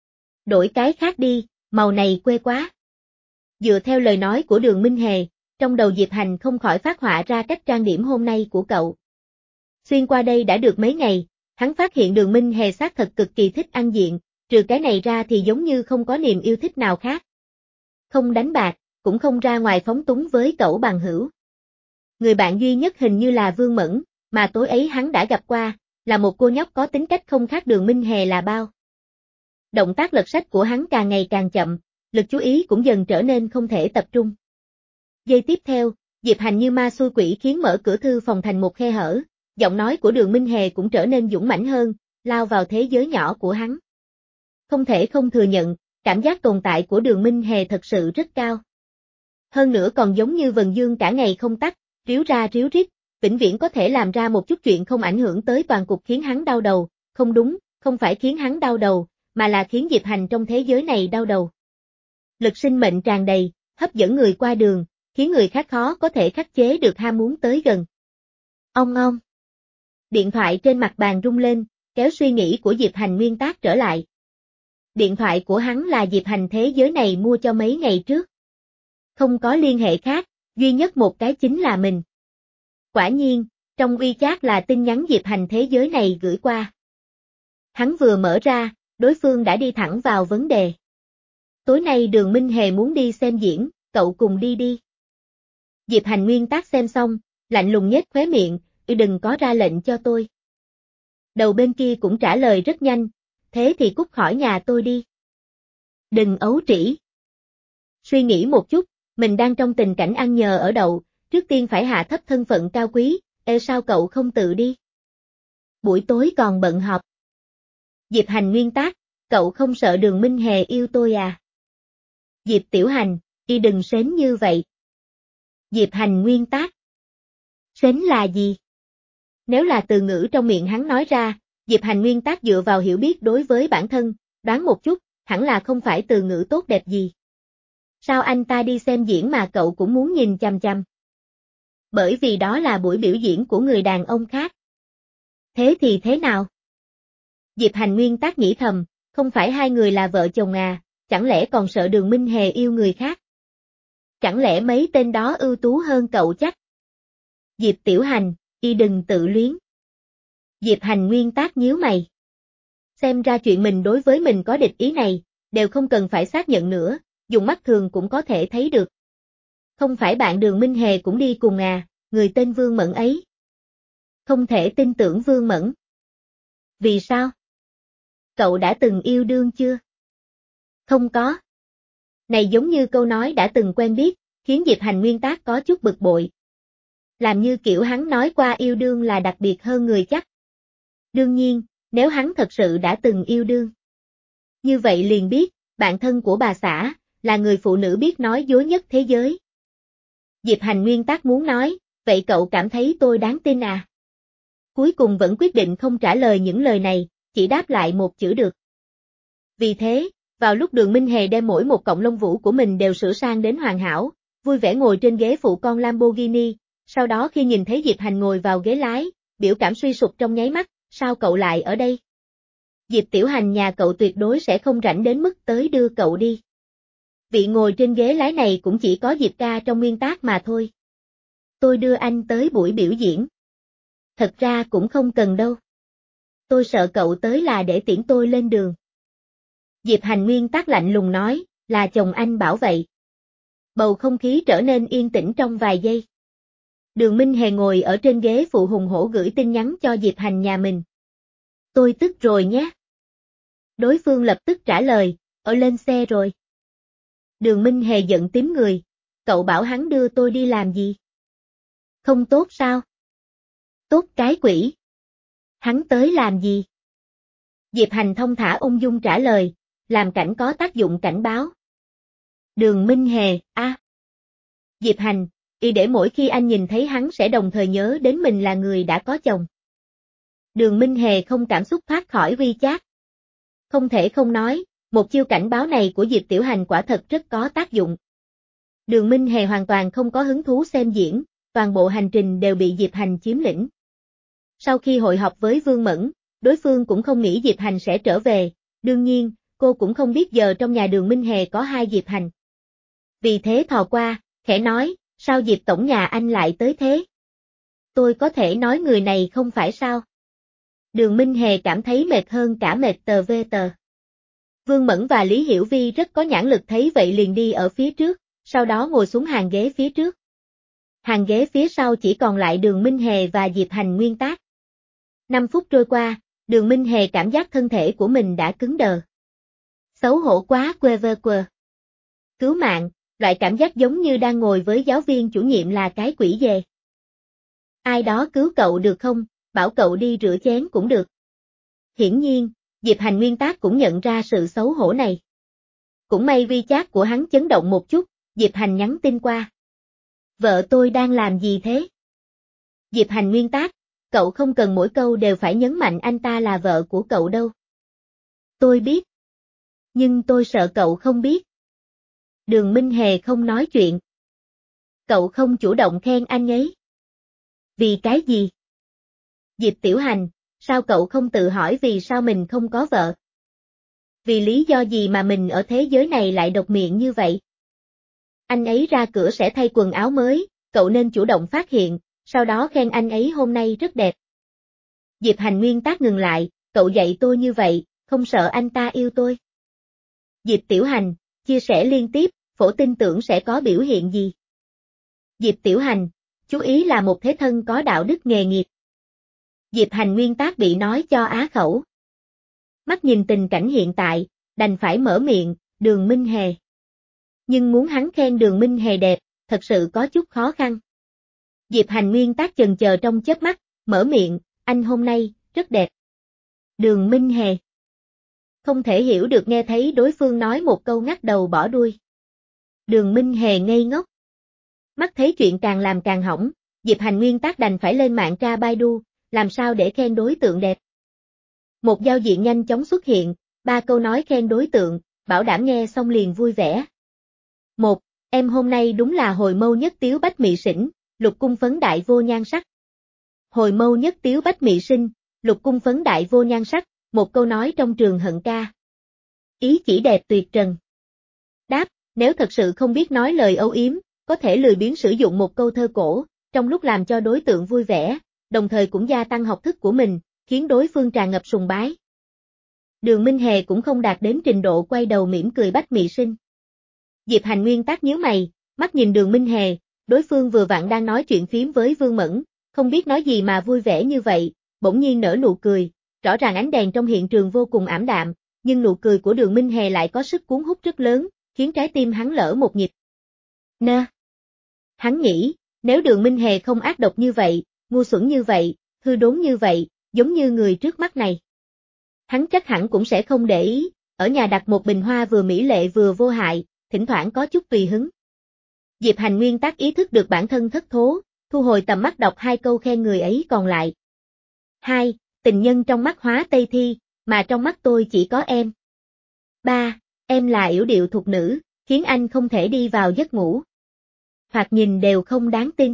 Đổi cái khác đi, màu này quê quá. Dựa theo lời nói của Đường Minh Hề, trong đầu Diệp Hành không khỏi phát họa ra cách trang điểm hôm nay của cậu. Xuyên qua đây đã được mấy ngày, hắn phát hiện Đường Minh Hề xác thật cực kỳ thích ăn diện, trừ cái này ra thì giống như không có niềm yêu thích nào khác. Không đánh bạc, cũng không ra ngoài phóng túng với cậu bằng hữu. Người bạn duy nhất hình như là Vương Mẫn, mà tối ấy hắn đã gặp qua, là một cô nhóc có tính cách không khác Đường Minh Hề là bao. Động tác lật sách của hắn càng ngày càng chậm, lực chú ý cũng dần trở nên không thể tập trung. Giây tiếp theo, Diệp Hành như ma xui quỷ khiến mở cửa thư phòng thành một khe hở, giọng nói của Đường Minh Hề cũng trở nên dũng mãnh hơn, lao vào thế giới nhỏ của hắn. Không thể không thừa nhận, cảm giác tồn tại của Đường Minh Hề thật sự rất cao. Hơn nữa còn giống như vần dương cả ngày không tắt, ríu ra ríu rít, vĩnh viễn có thể làm ra một chút chuyện không ảnh hưởng tới toàn cục khiến hắn đau đầu, không đúng, không phải khiến hắn đau đầu, mà là khiến Diệp Hành trong thế giới này đau đầu. Lực sinh mệnh tràn đầy, hấp dẫn người qua đường, khiến người khác khó có thể khắc chế được ham muốn tới gần. Ong ong. Điện thoại trên mặt bàn rung lên, kéo suy nghĩ của Diệp Hành nguyên tác trở lại. Điện thoại của hắn là Diệp Hành thế giới này mua cho mấy ngày trước. Không có liên hệ khác, duy nhất một cái chính là mình. Quả nhiên, trong WeChat là tin nhắn Diệp Hành thế giới này gửi qua. Hắn vừa mở ra, đối phương đã đi thẳng vào vấn đề. Tối nay Đường Minh Hề muốn đi xem diễn, cậu cùng đi đi. Diệp Hành nguyên tác xem xong, lạnh lùng nhếch khóe miệng, "Ư đừng có ra lệnh cho tôi." Đầu bên kia cũng trả lời rất nhanh, thế thì cút khỏi nhà tôi đi. Đừng ấu trĩ. Suy nghĩ một chút, mình đang trong tình cảnh ăn nhờ ở đậu, trước tiên phải hạ thấp thân phận cao quý, ê sao cậu không tự đi? Buổi tối còn bận họp. Diệp Hành nguyên tác, cậu không sợ Đường Minh Hề yêu tôi à? Diệp Tiểu Hành, y đừng sến như vậy. Diệp Hành nguyên tác. Sến là gì? Nếu là từ ngữ trong miệng hắn nói ra, Diệp Hành nguyên tác dựa vào hiểu biết đối với bản thân, đoán một chút, hẳn là không phải từ ngữ tốt đẹp gì. Sao anh ta đi xem diễn mà cậu cũng muốn nhìn chằm chằm? Bởi vì đó là buổi biểu diễn của người đàn ông khác. Thế thì thế nào? Diệp Hành nguyên tác nghĩ thầm, không phải hai người là vợ chồng à, chẳng lẽ còn sợ Đường Minh Hề yêu người khác? Chẳng lẽ mấy tên đó ưu tú hơn cậu chắc? Diệp Tiểu Hành, y đừng tự luyến. Diệp Hành nguyên tác nhíu mày. Xem ra chuyện mình đối với mình có địch ý này, đều không cần phải xác nhận nữa, dùng mắt thường cũng có thể thấy được. Không phải bạn Đường Minh Hề cũng đi cùng à, người tên Vương Mẫn ấy. Không thể tin tưởng Vương Mẫn. Vì sao? Cậu đã từng yêu đương chưa? Không có. Này giống như câu nói đã từng quen biết, khiến Diệp Hành nguyên tác có chút bực bội. Làm như kiểu hắn nói qua yêu đương là đặc biệt hơn người chắc. Đương nhiên, nếu hắn thật sự đã từng yêu đương. Như vậy liền biết, bạn thân của bà xã, là người phụ nữ biết nói dối nhất thế giới. Diệp Hành nguyên tác muốn nói, vậy cậu cảm thấy tôi đáng tin à? Cuối cùng vẫn quyết định không trả lời những lời này, chỉ đáp lại một chữ được. Vì thế, vào lúc Đường Minh Hề đem mỗi một cọng lông vũ của mình đều sửa sang đến hoàn hảo, vui vẻ ngồi trên ghế phụ con Lamborghini, sau đó khi nhìn thấy Diệp Hành ngồi vào ghế lái, biểu cảm suy sụp trong nháy mắt, sao cậu lại ở đây? Diệp Tiểu Hành nhà cậu tuyệt đối sẽ không rảnh đến mức tới đưa cậu đi. Vị ngồi trên ghế lái này cũng chỉ có Diệp ca trong nguyên tác mà thôi. Tôi đưa anh tới buổi biểu diễn. Thật ra cũng không cần đâu. Tôi sợ cậu tới là để tiễn tôi lên đường. Diệp Hành nguyên tác lạnh lùng nói, là chồng anh bảo vậy. Bầu không khí trở nên yên tĩnh trong vài giây. Đường Minh Hề ngồi ở trên ghế phụ hùng hổ gửi tin nhắn cho Diệp Hành nhà mình. Tôi tức rồi nhé. Đối phương lập tức trả lời, ở lên xe rồi. Đường Minh Hề giận tím người, cậu bảo hắn đưa tôi đi làm gì? Không tốt sao? Tốt cái quỷ. Hắn tới làm gì? Diệp Hành thông thả ung dung trả lời, làm cảnh có tác dụng cảnh báo. Đường Minh Hề, a. À. Diệp Hành, y để mỗi khi anh nhìn thấy hắn sẽ đồng thời nhớ đến mình là người đã có chồng. Đường Minh Hề không cảm xúc thoát khỏi WeChat. Không thể không nói, một chiêu cảnh báo này của Diệp Tiểu Hành quả thật rất có tác dụng. Đường Minh Hề hoàn toàn không có hứng thú xem diễn, toàn bộ hành trình đều bị Diệp Hành chiếm lĩnh. Sau khi hội họp với Vương Mẫn, đối phương cũng không nghĩ Diệp Hành sẽ trở về, đương nhiên, cô cũng không biết giờ trong nhà Đường Minh Hề có hai Diệp Hành. Vì thế thò qua, khẽ nói, sao Diệp tổng nhà anh lại tới thế? Tôi có thể nói người này không phải sao? Đường Minh Hề cảm thấy mệt hơn cả mệt tờ vê tờ. Vương Mẫn và Lý Hiểu Vi rất có nhãn lực thấy vậy liền đi ở phía trước, sau đó ngồi xuống hàng ghế phía trước. Hàng ghế phía sau chỉ còn lại Đường Minh Hề và Diệp Hành nguyên tác. Năm phút trôi qua, Đường Minh Hề cảm giác thân thể của mình đã cứng đờ. Xấu hổ quá quê vơ quờ. Cứu mạng, loại cảm giác giống như đang ngồi với giáo viên chủ nhiệm là cái quỷ về. Ai đó cứu cậu được không, bảo cậu đi rửa chén cũng được. Hiển nhiên, Diệp Hành nguyên tác cũng nhận ra sự xấu hổ này. Cũng may WeChat của hắn chấn động một chút, Diệp Hành nhắn tin qua. Vợ tôi đang làm gì thế? Diệp Hành nguyên tác, cậu không cần mỗi câu đều phải nhấn mạnh anh ta là vợ của cậu đâu. Tôi biết. Nhưng tôi sợ cậu không biết. Đường Minh Hề không nói chuyện. Cậu không chủ động khen anh ấy. Vì cái gì? Diệp Tiểu Hành, sao cậu không tự hỏi vì sao mình không có vợ? Vì lý do gì mà mình ở thế giới này lại độc miệng như vậy? Anh ấy ra cửa sẽ thay quần áo mới, cậu nên chủ động phát hiện, sau đó khen anh ấy hôm nay rất đẹp. Diệp Hành nguyên tác ngừng lại, cậu dạy tôi như vậy, không sợ anh ta yêu tôi. Diệp Tiểu Hành, chia sẻ liên tiếp, phổ tin tưởng sẽ có biểu hiện gì? Diệp Tiểu Hành, chú ý là một thế thân có đạo đức nghề nghiệp. Diệp Hành nguyên tác bị nói cho á khẩu. Mắt nhìn tình cảnh hiện tại, đành phải mở miệng, Đường Minh Hề. Nhưng muốn hắn khen Đường Minh Hề đẹp, thật sự có chút khó khăn. Diệp Hành nguyên tác chần chờ trong chớp mắt, mở miệng, anh hôm nay, rất đẹp. Đường Minh Hề. Không thể hiểu được nghe thấy đối phương nói một câu ngắt đầu bỏ đuôi. Đường Minh Hề ngây ngốc. Mắt thấy chuyện càng làm càng hỏng, Diệp Hành nguyên tác đành phải lên mạng tra Baidu, làm sao để khen đối tượng đẹp. Một giao diện nhanh chóng xuất hiện, ba câu nói khen đối tượng, bảo đảm nghe xong liền vui vẻ. Một, em hôm nay đúng là hồi mâu nhất tiếu bách mị xỉn, lục cung phấn đại vô nhan sắc. Hồi mâu nhất tiếu bách mị sinh, lục cung phấn đại vô nhan sắc, một câu nói trong trường hận ca. Ý chỉ đẹp tuyệt trần. Đáp, nếu thật sự không biết nói lời âu yếm, có thể lười biếng sử dụng một câu thơ cổ, trong lúc làm cho đối tượng vui vẻ, đồng thời cũng gia tăng học thức của mình, khiến đối phương tràn ngập sùng bái. Đường Minh Hề cũng không đạt đến trình độ quay đầu mỉm cười bách mị sinh. Diệp Hành nguyên tác nhíu mày, mắt nhìn Đường Minh Hề, đối phương vừa vặn đang nói chuyện phím với Vương Mẫn, không biết nói gì mà vui vẻ như vậy, bỗng nhiên nở nụ cười, rõ ràng ánh đèn trong hiện trường vô cùng ảm đạm, nhưng nụ cười của Đường Minh Hề lại có sức cuốn hút rất lớn, khiến trái tim hắn lỡ một nhịp. Nơ. Hắn nghĩ, nếu Đường Minh Hề không ác độc như vậy, ngu xuẩn như vậy, hư đốn như vậy, giống như người trước mắt này, hắn chắc hẳn cũng sẽ không để ý, ở nhà đặt một bình hoa vừa mỹ lệ vừa vô hại, thỉnh thoảng có chút tùy hứng. Diệp Hành nguyên tác ý thức được bản thân thất thố, thu hồi tầm mắt đọc hai câu khen người ấy còn lại. Hai, tình nhân trong mắt hóa Tây Thi, mà trong mắt tôi chỉ có em. Ba, em là yểu điệu thục nữ, khiến anh không thể đi vào giấc ngủ. Thoạt nhìn đều không đáng tin.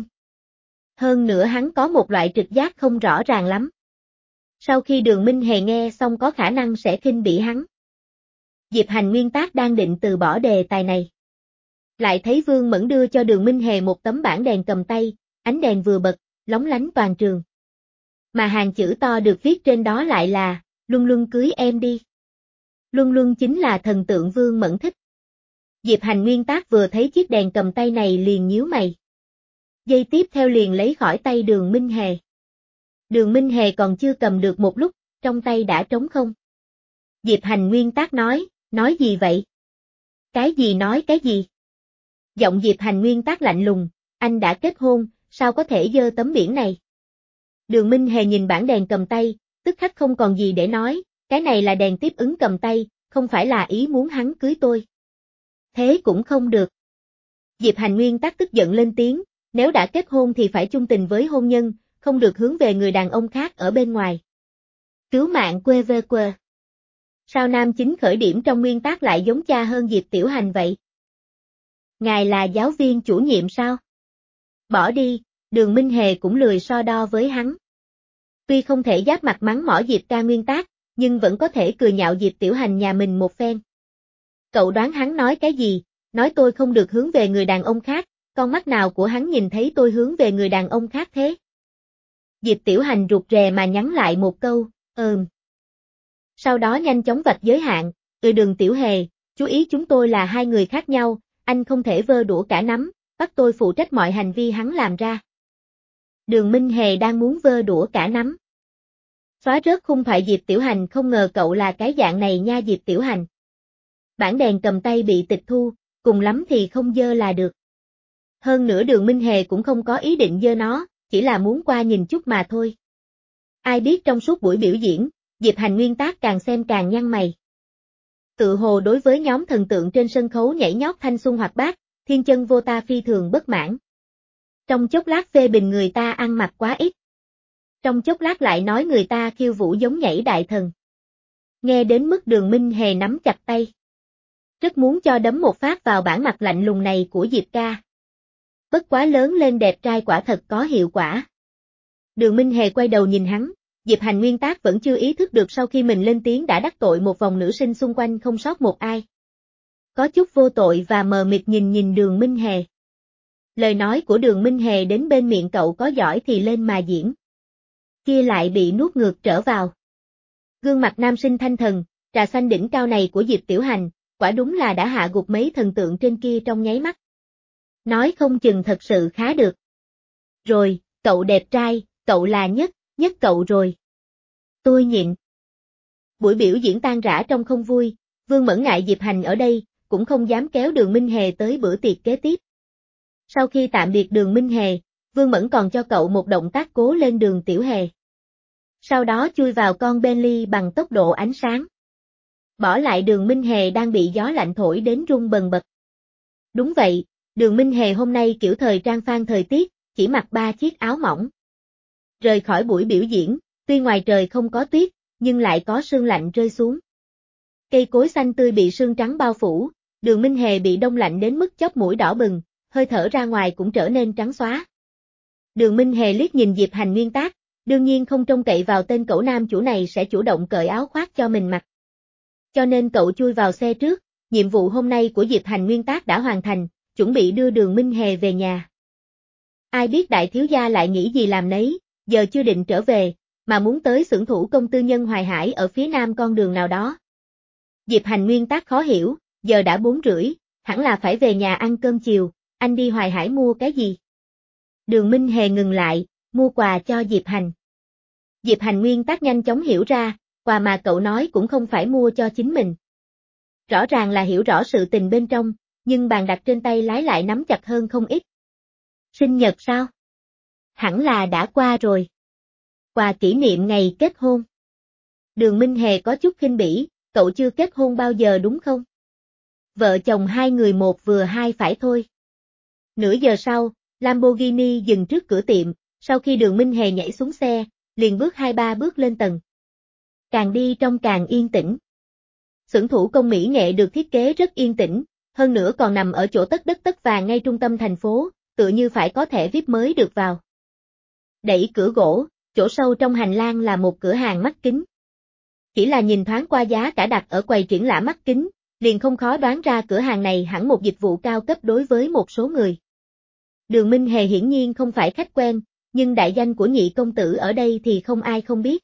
Hơn nữa hắn có một loại trực giác không rõ ràng lắm. Sau khi Đường Minh Hề nghe xong có khả năng sẽ khinh bỉ hắn. Diệp Hành nguyên tác đang định từ bỏ đề tài này. Lại thấy Vương Mẫn đưa cho Đường Minh Hề một tấm bảng đèn cầm tay, ánh đèn vừa bật, lóng lánh toàn trường. Mà hàng chữ to được viết trên đó lại là, Luân Luân cưới em đi. Luân Luân chính là thần tượng Vương Mẫn thích. Diệp Hành nguyên tác vừa thấy chiếc đèn cầm tay này liền nhíu mày. Giây tiếp theo liền lấy khỏi tay Đường Minh Hề. Đường Minh Hề còn chưa cầm được một lúc, trong tay đã trống không. Diệp Hành nguyên tác nói, nói gì vậy? Cái gì nói cái gì? Giọng Diệp Hành nguyên tác lạnh lùng, anh đã kết hôn, sao có thể dơ tấm biển này? Đường Minh Hề nhìn bảng đèn cầm tay, tức khắc không còn gì để nói, cái này là đèn tiếp ứng cầm tay, không phải là ý muốn hắn cưới tôi. Thế cũng không được. Diệp Hành nguyên tác tức giận lên tiếng, nếu đã kết hôn thì phải chung tình với hôn nhân, không được hướng về người đàn ông khác ở bên ngoài. Cứu mạng quê vơ quê. Sao nam chính khởi điểm trong nguyên tác lại giống cha hơn Diệp Tiểu Hành vậy? Ngài là giáo viên chủ nhiệm sao? Bỏ đi, Đường Minh Hề cũng lười so đo với hắn. Tuy không thể giáp mặt mắng mỏ Diệp ca nguyên tác, nhưng vẫn có thể cười nhạo Diệp Tiểu Hành nhà mình một phen. Cậu đoán hắn nói cái gì? Nói tôi không được hướng về người đàn ông khác, con mắt nào của hắn nhìn thấy tôi hướng về người đàn ông khác thế? Diệp Tiểu Hành rụt rè mà nhắn lại một câu, ừm. Sau đó nhanh chóng vạch giới hạn, ừ Đường Tiểu Hề, chú ý chúng tôi là hai người khác nhau, anh không thể vơ đũa cả nắm, bắt tôi phụ trách mọi hành vi hắn làm ra. Đường Minh Hề đang muốn vơ đũa cả nắm. Xóa rớt khung thoại Diệp Tiểu Hành không ngờ cậu là cái dạng này nha Diệp Tiểu Hành. Bảng đèn cầm tay bị tịch thu, cùng lắm thì không dơ là được. Hơn nữa Đường Minh Hề cũng không có ý định dơ nó, chỉ là muốn qua nhìn chút mà thôi. Ai biết trong suốt buổi biểu diễn, Diệp Hành nguyên tác càng xem càng nhăn mày. Tự hồ đối với nhóm thần tượng trên sân khấu nhảy nhót thanh xuân hoạt bát, thiên chân vô ta phi thường bất mãn. Trong chốc lát phê bình người ta ăn mặc quá ít. Trong chốc lát lại nói người ta khiêu vũ giống nhảy đại thần. Nghe đến mức Đường Minh Hề nắm chặt tay. Rất muốn cho đấm một phát vào bản mặt lạnh lùng này của Diệp ca. Bất quá lớn lên đẹp trai quả thật có hiệu quả. Đường Minh Hề quay đầu nhìn hắn, Diệp Hành nguyên tác vẫn chưa ý thức được sau khi mình lên tiếng đã đắc tội một vòng nữ sinh xung quanh không sót một ai. Có chút vô tội và mờ mịt nhìn nhìn Đường Minh Hề. Lời nói của Đường Minh Hề đến bên miệng cậu có giỏi thì lên mà diễn. Kia lại bị nuốt ngược trở vào. Gương mặt nam sinh thanh thần, trà xanh đỉnh cao này của Diệp Tiểu Hành, quả đúng là đã hạ gục mấy thần tượng trên kia trong nháy mắt. Nói không chừng thật sự khá được. Rồi, cậu đẹp trai, cậu là nhất, nhất cậu rồi. Tôi nhịn. Buổi biểu diễn tan rã trong không vui, Vương Mẫn ngại Diệp Hành ở đây, cũng không dám kéo Đường Minh Hề tới bữa tiệc kế tiếp. Sau khi tạm biệt Đường Minh Hề, Vương Mẫn còn cho cậu một động tác cố lên Đường Tiểu Hề. Sau đó chui vào con Bentley bằng tốc độ ánh sáng. Bỏ lại Đường Minh Hề đang bị gió lạnh thổi đến run bần bật. Đúng vậy, Đường Minh Hề hôm nay kiểu thời trang phan thời tiết, chỉ mặc ba chiếc áo mỏng. Rời khỏi buổi biểu diễn, tuy ngoài trời không có tuyết, nhưng lại có sương lạnh rơi xuống. Cây cối xanh tươi bị sương trắng bao phủ, Đường Minh Hề bị đông lạnh đến mức chóp mũi đỏ bừng, hơi thở ra ngoài cũng trở nên trắng xóa. Đường Minh Hề liếc nhìn Diệp Hành Nguyên Tác, đương nhiên không trông cậy vào tên cẩu nam chủ này sẽ chủ động cởi áo khoác cho mình mặc. Cho nên cậu chui vào xe trước, nhiệm vụ hôm nay của Diệp Hành Nguyên Tác đã hoàn thành, chuẩn bị đưa Đường Minh Hề về nhà. Ai biết đại thiếu gia lại nghĩ gì làm nấy, giờ chưa định trở về, mà muốn tới xưởng thủ công tư nhân Hoài Hải ở phía nam con đường nào đó. Diệp Hành Nguyên Tác khó hiểu, giờ đã bốn rưỡi, hẳn là phải về nhà ăn cơm chiều, anh đi Hoài Hải mua cái gì? Đường Minh Hề ngừng lại, mua quà cho Diệp Hành. Diệp Hành Nguyên Tác nhanh chóng hiểu ra, quà mà cậu nói cũng không phải mua cho chính mình. Rõ ràng là hiểu rõ sự tình bên trong, nhưng bàn đặt trên tay lái lại nắm chặt hơn không ít. Sinh nhật sao? Hẳn là đã qua rồi. Quà kỷ niệm ngày kết hôn. Đường Minh Hề có chút khinh bỉ, cậu chưa kết hôn bao giờ đúng không? Vợ chồng hai người một vừa hai phải thôi. Nửa giờ sau, Lamborghini dừng trước cửa tiệm, sau khi Đường Minh Hề nhảy xuống xe, liền bước hai ba bước lên tầng. Càng đi trong càng yên tĩnh. Xưởng thủ công mỹ nghệ được thiết kế rất yên tĩnh, hơn nữa còn nằm ở chỗ tất đất tất vàng ngay trung tâm thành phố, tựa như phải có thẻ vi ai pi mới được vào. Đẩy cửa gỗ, chỗ sâu trong hành lang là một cửa hàng mắt kính. Chỉ là nhìn thoáng qua giá cả đặt ở quầy triển lãm mắt kính, liền không khó đoán ra cửa hàng này hẳn một dịch vụ cao cấp đối với một số người. Đường Minh Hề hiển nhiên không phải khách quen, nhưng đại danh của nhị công tử ở đây thì không ai không biết.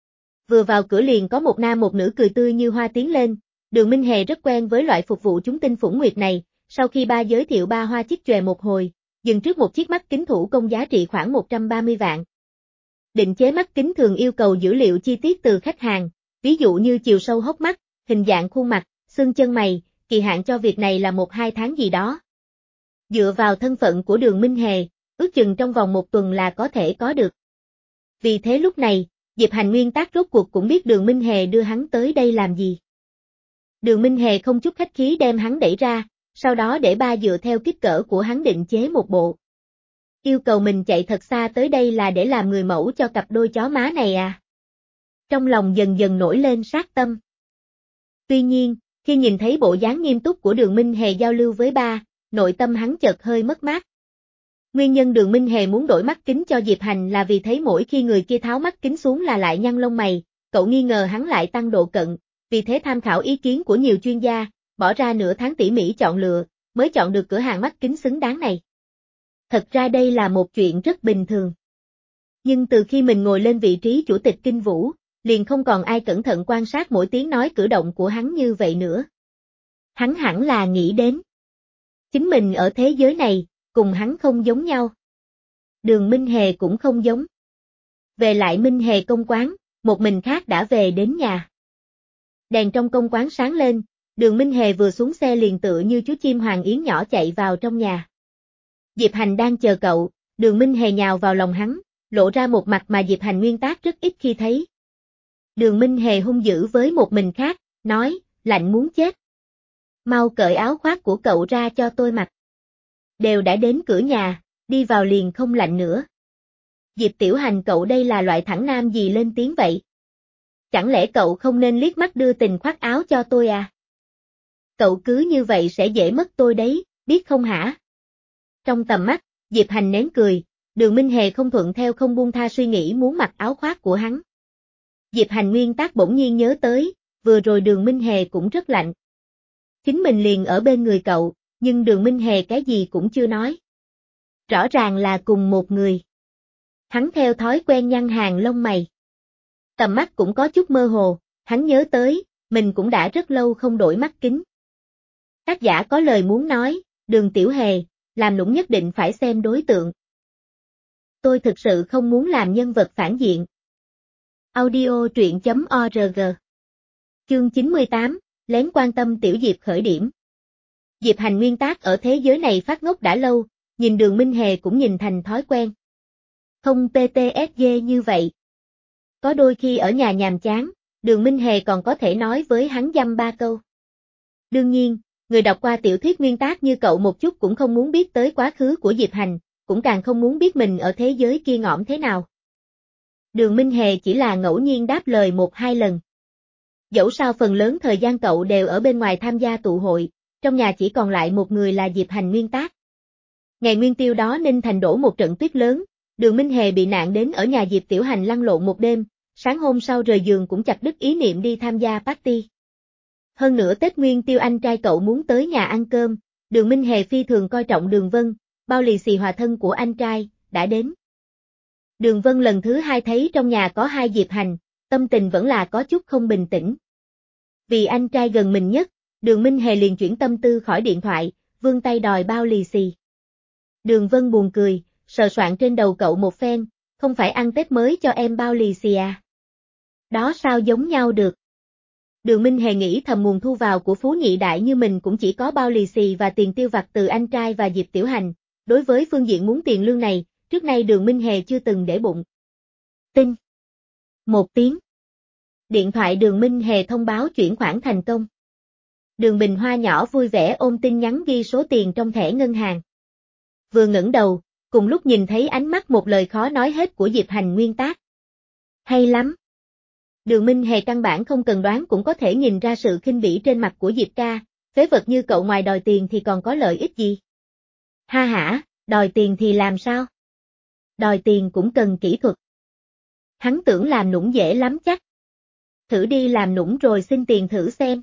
Vừa vào cửa liền có một nam một nữ cười tươi như hoa tiến lên, Đường Minh Hề rất quen với loại phục vụ chúng tinh phủng nguyệt này, sau khi ba giới thiệu ba hoa chiếc chòe một hồi, dừng trước một chiếc mắt kính thủ công giá trị khoảng một trăm ba mươi vạn. Định chế mắt kính thường yêu cầu dữ liệu chi tiết từ khách hàng, ví dụ như chiều sâu hốc mắt, hình dạng khuôn mặt, xương chân mày, kỳ hạn cho việc này là một hai tháng gì đó. Dựa vào thân phận của Đường Minh Hề, ước chừng trong vòng một tuần là có thể có được. Vì thế lúc này, Diệp Hành Nguyên Tác rốt cuộc cũng biết Đường Minh Hề đưa hắn tới đây làm gì. Đường Minh Hề không chút khách khí đem hắn đẩy ra, sau đó để ba dựa theo kích cỡ của hắn định chế một bộ. Yêu cầu mình chạy thật xa tới đây là để làm người mẫu cho cặp đôi chó má này à? Trong lòng dần dần nổi lên sát tâm. Tuy nhiên, khi nhìn thấy bộ dáng nghiêm túc của Đường Minh Hề giao lưu với ba, nội tâm hắn chợt hơi mất mát. Nguyên nhân Đường Minh Hề muốn đổi mắt kính cho Diệp Hành là vì thấy mỗi khi người kia tháo mắt kính xuống là lại nhăn lông mày, cậu nghi ngờ hắn lại tăng độ cận, vì thế tham khảo ý kiến của nhiều chuyên gia, bỏ ra nửa tháng tỉ mỉ chọn lựa, mới chọn được cửa hàng mắt kính xứng đáng này. Thật ra đây là một chuyện rất bình thường. Nhưng từ khi mình ngồi lên vị trí chủ tịch Kinh Vũ, liền không còn ai cẩn thận quan sát mỗi tiếng nói cử động của hắn như vậy nữa. Hắn hẳn là nghĩ đến. Chính mình ở thế giới này, cùng hắn không giống nhau. Đường Minh Hề cũng không giống. Về lại Minh Hề công quán, một mình khác đã về đến nhà. Đèn trong công quán sáng lên, Đường Minh Hề vừa xuống xe liền tựa như chú chim hoàng yến nhỏ chạy vào trong nhà. Diệp Hành đang chờ cậu, Đường Minh Hề nhào vào lòng hắn, lộ ra một mặt mà Diệp Hành Nguyên Tác rất ít khi thấy. Đường Minh Hề hung dữ với một mình khác, nói, lạnh muốn chết. Mau cởi áo khoác của cậu ra cho tôi mặc. Đều đã đến cửa nhà, đi vào liền không lạnh nữa. Diệp Tiểu Hành cậu đây là loại thẳng nam gì lên tiếng vậy? Chẳng lẽ cậu không nên liếc mắt đưa tình khoác áo cho tôi à? Cậu cứ như vậy sẽ dễ mất tôi đấy, biết không hả? Trong tầm mắt, Diệp Hành nén cười, Đường Minh Hề không thuận theo không buông tha suy nghĩ muốn mặc áo khoác của hắn. Diệp Hành Nguyên Tác bỗng nhiên nhớ tới, vừa rồi Đường Minh Hề cũng rất lạnh. Chính mình liền ở bên người cậu, nhưng Đường Minh Hề cái gì cũng chưa nói. Rõ ràng là cùng một người. Hắn theo thói quen nhăn hàng lông mày. Tầm mắt cũng có chút mơ hồ, hắn nhớ tới, mình cũng đã rất lâu không đổi mắt kính. Tác giả có lời muốn nói, Đường Tiểu Hề, làm nũng nhất định phải xem đối tượng. Tôi thực sự không muốn làm nhân vật phản diện, Audio truyện chấm org. Chương chín mươi tám, lén quan tâm Tiểu Diệp khởi điểm. Diệp Hành nguyên tác ở thế giới này phát ngốc đã lâu, nhìn Đường Minh Hề cũng nhìn thành thói quen. Không pê tê ét giê như vậy. Có đôi khi ở nhà nhàm chán, Đường Minh Hề còn có thể nói với hắn dăm ba câu. Đương nhiên, người đọc qua tiểu thuyết nguyên tác như cậu một chút cũng không muốn biết tới quá khứ của Diệp Hành, cũng càng không muốn biết mình ở thế giới kia ngõm thế nào. Đường Minh Hề chỉ là ngẫu nhiên đáp lời một hai lần. Dẫu sao phần lớn thời gian cậu đều ở bên ngoài tham gia tụ hội, trong nhà chỉ còn lại một người là Diệp Hành nguyên tác. Ngày nguyên tiêu đó Ninh Thành đổ một trận tuyết lớn, Đường Minh Hề bị nạn đến ở nhà Diệp Tiểu Hành lăn lộn một đêm, sáng hôm sau rời giường cũng chặt đứt ý niệm đi tham gia party. Hơn nữa Tết nguyên tiêu anh trai cậu muốn tới nhà ăn cơm, Đường Minh Hề phi thường coi trọng Đường Vân, bao lì xì hòa thân của anh trai, đã đến. Đường Vân lần thứ hai thấy trong nhà có hai Diệp Hành, tâm tình vẫn là có chút không bình tĩnh. Vì anh trai gần mình nhất, Đường Minh Hề liền chuyển tâm tư khỏi điện thoại, vươn tay đòi bao lì xì. Đường Vân buồn cười, sờ soạng trên đầu cậu một phen, không phải ăn Tết mới cho em bao lì xì à? Đó sao giống nhau được? Đường Minh Hề nghĩ thầm nguồn thu vào của Phú Nhị Đại như mình cũng chỉ có bao lì xì và tiền tiêu vặt từ anh trai và Diệp Tiểu Hành, đối với phương diện muốn tiền lương này, trước nay Đường Minh Hề chưa từng để bụng. Tinh. Một tiếng. Điện thoại Đường Minh Hề thông báo chuyển khoản thành công. Đường Bình Hoa nhỏ vui vẻ ôm tin nhắn ghi số tiền trong thẻ ngân hàng. Vừa ngẩng đầu, cùng lúc nhìn thấy ánh mắt một lời khó nói hết của Diệp Hành nguyên tác. Hay lắm. Đường Minh Hề căn bản không cần đoán cũng có thể nhìn ra sự khinh bỉ trên mặt của Diệp ca, phế vật như cậu ngoài đòi tiền thì còn có lợi ích gì? Ha hả, đòi tiền thì làm sao? Đòi tiền cũng cần kỹ thuật. Hắn tưởng làm nũng dễ lắm chắc. Thử đi làm nũng rồi xin tiền thử xem.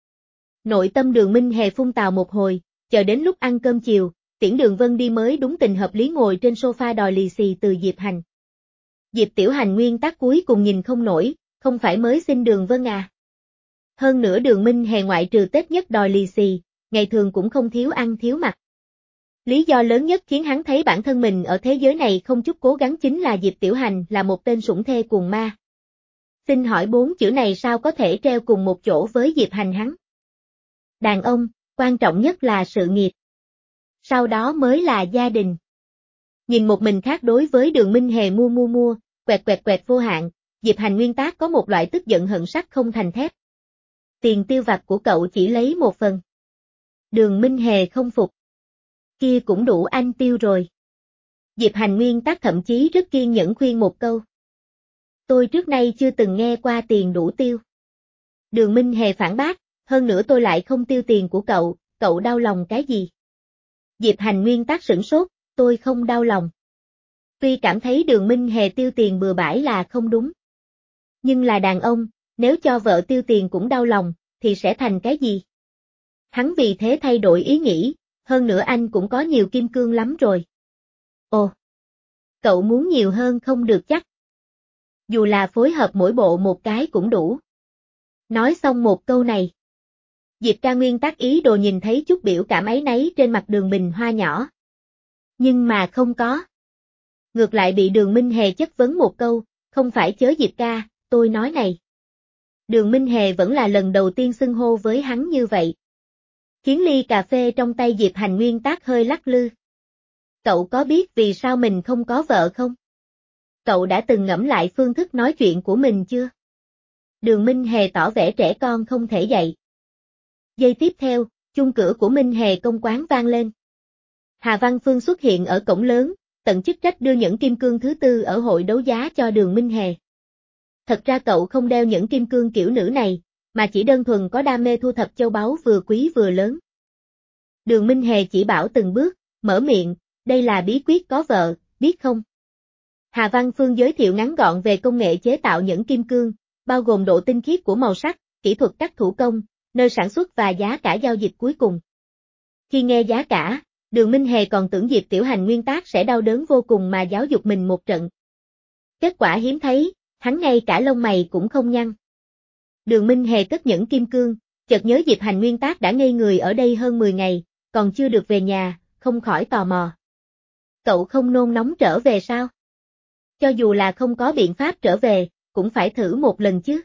Nội tâm Đường Minh Hề phun tào một hồi, chờ đến lúc ăn cơm chiều, tiễn Đường Vân đi mới đúng tình hợp lý ngồi trên sofa đòi lì xì từ Diệp Hành. Diệp Tiểu Hành nguyên tác cuối cùng nhìn không nổi, không phải mới xin Đường Vân à. Hơn nữa Đường Minh Hề ngoại trừ Tết nhất đòi lì xì, ngày thường cũng không thiếu ăn thiếu mặc. Lý do lớn nhất khiến hắn thấy bản thân mình ở thế giới này không chút cố gắng chính là Diệp Tiểu Hành là một tên sủng thê cuồng ma. Xin hỏi bốn chữ này sao có thể treo cùng một chỗ với Diệp Hành hắn? Đàn ông, quan trọng nhất là sự nghiệp. Sau đó mới là gia đình. Nhìn một mình khác đối với Đường Minh Hề mua mua mua, quẹt quẹt quẹt vô hạn, Diệp Hành nguyên tác có một loại tức giận hận sắt không thành thép. Tiền tiêu vặt của cậu chỉ lấy một phần. Đường Minh Hề không phục. Kia cũng đủ anh tiêu rồi. Diệp Hành nguyên tác thậm chí rất kiên nhẫn khuyên một câu. Tôi trước nay chưa từng nghe qua tiền đủ tiêu. Đường Minh Hề phản bác, hơn nữa tôi lại không tiêu tiền của cậu, cậu đau lòng cái gì? Diệp Hành nguyên tác sửng sốt, tôi không đau lòng. Tuy cảm thấy Đường Minh Hề tiêu tiền bừa bãi là không đúng. Nhưng là đàn ông, nếu cho vợ tiêu tiền cũng đau lòng, thì sẽ thành cái gì? Hắn vì thế thay đổi ý nghĩ, hơn nữa anh cũng có nhiều kim cương lắm rồi. Ồ! Cậu muốn nhiều hơn không được chắc. Dù là phối hợp mỗi bộ một cái cũng đủ. Nói xong một câu này. Diệp ca nguyên tác ý đồ nhìn thấy chút biểu cảm ấy nấy trên mặt Đường Bình Hoa nhỏ. Nhưng mà không có. Ngược lại bị Đường Minh Hề chất vấn một câu, không phải chớ Diệp ca, tôi nói này. Đường Minh Hề vẫn là lần đầu tiên xưng hô với hắn như vậy. Khiến ly cà phê trong tay Diệp Hành nguyên tác hơi lắc lư. Cậu có biết vì sao mình không có vợ không? Cậu đã từng ngẫm lại phương thức nói chuyện của mình chưa? Đường Minh Hề tỏ vẻ trẻ con không thể dạy. Giây tiếp theo, chuông cửa của Minh Hề công quán vang lên. Hà Văn Phương xuất hiện ở cổng lớn, tận chức trách đưa nhẫn kim cương thứ tư ở hội đấu giá cho Đường Minh Hề. Thật ra cậu không đeo nhẫn kim cương kiểu nữ này, mà chỉ đơn thuần có đam mê thu thập châu báu vừa quý vừa lớn. Đường Minh Hề chỉ bảo từng bước, mở miệng, đây là bí quyết có vợ, biết không? Hà Văn Phương giới thiệu ngắn gọn về công nghệ chế tạo nhẫn kim cương, bao gồm độ tinh khiết của màu sắc, kỹ thuật cắt thủ công, nơi sản xuất và giá cả giao dịch cuối cùng. Khi nghe giá cả, Đường Minh Hề còn tưởng Diệp Tiểu Hành nguyên tác sẽ đau đớn vô cùng mà giáo dục mình một trận. Kết quả hiếm thấy, hắn ngay cả lông mày cũng không nhăn. Đường Minh Hề cất nhẫn kim cương, chợt nhớ Diệp Hành nguyên tác đã ngây người ở đây hơn mười ngày, còn chưa được về nhà, không khỏi tò mò. Cậu không nôn nóng trở về sao? Cho dù là không có biện pháp trở về, cũng phải thử một lần chứ.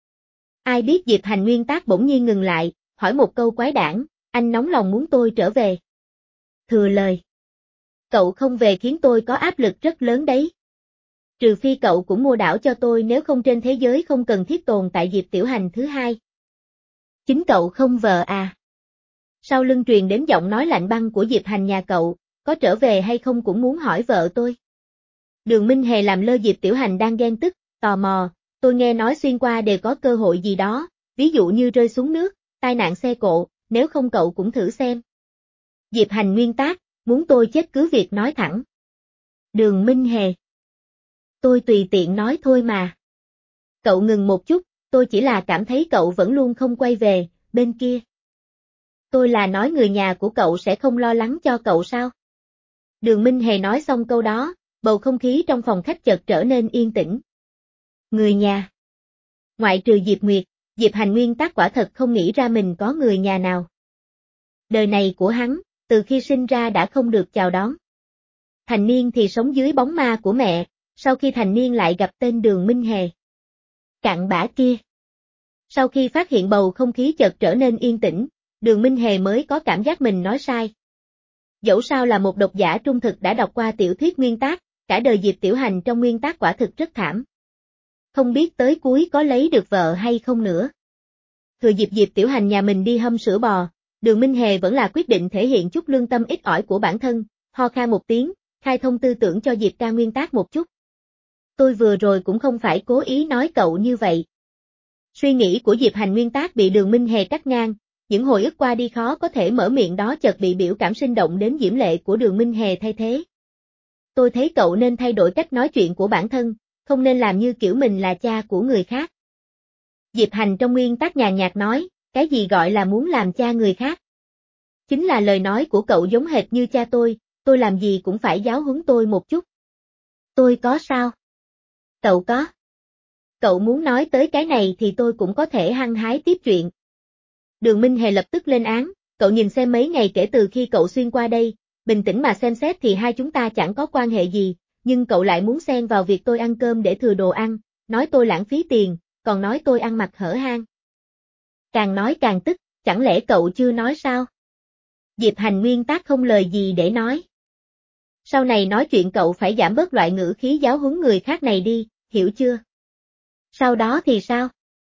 Ai biết Diệp Hành nguyên tác bỗng nhiên ngừng lại, hỏi một câu quái đản, anh nóng lòng muốn tôi trở về. Thừa lời. Cậu không về khiến tôi có áp lực rất lớn đấy. Trừ phi cậu cũng mua đảo cho tôi, nếu không trên thế giới không cần thiết tồn tại Diệp Tiểu Hành thứ hai. Chính cậu không vợ à? Sau lưng truyền đến giọng nói lạnh băng của Diệp Hành, nhà cậu, có trở về hay không cũng muốn hỏi vợ tôi. Đường Minh Hề làm lơ Diệp Tiểu Hành đang ghen tức, tò mò, tôi nghe nói xuyên qua đều có cơ hội gì đó, ví dụ như rơi xuống nước, tai nạn xe cộ, nếu không cậu cũng thử xem. Diệp Hành nguyên tác, muốn tôi chết cứ việc nói thẳng. Đường Minh Hề. Tôi tùy tiện nói thôi mà. Cậu ngừng một chút, tôi chỉ là cảm thấy cậu vẫn luôn không quay về, bên kia. Tôi là nói người nhà của cậu sẽ không lo lắng cho cậu sao? Đường Minh Hề nói xong câu đó, bầu không khí trong phòng khách chợt trở nên yên tĩnh. Người nhà. Ngoại trừ Diệp Nguyệt, Diệp Hành nguyên tác quả thật không nghĩ ra mình có người nhà nào. Đời này của hắn, từ khi sinh ra đã không được chào đón. Thành niên thì sống dưới bóng ma của mẹ, sau khi thành niên lại gặp tên Đường Minh Hề. Cặn bã kia. Sau khi phát hiện bầu không khí chợt trở nên yên tĩnh, Đường Minh Hề mới có cảm giác mình nói sai. Dẫu sao là một độc giả trung thực đã đọc qua tiểu thuyết nguyên tác, cả đời Diệp Tiểu Hành trong nguyên tác quả thực rất thảm. Không biết tới cuối có lấy được vợ hay không nữa. Thừa dịp Diệp Tiểu Hành nhà mình đi hâm sữa bò, Đường Minh Hề vẫn là quyết định thể hiện chút lương tâm ít ỏi của bản thân, ho khan một tiếng, khai thông tư tưởng cho Diệp ca nguyên tác một chút. Tôi vừa rồi cũng không phải cố ý nói cậu như vậy. Suy nghĩ của Diệp Hành nguyên tác bị Đường Minh Hề cắt ngang, những hồi ức qua đi khó có thể mở miệng đó chợt bị biểu cảm sinh động đến diễm lệ của Đường Minh Hề thay thế. Tôi thấy cậu nên thay đổi cách nói chuyện của bản thân, không nên làm như kiểu mình là cha của người khác. Diệp Hành trong nguyên tác nhàn nhạt nói, cái gì gọi là muốn làm cha người khác? Chính là lời nói của cậu giống hệt như cha tôi, tôi làm gì cũng phải giáo huấn tôi một chút. Tôi có sao? Cậu có. Cậu muốn nói tới cái này thì tôi cũng có thể hăng hái tiếp chuyện. Đường Minh Hề lập tức lên án, cậu nhìn xem mấy ngày kể từ khi cậu xuyên qua đây, bình tĩnh mà xem xét thì hai chúng ta chẳng có quan hệ gì, nhưng cậu lại muốn xen vào việc tôi ăn cơm để thừa đồ ăn, nói tôi lãng phí tiền, còn nói tôi ăn mặc hở hang. Càng nói càng tức, chẳng lẽ cậu chưa nói sao? Diệp Hành nguyên tác không lời gì để nói. Sau này nói chuyện cậu phải giảm bớt loại ngữ khí giáo huấn người khác này đi, hiểu chưa? Sau đó thì sao?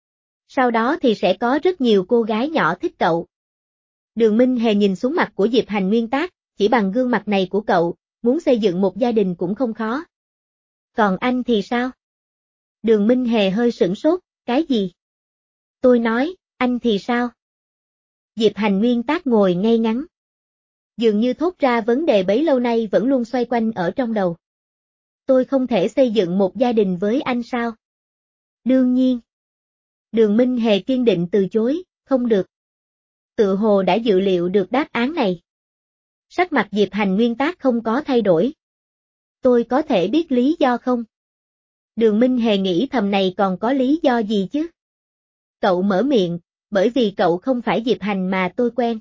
Sau đó thì sẽ có rất nhiều cô gái nhỏ thích cậu. Đường Minh Hề nhìn xuống mặt của Diệp Hành nguyên tác, chỉ bằng gương mặt này của cậu, muốn xây dựng một gia đình cũng không khó. Còn anh thì sao? Đường Minh Hề hơi sửng sốt, cái gì? Tôi nói, anh thì sao? Diệp Hành nguyên tác ngồi ngay ngắn. Dường như thốt ra vấn đề bấy lâu nay vẫn luôn xoay quanh ở trong đầu. Tôi không thể xây dựng một gia đình với anh sao? Đương nhiên. Đường Minh Hề kiên định từ chối, không được. Tự hồ đã dự liệu được đáp án này. Sắc mặt Diệp Hành nguyên tác không có thay đổi. Tôi có thể biết lý do không? Đường Minh Hề nghĩ thầm này còn có lý do gì chứ? Cậu mở miệng, bởi vì cậu không phải Diệp Hành mà tôi quen.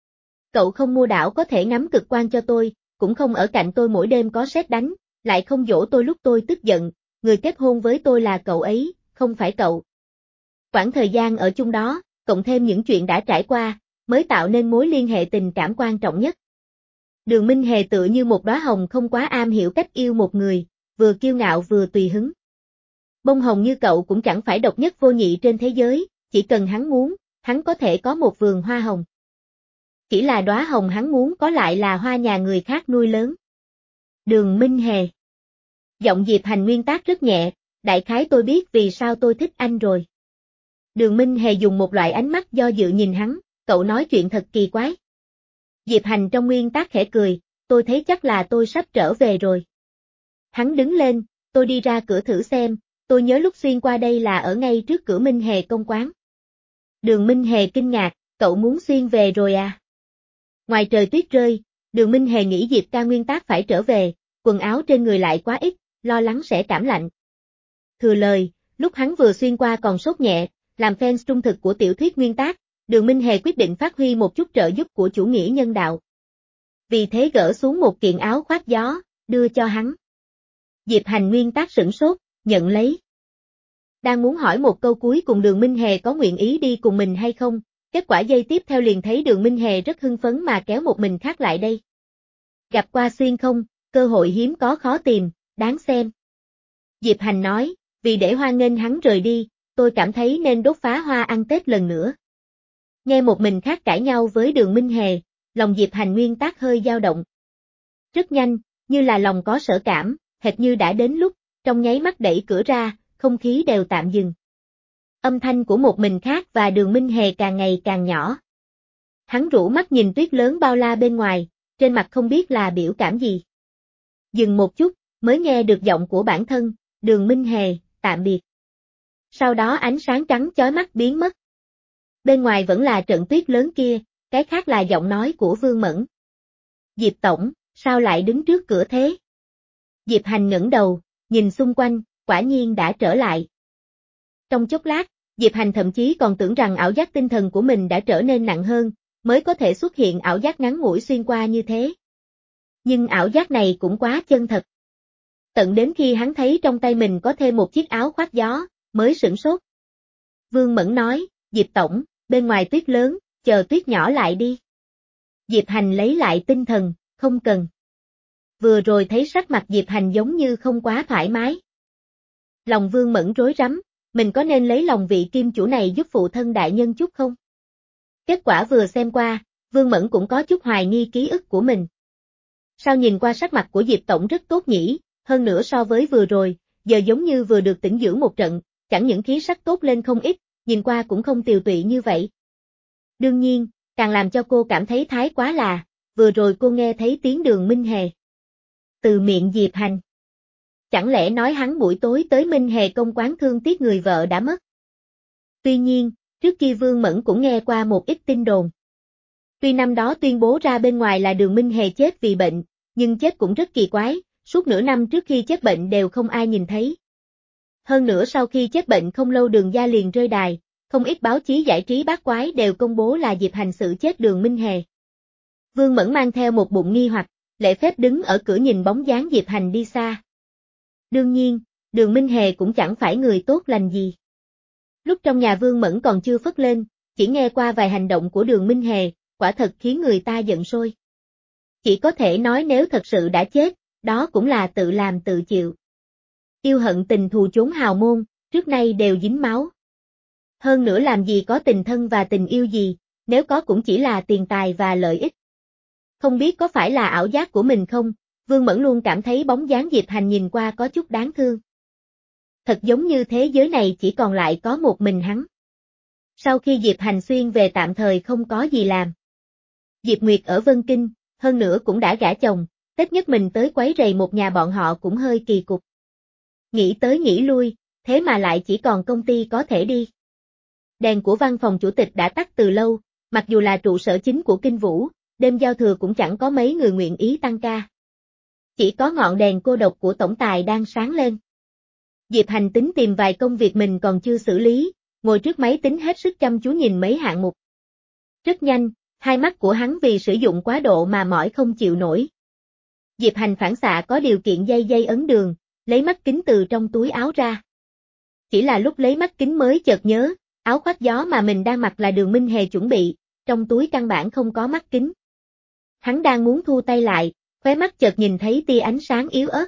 Cậu không mua đảo có thể ngắm cực quang cho tôi, cũng không ở cạnh tôi mỗi đêm có sét đánh, lại không dỗ tôi lúc tôi tức giận, người kết hôn với tôi là cậu ấy, không phải cậu. Quãng thời gian ở chung đó, cộng thêm những chuyện đã trải qua, mới tạo nên mối liên hệ tình cảm quan trọng nhất. Đường Minh Hề tựa như một đóa hồng không quá am hiểu cách yêu một người, vừa kiêu ngạo vừa tùy hứng. Bông hồng như cậu cũng chẳng phải độc nhất vô nhị trên thế giới, chỉ cần hắn muốn, hắn có thể có một vườn hoa hồng. Chỉ là đóa hồng hắn muốn có lại là hoa nhà người khác nuôi lớn. Đường Minh Hề. Giọng Diệp Hành nguyên tác rất nhẹ, đại khái tôi biết vì sao tôi thích anh rồi. Đường Minh Hề dùng một loại ánh mắt do dự nhìn hắn, cậu nói chuyện thật kỳ quái. Diệp Hành trong nguyên tác khẽ cười, tôi thấy chắc là tôi sắp trở về rồi. Hắn đứng lên, tôi đi ra cửa thử xem, tôi nhớ lúc xuyên qua đây là ở ngay trước cửa Minh Hề công quán. Đường Minh Hề kinh ngạc, cậu muốn xuyên về rồi à? Ngoài trời tuyết rơi, Đường Minh Hề nghĩ Diệp ca nguyên tác phải trở về, quần áo trên người lại quá ít, lo lắng sẽ cảm lạnh. Thừa lời, lúc hắn vừa xuyên qua còn sốt nhẹ, làm fans trung thực của tiểu thuyết nguyên tác, Đường Minh Hề quyết định phát huy một chút trợ giúp của chủ nghĩa nhân đạo. Vì thế gỡ xuống một kiện áo khoác gió, đưa cho hắn. Diệp Hành nguyên tác sửng sốt, nhận lấy. đang muốn hỏi một câu cuối cùng Đường Minh Hề có nguyện ý đi cùng mình hay không, kết quả giây tiếp theo liền thấy Đường Minh Hề rất hưng phấn mà kéo một mình khác lại đây. Gặp qua xuyên không, cơ hội hiếm có khó tìm, đáng xem. Diệp Hành nói, vì để hoan nghênh hắn rời đi, tôi cảm thấy nên đốt phá hoa ăn Tết lần nữa. Nghe một mình khác cãi nhau với Đường Minh Hề, lòng Diệp Hành nguyên tắc hơi dao động. Rất nhanh, như là lòng có sở cảm, hệt như đã đến lúc, trong nháy mắt đẩy cửa ra, không khí đều tạm dừng. Âm thanh của một mình khác và Đường Minh Hề càng ngày càng nhỏ. Hắn rũ mắt nhìn tuyết lớn bao la bên ngoài, trên mặt không biết là biểu cảm gì. Dừng một chút, mới nghe được giọng của bản thân, Đường Minh Hề, tạm biệt. Sau đó ánh sáng trắng chói mắt biến mất. Bên ngoài vẫn là trận tuyết lớn kia, cái khác là giọng nói của Vương Mẫn. Diệp Tổng, sao lại đứng trước cửa thế? Diệp Hành ngẩng đầu, nhìn xung quanh, quả nhiên đã trở lại. Trong chốc lát, Diệp Hành thậm chí còn tưởng rằng ảo giác tinh thần của mình đã trở nên nặng hơn, mới có thể xuất hiện ảo giác ngắn ngủi xuyên qua như thế. Nhưng ảo giác này cũng quá chân thật. Tận đến khi hắn thấy trong tay mình có thêm một chiếc áo khoác gió, mới sửng sốt. Vương Mẫn nói, Diệp Tổng, bên ngoài tuyết lớn, chờ tuyết nhỏ lại đi. Diệp Hành lấy lại tinh thần, không cần. Vừa rồi thấy sắc mặt Diệp Hành giống như không quá thoải mái. Lòng Vương Mẫn rối rắm, mình có nên lấy lòng vị kim chủ này giúp phụ thân đại nhân chút không? Kết quả vừa xem qua, Vương Mẫn cũng có chút hoài nghi ký ức của mình. Sao nhìn qua sắc mặt của Diệp Tổng rất tốt nhỉ, hơn nữa so với vừa rồi, giờ giống như vừa được tĩnh dưỡng một trận, chẳng những khí sắc tốt lên không ít, nhìn qua cũng không tiều tụy như vậy. Đương nhiên, càng làm cho cô cảm thấy thái quá là, vừa rồi cô nghe thấy tiếng Đường Minh Hề. Từ miệng Diệp Hành. Chẳng lẽ nói hắn buổi tối tới Minh Hề công quán thương tiếc người vợ đã mất? Tuy nhiên, trước kia Vương Mẫn cũng nghe qua một ít tin đồn. Tuy năm đó tuyên bố ra bên ngoài là Đường Minh Hề chết vì bệnh, nhưng chết cũng rất kỳ quái, suốt nửa năm trước khi chết bệnh đều không ai nhìn thấy. Hơn nữa sau khi chết bệnh không lâu Đường gia liền rơi đài, không ít báo chí giải trí bát quái đều công bố là Diệp Hành xử chết Đường Minh Hề. Vương Mẫn mang theo một bụng nghi hoặc, lễ phép đứng ở cửa nhìn bóng dáng Diệp Hành đi xa. Đương nhiên, Đường Minh Hề cũng chẳng phải người tốt lành gì. Lúc trong nhà Vương Mẫn còn chưa phất lên, chỉ nghe qua vài hành động của Đường Minh Hề, quả thật khiến người ta giận sôi. Chỉ có thể nói nếu thật sự đã chết, đó cũng là tự làm tự chịu. Yêu hận tình thù chốn hào môn, trước nay đều dính máu. Hơn nữa làm gì có tình thân và tình yêu gì, nếu có cũng chỉ là tiền tài và lợi ích. Không biết có phải là ảo giác của mình không, Vương Mẫn luôn cảm thấy bóng dáng Diệp Hành nhìn qua có chút đáng thương. Thật giống như thế giới này chỉ còn lại có một mình hắn. Sau khi Diệp Hành xuyên về tạm thời không có gì làm. Diệp Nguyệt ở Vân Kinh, hơn nữa cũng đã gả chồng, Tết nhất mình tới quấy rầy một nhà bọn họ cũng hơi kỳ cục. Nghĩ tới nghĩ lui, thế mà lại chỉ còn công ty có thể đi. Đèn của văn phòng chủ tịch đã tắt từ lâu, mặc dù là trụ sở chính của Kinh Vũ, đêm giao thừa cũng chẳng có mấy người nguyện ý tăng ca. Chỉ có ngọn đèn cô độc của tổng tài đang sáng lên. Diệp Hành tính tìm vài công việc mình còn chưa xử lý, ngồi trước máy tính hết sức chăm chú nhìn mấy hạng mục. Rất nhanh, hai mắt của hắn vì sử dụng quá độ mà mỏi không chịu nổi. Diệp Hành phản xạ có điều kiện dây dây ấn đường, lấy mắt kính từ trong túi áo ra. Chỉ là lúc lấy mắt kính mới chợt nhớ, áo khoác gió mà mình đang mặc là Đường Minh Hề chuẩn bị, trong túi căn bản không có mắt kính. Hắn đang muốn thu tay lại, khóe mắt chợt nhìn thấy tia ánh sáng yếu ớt.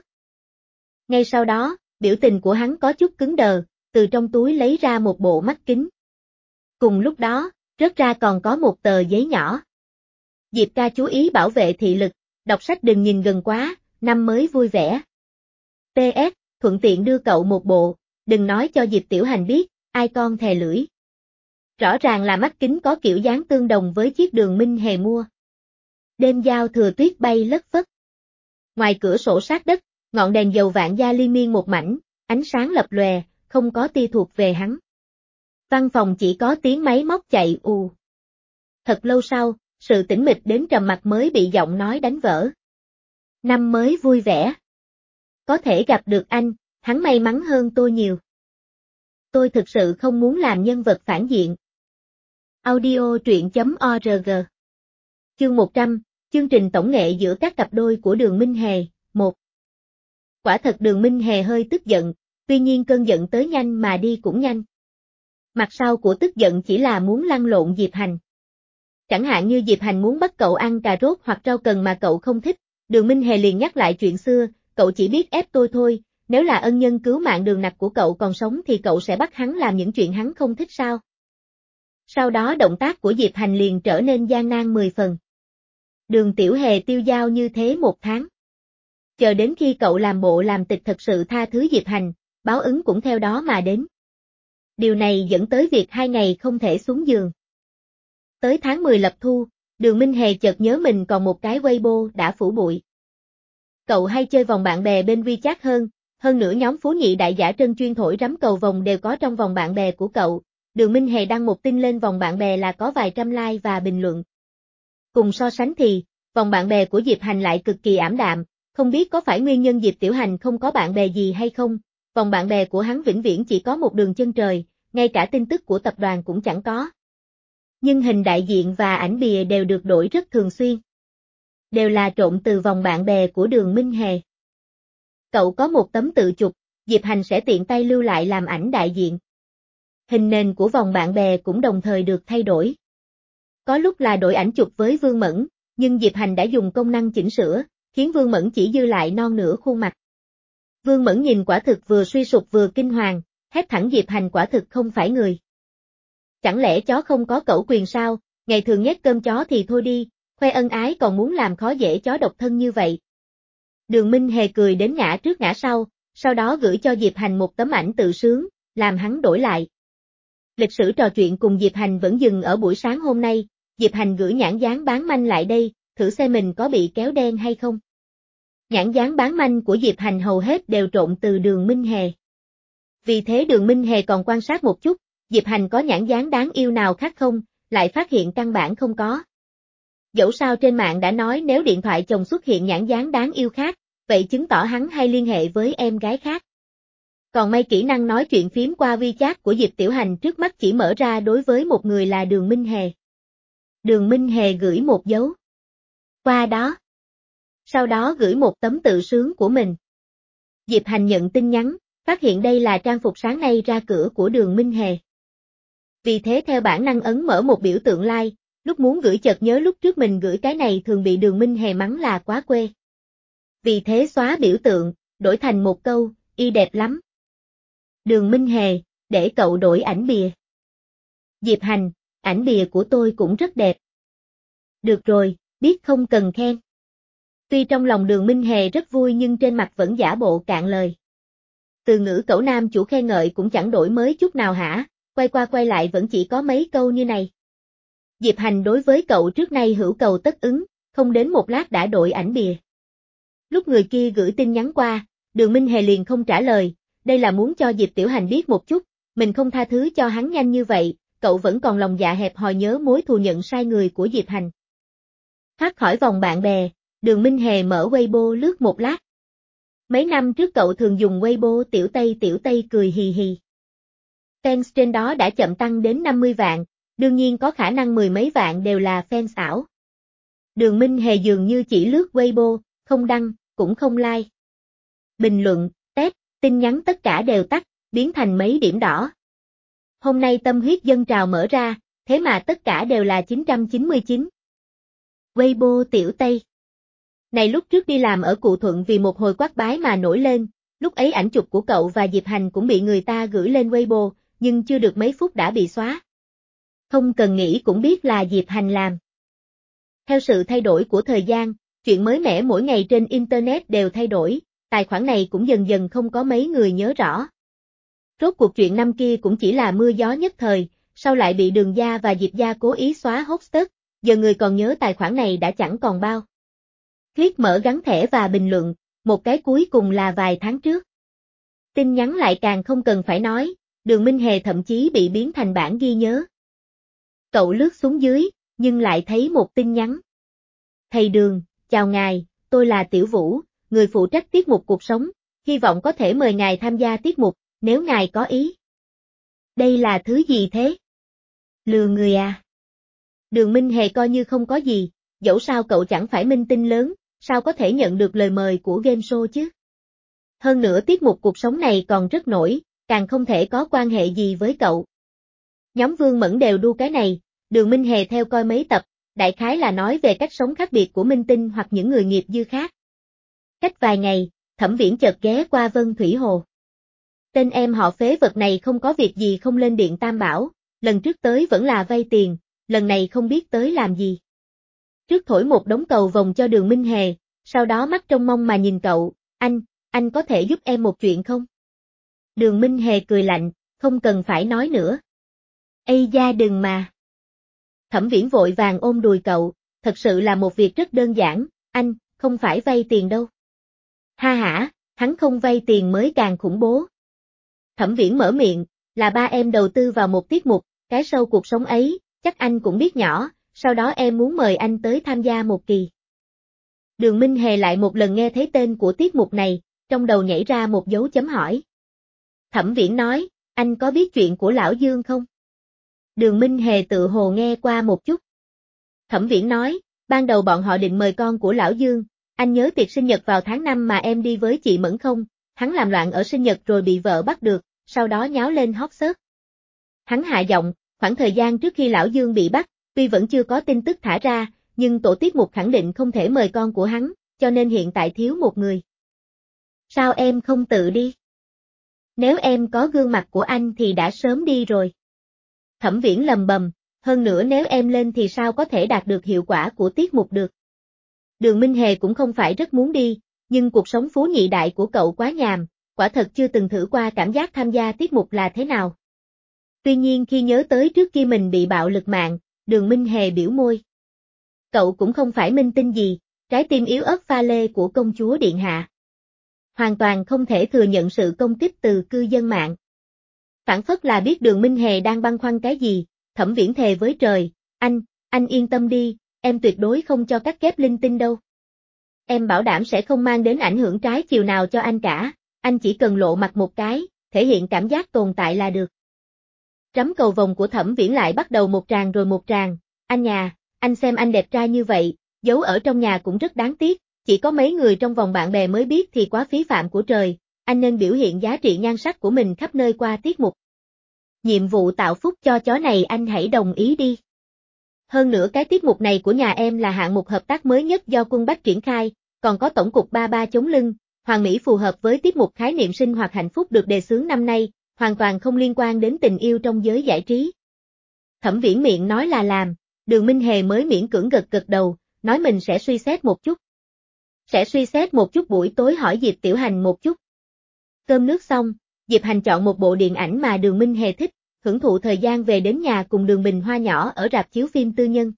Ngay sau đó, biểu tình của hắn có chút cứng đờ, từ trong túi lấy ra một bộ mắt kính. Cùng lúc đó, rớt ra còn có một tờ giấy nhỏ. Diệp ca chú ý bảo vệ thị lực, đọc sách đừng nhìn gần quá, năm mới vui vẻ. pê ét, thuận tiện đưa cậu một bộ, đừng nói cho Diệp Tiểu Hành biết, ai con thè lưỡi. Rõ ràng là mắt kính có kiểu dáng tương đồng với chiếc Đường Minh Hề mua. Đêm giao thừa tuyết bay lất phất. Ngoài cửa sổ sát đất, ngọn đèn dầu vạn gia liên miên một mảnh, ánh sáng lập lòe, không có tia thuộc về hắn. Văn phòng chỉ có tiếng máy móc chạy ù. Thật lâu sau, sự tĩnh mịch đến trầm mặc mới bị giọng nói đánh vỡ. Năm mới vui vẻ. Có thể gặp được anh, hắn may mắn hơn tôi nhiều. Tôi thực sự không muốn làm nhân vật phản diện. Audio truyện chấm org. Chương một trăm, chương trình tổng nghệ giữa các cặp đôi của Đường Minh Hề, một. Quả thật Đường Minh Hề hơi tức giận, Tuy nhiên cơn giận tới nhanh mà đi cũng nhanh. Mặt sau của tức giận chỉ là muốn lăn lộn Diệp Hành. Chẳng hạn như Diệp Hành muốn bắt cậu ăn cà rốt hoặc rau cần mà cậu không thích, Đường Minh Hề liền nhắc lại chuyện xưa, cậu chỉ biết ép tôi thôi, nếu là ân nhân cứu mạng Đường Nặc của cậu còn sống thì cậu sẽ bắt hắn làm những chuyện hắn không thích sao? Sau đó động tác của Diệp Hành liền trở nên gian nan mười phần. Đường Tiểu Hề tiêu dao như thế một tháng. Chờ đến khi cậu làm bộ làm tịch thật sự tha thứ Diệp Hành, báo ứng cũng theo đó mà đến. Điều này dẫn tới việc hai ngày không thể xuống giường. Tới tháng mười lập thu, Đường Minh Hề chợt nhớ mình còn một cái Weibo đã phủ bụi. Cậu hay chơi vòng bạn bè bên WeChat hơn, hơn nữa nhóm Phú Nhị Đại Giả Trân chuyên thổi rắm cầu vồng đều có trong vòng bạn bè của cậu. Đường Minh Hề đăng một tin lên vòng bạn bè là có vài trăm like và bình luận. Cùng so sánh thì, vòng bạn bè của Diệp Hành lại cực kỳ ảm đạm, không biết có phải nguyên nhân Diệp Tiểu Hành không có bạn bè gì hay không, vòng bạn bè của hắn vĩnh viễn chỉ có một đường chân trời, ngay cả tin tức của tập đoàn cũng chẳng có. Nhưng hình đại diện và ảnh bìa đều được đổi rất thường xuyên. Đều là trộn từ vòng bạn bè của Đường Minh Hề. Cậu có một tấm tự chụp, Diệp Hành sẽ tiện tay lưu lại làm ảnh đại diện. Hình nền của vòng bạn bè cũng đồng thời được thay đổi. Có lúc là đổi ảnh chụp với Vương Mẫn, nhưng Diệp Hành đã dùng công năng chỉnh sửa, khiến Vương Mẫn chỉ dư lại non nửa khuôn mặt. Vương Mẫn nhìn quả thực vừa suy sụp vừa kinh hoàng, hét thẳng Diệp Hành quả thực không phải người. Chẳng lẽ chó không có cẩu quyền sao, ngày thường nhét cơm chó thì thôi đi, khoe ân ái còn muốn làm khó dễ chó độc thân như vậy. Đường Minh Hề cười đến ngã trước ngã sau, sau đó gửi cho Diệp Hành một tấm ảnh tự sướng, làm hắn đổi lại. Lịch sử trò chuyện cùng Diệp Hành vẫn dừng ở buổi sáng hôm nay, Diệp Hành gửi nhãn dán bán manh lại đây, thử xem mình có bị kéo đen hay không. Nhãn dán bán manh của Diệp Hành hầu hết đều trộn từ Đường Minh Hề. Vì thế Đường Minh Hề còn quan sát một chút, Diệp Hành có nhãn dán đáng yêu nào khác không, lại phát hiện căn bản không có. Dẫu sao trên mạng đã nói nếu điện thoại chồng xuất hiện nhãn dán đáng yêu khác, vậy chứng tỏ hắn hay liên hệ với em gái khác. Còn may kỹ năng nói chuyện phím qua WeChat của Diệp Tiểu Hành trước mắt chỉ mở ra đối với một người là Đường Minh Hề. Đường Minh Hề gửi một dấu qua đó. Sau đó gửi một tấm tự sướng của mình. Diệp Hành nhận tin nhắn, phát hiện đây là trang phục sáng nay ra cửa của Đường Minh Hề. Vì thế theo bản năng ấn mở một biểu tượng like, lúc muốn gửi chợt nhớ lúc trước mình gửi cái này thường bị Đường Minh Hề mắng là quá quê. Vì thế xóa biểu tượng, đổi thành một câu, y đẹp lắm. Đường Minh Hề, để cậu đổi ảnh bìa. Diệp Hành, ảnh bìa của tôi cũng rất đẹp. Được rồi, biết không cần khen. Tuy trong lòng Đường Minh Hề rất vui nhưng trên mặt vẫn giả bộ cạn lời. Từ ngữ cẩu nam chủ khen ngợi cũng chẳng đổi mới chút nào hả, quay qua quay lại vẫn chỉ có mấy câu như này. Diệp Hành đối với cậu trước nay hữu cầu tất ứng, không đến một lát đã đổi ảnh bìa. Lúc người kia gửi tin nhắn qua, Đường Minh Hề liền không trả lời, đây là muốn cho Diệp Tiểu Hành biết một chút, mình không tha thứ cho hắn nhanh như vậy, cậu vẫn còn lòng dạ hẹp hòi nhớ mối thù nhận sai người của Diệp Hành. Thoát khỏi vòng bạn bè, Đường Minh Hề mở Weibo lướt một lát. Mấy năm trước cậu thường dùng Weibo Tiểu Tây Tiểu Tây cười hì hì. Fans trên đó đã chậm tăng đến năm mươi vạn, đương nhiên có khả năng mười mấy vạn đều là fans ảo. Đường Minh Hề dường như chỉ lướt Weibo, không đăng, cũng không like. Bình luận, test, tin nhắn tất cả đều tắt, biến thành mấy điểm đỏ. Hôm nay tâm huyết dân trào mở ra, thế mà tất cả đều là chín trăm chín mươi chín. Weibo Tiểu Tây. Này lúc trước đi làm ở Cụ Thuận vì một hồi quát bái mà nổi lên, lúc ấy ảnh chụp của cậu và Diệp Hành cũng bị người ta gửi lên Weibo, nhưng chưa được mấy phút đã bị xóa. Không cần nghĩ cũng biết là Diệp Hành làm. Theo sự thay đổi của thời gian, chuyện mới mẻ mỗi ngày trên Internet đều thay đổi, tài khoản này cũng dần dần không có mấy người nhớ rõ. Rốt cuộc chuyện năm kia cũng chỉ là mưa gió nhất thời, sau lại bị Đường Gia và Diệp Gia cố ý xóa hosted, giờ người còn nhớ tài khoản này đã chẳng còn bao. Click mở gắn thẻ và bình luận, một cái cuối cùng là vài tháng trước. Tin nhắn lại càng không cần phải nói, Đường Minh Hề thậm chí bị biến thành bản ghi nhớ. Cậu lướt xuống dưới, nhưng lại thấy một tin nhắn. Thầy Đường, chào ngài, tôi là Tiểu Vũ, người phụ trách tiết mục cuộc sống, hy vọng có thể mời ngài tham gia tiết mục, nếu ngài có ý. Đây là thứ gì thế? Lừa người à? Đường Minh Hề coi như không có gì, dẫu sao cậu chẳng phải minh tinh lớn, sao có thể nhận được lời mời của game show chứ? Hơn nữa tiết mục cuộc sống này còn rất nổi, càng không thể có quan hệ gì với cậu. Nhóm Vương Mẫn đều đu cái này, Đường Minh Hề theo coi mấy tập, đại khái là nói về cách sống khác biệt của minh tinh hoặc những người nghiệp dư khác. Cách vài ngày, Thẩm Viễn chợt ghé qua Vân Thủy Hồ. Tên em họ phế vật này không có việc gì không lên điện Tam Bảo, lần trước tới vẫn là vay tiền, lần này không biết tới làm gì. Trước thổi một đống cầu vồng cho Đường Minh Hề, sau đó mắt trông mong mà nhìn cậu, anh, anh có thể giúp em một chuyện không? Đường Minh Hề cười lạnh, không cần phải nói nữa. Ây da đừng mà. Thẩm Viễn vội vàng ôm đùi cậu, thật sự là một việc rất đơn giản, anh, không phải vay tiền đâu. Ha hả, hắn không vay tiền mới càng khủng bố. Thẩm Viễn mở miệng, là ba em đầu tư vào một tiết mục, cái show cuộc sống ấy, chắc anh cũng biết nhỏ, sau đó em muốn mời anh tới tham gia một kỳ. Đường Minh Hề lại một lần nghe thấy tên của tiết mục này, trong đầu nhảy ra một dấu chấm hỏi. Thẩm Viễn nói, anh có biết chuyện của Lão Dương không? Đường Minh Hề tự hồ nghe qua một chút. Thẩm Viễn nói, ban đầu bọn họ định mời con của Lão Dương, anh nhớ tiệc sinh nhật vào tháng năm mà em đi với chị Mẫn không? Hắn làm loạn ở sinh nhật rồi bị vợ bắt được, sau đó nháo lên hot search. Hắn hạ giọng, khoảng thời gian trước khi Lão Dương bị bắt, tuy vẫn chưa có tin tức thả ra, nhưng tổ tiết mục khẳng định không thể mời con của hắn, cho nên hiện tại thiếu một người. Sao em không tự đi? Nếu em có gương mặt của anh thì đã sớm đi rồi. Thẩm Viễn lầm bầm, hơn nữa nếu em lên thì sao có thể đạt được hiệu quả của tiết mục được. Đường Minh Hề cũng không phải rất muốn đi, nhưng cuộc sống phú nhị đại của cậu quá nhàm, quả thật chưa từng thử qua cảm giác tham gia tiết mục là thế nào. Tuy nhiên khi nhớ tới trước kia mình bị bạo lực mạng, Đường Minh Hề biểu môi. Cậu cũng không phải minh tinh gì, trái tim yếu ớt pha lê của công chúa điện hạ. Hoàn toàn không thể thừa nhận sự công kích từ cư dân mạng. Phản phất là biết Đường Minh Hề đang băn khoăn cái gì, Thẩm Viễn thề với trời, anh, anh yên tâm đi, em tuyệt đối không cho cắt ghép linh tinh đâu. Em bảo đảm sẽ không mang đến ảnh hưởng trái chiều nào cho anh cả, anh chỉ cần lộ mặt một cái, thể hiện cảm giác tồn tại là được. Trắm cầu vồng của Thẩm Viễn lại bắt đầu một tràng rồi một tràng, anh nhà, anh xem anh đẹp trai như vậy, giấu ở trong nhà cũng rất đáng tiếc, chỉ có mấy người trong vòng bạn bè mới biết thì quá phí phạm của trời, anh nên biểu hiện giá trị nhan sắc của mình khắp nơi qua tiết mục. Nhiệm vụ tạo phúc cho chó này anh hãy đồng ý đi. Hơn nữa cái tiết mục này của nhà em là hạng mục hợp tác mới nhất do Quân Bách triển khai, còn có tổng cục ba ba chống lưng, Hoàng Mỹ phù hợp với tiết mục khái niệm sinh hoạt hạnh phúc được đề xướng năm nay, hoàn toàn không liên quan đến tình yêu trong giới giải trí. Thẩm Viễn miệng nói là làm, Đường Minh Hề mới miễn cưỡng gật gật đầu, nói mình sẽ suy xét một chút. Sẽ suy xét một chút buổi tối hỏi Diệp Tiểu Hành một chút. Cơm nước xong, Diệp Hành chọn một bộ điện ảnh mà Đường Minh Hề thích, hưởng thụ thời gian về đến nhà cùng Đường Bình Hoa nhỏ ở rạp chiếu phim tư nhân.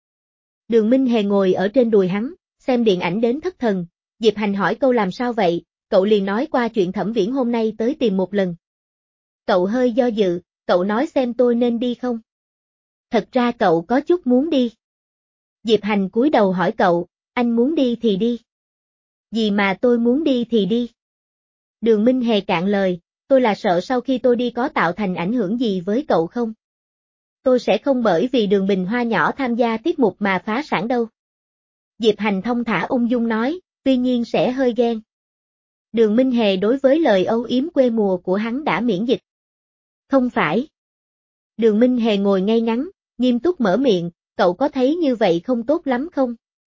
Đường Minh Hề ngồi ở trên đùi hắn, xem điện ảnh đến thất thần, Diệp Hành hỏi câu làm sao vậy, cậu liền nói qua chuyện Thẩm Viễn hôm nay tới tìm một lần. Cậu hơi do dự, cậu nói xem tôi nên đi không? Thật ra cậu có chút muốn đi. Diệp Hành cúi đầu hỏi cậu, anh muốn đi thì đi. Gì mà tôi muốn đi thì đi. Đường Minh Hề cạn lời, tôi là sợ sau khi tôi đi có tạo thành ảnh hưởng gì với cậu không? Tôi sẽ không bởi vì Đường Bình Hoa nhỏ tham gia tiết mục mà phá sản đâu. Diệp Hành thong thả ung dung nói, tuy nhiên sẽ hơi ghen. Đường Minh Hề đối với lời âu yếm quê mùa của hắn đã miễn dịch. Không phải. Đường Minh Hề ngồi ngay ngắn, nghiêm túc mở miệng, cậu có thấy như vậy không tốt lắm không?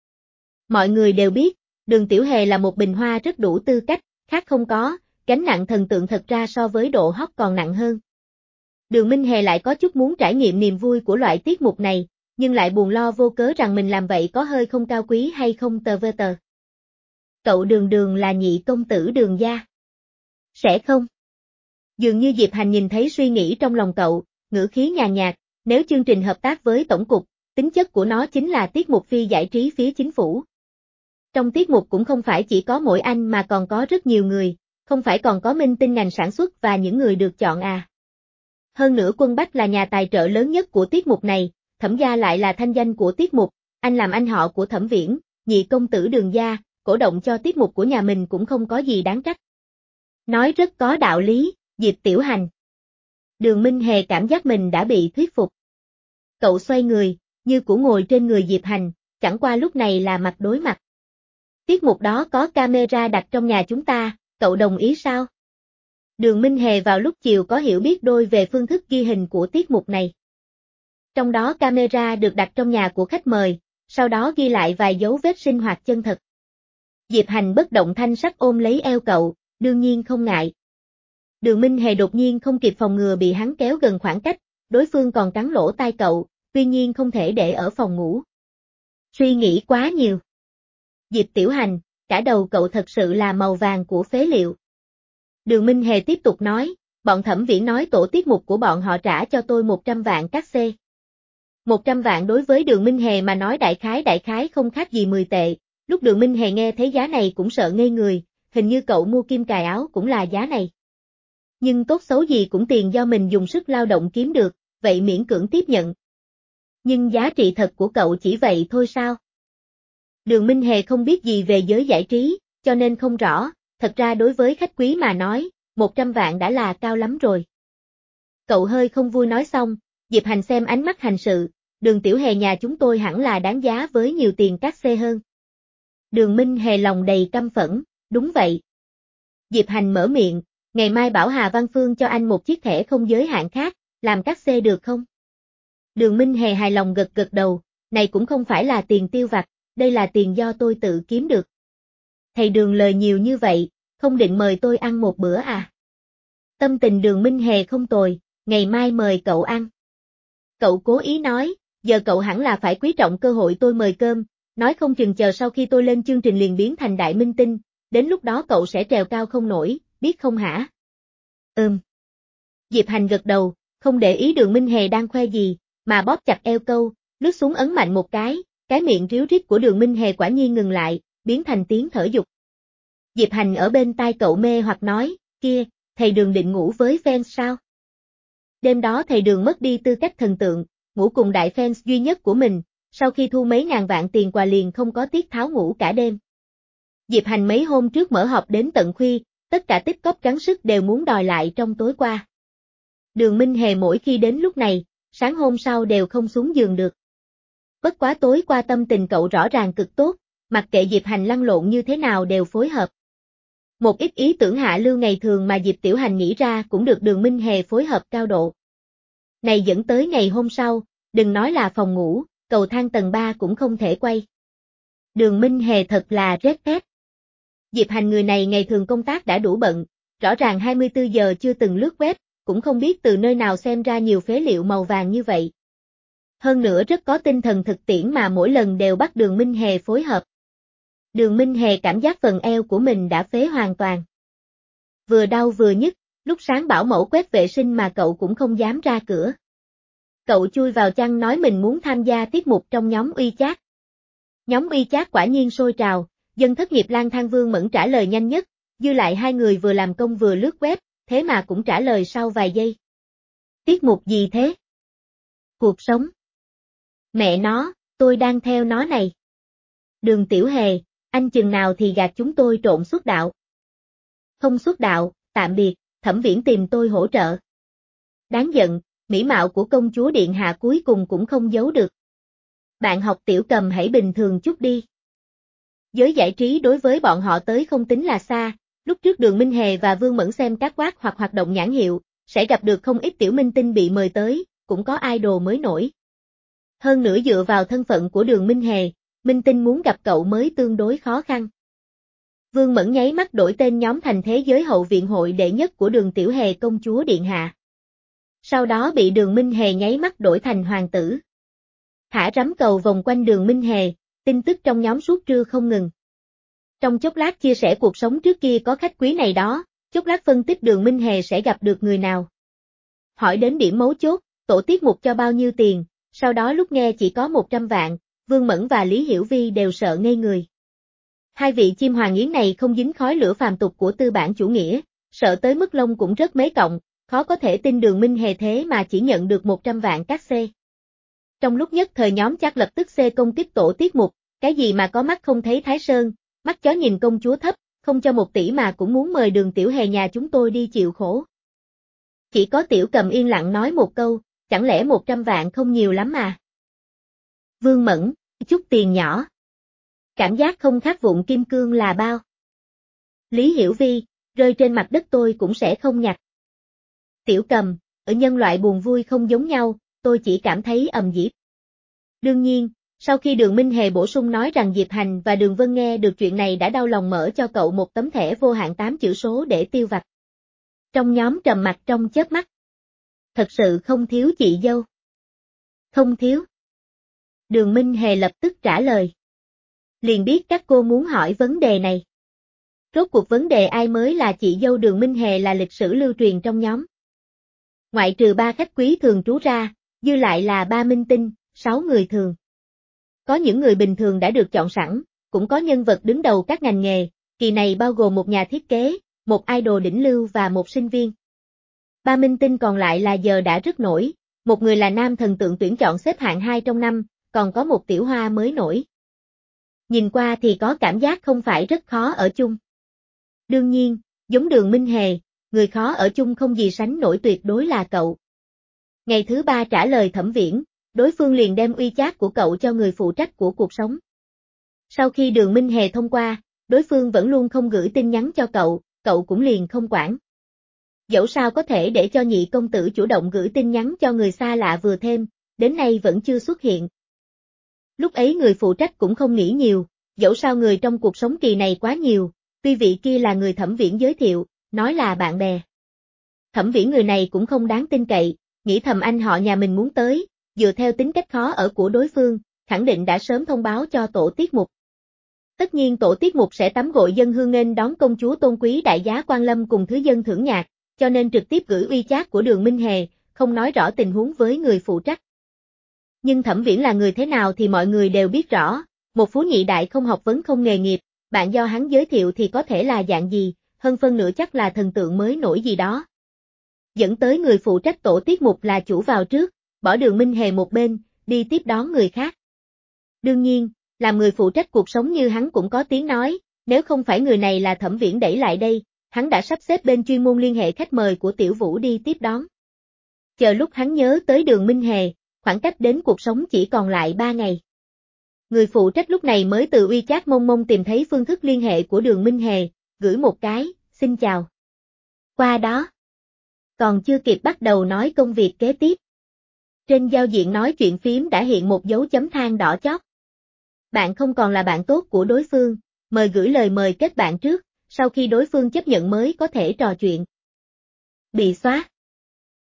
Mọi người đều biết, Đường Tiểu Hề là một bình hoa rất đủ tư cách, khác không có, gánh nặng thần tượng thật ra so với độ hot còn nặng hơn. Đường Minh Hề lại có chút muốn trải nghiệm niềm vui của loại tiết mục này, nhưng lại buồn lo vô cớ rằng mình làm vậy có hơi không cao quý hay không tờ vơ tờ. Cậu Đường Đường là nhị công tử Đường gia. Sẽ không? Dường như Diệp Hành nhìn thấy suy nghĩ trong lòng cậu, ngữ khí nhàn nhạt, nếu chương trình hợp tác với tổng cục, tính chất của nó chính là tiết mục phi giải trí phía chính phủ. Trong tiết mục cũng không phải chỉ có mỗi anh mà còn có rất nhiều người, không phải còn có minh tinh ngành sản xuất và những người được chọn à. Hơn nữa Quân Bách là nhà tài trợ lớn nhất của tiết mục này, Thẩm gia lại là thanh danh của tiết mục, anh làm anh họ của Thẩm Viễn, nhị công tử Đường gia, cổ động cho tiết mục của nhà mình cũng không có gì đáng trách. Nói rất có đạo lý, Diệp Tiểu Hành. Đường Minh Hề cảm giác mình đã bị thuyết phục. Cậu xoay người, như cũ ngồi trên người Diệp Hành, chẳng qua lúc này là mặt đối mặt. Tiết mục đó có camera đặt trong nhà chúng ta, cậu đồng ý sao? Đường Minh Hề vào lúc chiều có hiểu biết đôi về phương thức ghi hình của tiết mục này. Trong đó camera được đặt trong nhà của khách mời, sau đó ghi lại vài dấu vết sinh hoạt chân thật. Diệp Hành bất động thanh sắc ôm lấy eo cậu, đương nhiên không ngại. Đường Minh Hề đột nhiên không kịp phòng ngừa bị hắn kéo gần khoảng cách, đối phương còn cắn lỗ tai cậu, tuy nhiên không thể để ở phòng ngủ. Suy nghĩ quá nhiều. Diệp Tiểu Hành, cả đầu cậu thật sự là màu vàng của phế liệu. Đường Minh Hề tiếp tục nói, bọn Thẩm Viễn nói tổ tiết mục của bọn họ trả cho tôi một trăm vạn các xê. một trăm vạn đối với Đường Minh Hề mà nói đại khái đại khái không khác gì mười tệ, lúc Đường Minh Hề nghe thấy giá này cũng sợ ngây người, hình như cậu mua kim cài áo cũng là giá này. Nhưng tốt xấu gì cũng tiền do mình dùng sức lao động kiếm được, vậy miễn cưỡng tiếp nhận. Nhưng giá trị thật của cậu chỉ vậy thôi sao? Đường Minh Hề không biết gì về giới giải trí, cho nên không rõ, thật ra đối với khách quý mà nói, một trăm vạn đã là cao lắm rồi. Cậu hơi không vui nói xong, Diệp Hành xem ánh mắt hành sự, Đường Tiểu Hề nhà chúng tôi hẳn là đáng giá với nhiều tiền các xê hơn. Đường Minh Hề lòng đầy căm phẫn, đúng vậy. Diệp Hành mở miệng, ngày mai bảo Hà Văn Phương cho anh một chiếc thẻ không giới hạn khác, làm các xê được không? Đường Minh Hề hài lòng gật gật đầu, này cũng không phải là tiền tiêu vặt, đây là tiền do tôi tự kiếm được. Thầy Đường lời nhiều như vậy, không định mời tôi ăn một bữa à? Tâm tình Đường Minh Hề không tồi, ngày mai mời cậu ăn. Cậu cố ý nói, giờ cậu hẳn là phải quý trọng cơ hội tôi mời cơm, nói không chừng chờ sau khi tôi lên chương trình liền biến thành đại minh tinh, đến lúc đó cậu sẽ trèo cao không nổi, biết không hả? Ừm. Diệp Hành gật đầu, không để ý Đường Minh Hề đang khoe gì, mà bóp chặt eo câu, lướt xuống ấn mạnh một cái, cái miệng ríu rít của Đường Minh Hề quả nhiên ngừng lại, biến thành tiếng thở dục. Diệp Hành ở bên tai cậu mê hoặc nói, kia, thầy Đường định ngủ với fans sao? Đêm đó thầy Đường mất đi tư cách thần tượng, ngủ cùng đại fans duy nhất của mình, sau khi thu mấy ngàn vạn tiền quà liền không có tiết tháo ngủ cả đêm. Diệp Hành mấy hôm trước mở họp đến tận khuya, tất cả tích cóp gắng sức đều muốn đòi lại trong tối qua. Đường Minh Hề mỗi khi đến lúc này, sáng hôm sau đều không xuống giường được. Bất quá tối qua tâm tình cậu rõ ràng cực tốt, mặc kệ Diệp Hành lăn lộn như thế nào đều phối hợp. Một ít ý tưởng hạ lưu ngày thường mà Diệp Tiểu Hành nghĩ ra cũng được Đường Minh Hề phối hợp cao độ. Này dẫn tới ngày hôm sau, đừng nói là phòng ngủ, cầu thang tầng ba cũng không thể quay. Đường Minh Hề thật là rét rét. Diệp Hành người này ngày thường công tác đã đủ bận, rõ ràng hai mươi tư giờ chưa từng lướt web, cũng không biết từ nơi nào xem ra nhiều phế liệu màu vàng như vậy. Hơn nữa rất có tinh thần thực tiễn mà mỗi lần đều bắt Đường Minh Hề phối hợp. Đường Minh Hề cảm giác phần eo của mình đã phế hoàn toàn. Vừa đau vừa nhức, lúc sáng bảo mẫu quét vệ sinh mà cậu cũng không dám ra cửa. Cậu chui vào chăn nói mình muốn tham gia tiết mục trong nhóm uy chat. Nhóm uy chat quả nhiên sôi trào, dân thất nghiệp lang thang Vương Mẫn trả lời nhanh nhất, dư lại hai người vừa làm công vừa lướt web, thế mà cũng trả lời sau vài giây. Tiết mục gì thế? Cuộc sống. Mẹ nó, tôi đang theo nó này. Đường Tiểu Hề, anh chừng nào thì gạt chúng tôi trộn xuất đạo. Không xuất đạo, tạm biệt, Thẩm Viễn tìm tôi hỗ trợ. Đáng giận, mỹ mạo của công chúa điện hạ cuối cùng cũng không giấu được. Bạn học Tiểu Cầm hãy bình thường chút đi. Giới giải trí đối với bọn họ tới không tính là xa, lúc trước Đường Minh Hề và Vương Mẫn xem các quát hoặc hoạt động nhãn hiệu, sẽ gặp được không ít tiểu minh tinh bị mời tới, cũng có idol mới nổi. Hơn nữa dựa vào thân phận của Đường Minh Hề, minh tinh muốn gặp cậu mới tương đối khó khăn. Vương Mẫn nháy mắt đổi tên nhóm thành Thế giới hậu viện hội đệ nhất của Đường Tiểu Hề công chúa điện hạ. Sau đó bị Đường Minh Hề nháy mắt đổi thành hoàng tử. Thả rắm cầu vòng quanh Đường Minh Hề, tin tức trong nhóm suốt trưa không ngừng. Trong chốc lát chia sẻ cuộc sống trước kia có khách quý này đó, chốc lát phân tích Đường Minh Hề sẽ gặp được người nào. Hỏi đến điểm mấu chốt, tổ tiết mục cho bao nhiêu tiền, sau đó lúc nghe chỉ có một trăm vạn, Vương Mẫn và Lý Hiểu Vi đều sợ ngây người. Hai vị chim hoàng yến này không dính khói lửa phàm tục của tư bản chủ nghĩa, sợ tới mức lông cũng rất mấy cọng, khó có thể tin Đường Minh Hề thế mà chỉ nhận được một trăm vạn các xê. Trong lúc nhất thời nhóm chắc lập tức xê công kích tổ tiết mục, cái gì mà có mắt không thấy Thái Sơn, mắt chó nhìn công chúa thấp, không cho một tỷ mà cũng muốn mời Đường Tiểu Hề nhà chúng tôi đi chịu khổ. Chỉ có Tiểu Cầm yên lặng nói một câu, chẳng lẽ một trăm vạn không nhiều lắm à? Vương Mẫn, chút tiền nhỏ. Cảm giác không khác vụn kim cương là bao. Lý Hiểu Vi, rơi trên mặt đất tôi cũng sẽ không nhặt. Tiểu Cầm, ở nhân loại buồn vui không giống nhau, tôi chỉ cảm thấy ầm ĩ. Đương nhiên, sau khi Đường Minh Hề bổ sung nói rằng Diệp Hành và Đường Vân nghe được chuyện này đã đau lòng mở cho cậu một tấm thẻ vô hạn tám chữ số để tiêu vặt. Trong nhóm trầm mặc trong chớp mắt. Thật sự không thiếu chị dâu. Không thiếu. Đường Minh Hề lập tức trả lời. Liền biết các cô muốn hỏi vấn đề này. Rốt cuộc vấn đề ai mới là chị dâu Đường Minh Hề là lịch sử lưu truyền trong nhóm. Ngoại trừ ba khách quý thường trú ra, dư lại là ba minh tinh, sáu người thường. Có những người bình thường đã được chọn sẵn, cũng có nhân vật đứng đầu các ngành nghề, kỳ này bao gồm một nhà thiết kế, một idol đỉnh lưu và một sinh viên. Ba minh tinh còn lại là giờ đã rất nổi, một người là nam thần tượng tuyển chọn xếp hạng hai trong năm, còn có một tiểu hoa mới nổi. Nhìn qua thì có cảm giác không phải rất khó ở chung. Đương nhiên, giống Đường Minh Hề, người khó ở chung không gì sánh nổi tuyệt đối là cậu. Ngày thứ ba trả lời Thẩm Viễn, đối phương liền đem uy chat của cậu cho người phụ trách của cuộc sống. Sau khi Đường Minh Hề thông qua, đối phương vẫn luôn không gửi tin nhắn cho cậu, cậu cũng liền không quản. Dẫu sao có thể để cho nhị công tử chủ động gửi tin nhắn cho người xa lạ vừa thêm, đến nay vẫn chưa xuất hiện. Lúc ấy người phụ trách cũng không nghĩ nhiều, dẫu sao người trong cuộc sống kỳ này quá nhiều, tuy vị kia là người Thẩm Viễn giới thiệu, nói là bạn bè. Thẩm Viễn người này cũng không đáng tin cậy, nghĩ thầm anh họ nhà mình muốn tới, dựa theo tính cách khó ở của đối phương, khẳng định đã sớm thông báo cho tổ tiết mục. Tất nhiên tổ tiết mục sẽ tắm gội dân hương nghênh đón công chúa tôn quý đại giá quan lâm cùng thứ dân thưởng nhạc, cho nên trực tiếp gửi uy chat của Đường Minh Hề, không nói rõ tình huống với người phụ trách. Nhưng Thẩm Viễn là người thế nào thì mọi người đều biết rõ, một phú nhị đại không học vấn không nghề nghiệp, bạn do hắn giới thiệu thì có thể là dạng gì, hơn phân nửa chắc là thần tượng mới nổi gì đó. Dẫn tới người phụ trách tổ tiết mục là chủ vào trước, bỏ Đường Minh Hề một bên, đi tiếp đón người khác. Đương nhiên, làm người phụ trách cuộc sống như hắn cũng có tiếng nói, nếu không phải người này là Thẩm Viễn đẩy lại đây, hắn đã sắp xếp bên chuyên môn liên hệ khách mời của Tiểu Vũ đi tiếp đón. Chờ lúc hắn nhớ tới Đường Minh Hề, khoảng cách đến cuộc sống chỉ còn lại ba ngày. Người phụ trách lúc này mới từ uy chat mông mông tìm thấy phương thức liên hệ của Đường Minh Hề, gửi một cái, xin chào. Qua đó. Còn chưa kịp bắt đầu nói công việc kế tiếp. Trên giao diện nói chuyện phím đã hiện một dấu chấm than đỏ chót. Bạn không còn là bạn tốt của đối phương, mời gửi lời mời kết bạn trước, sau khi đối phương chấp nhận mới có thể trò chuyện. Bị xóa.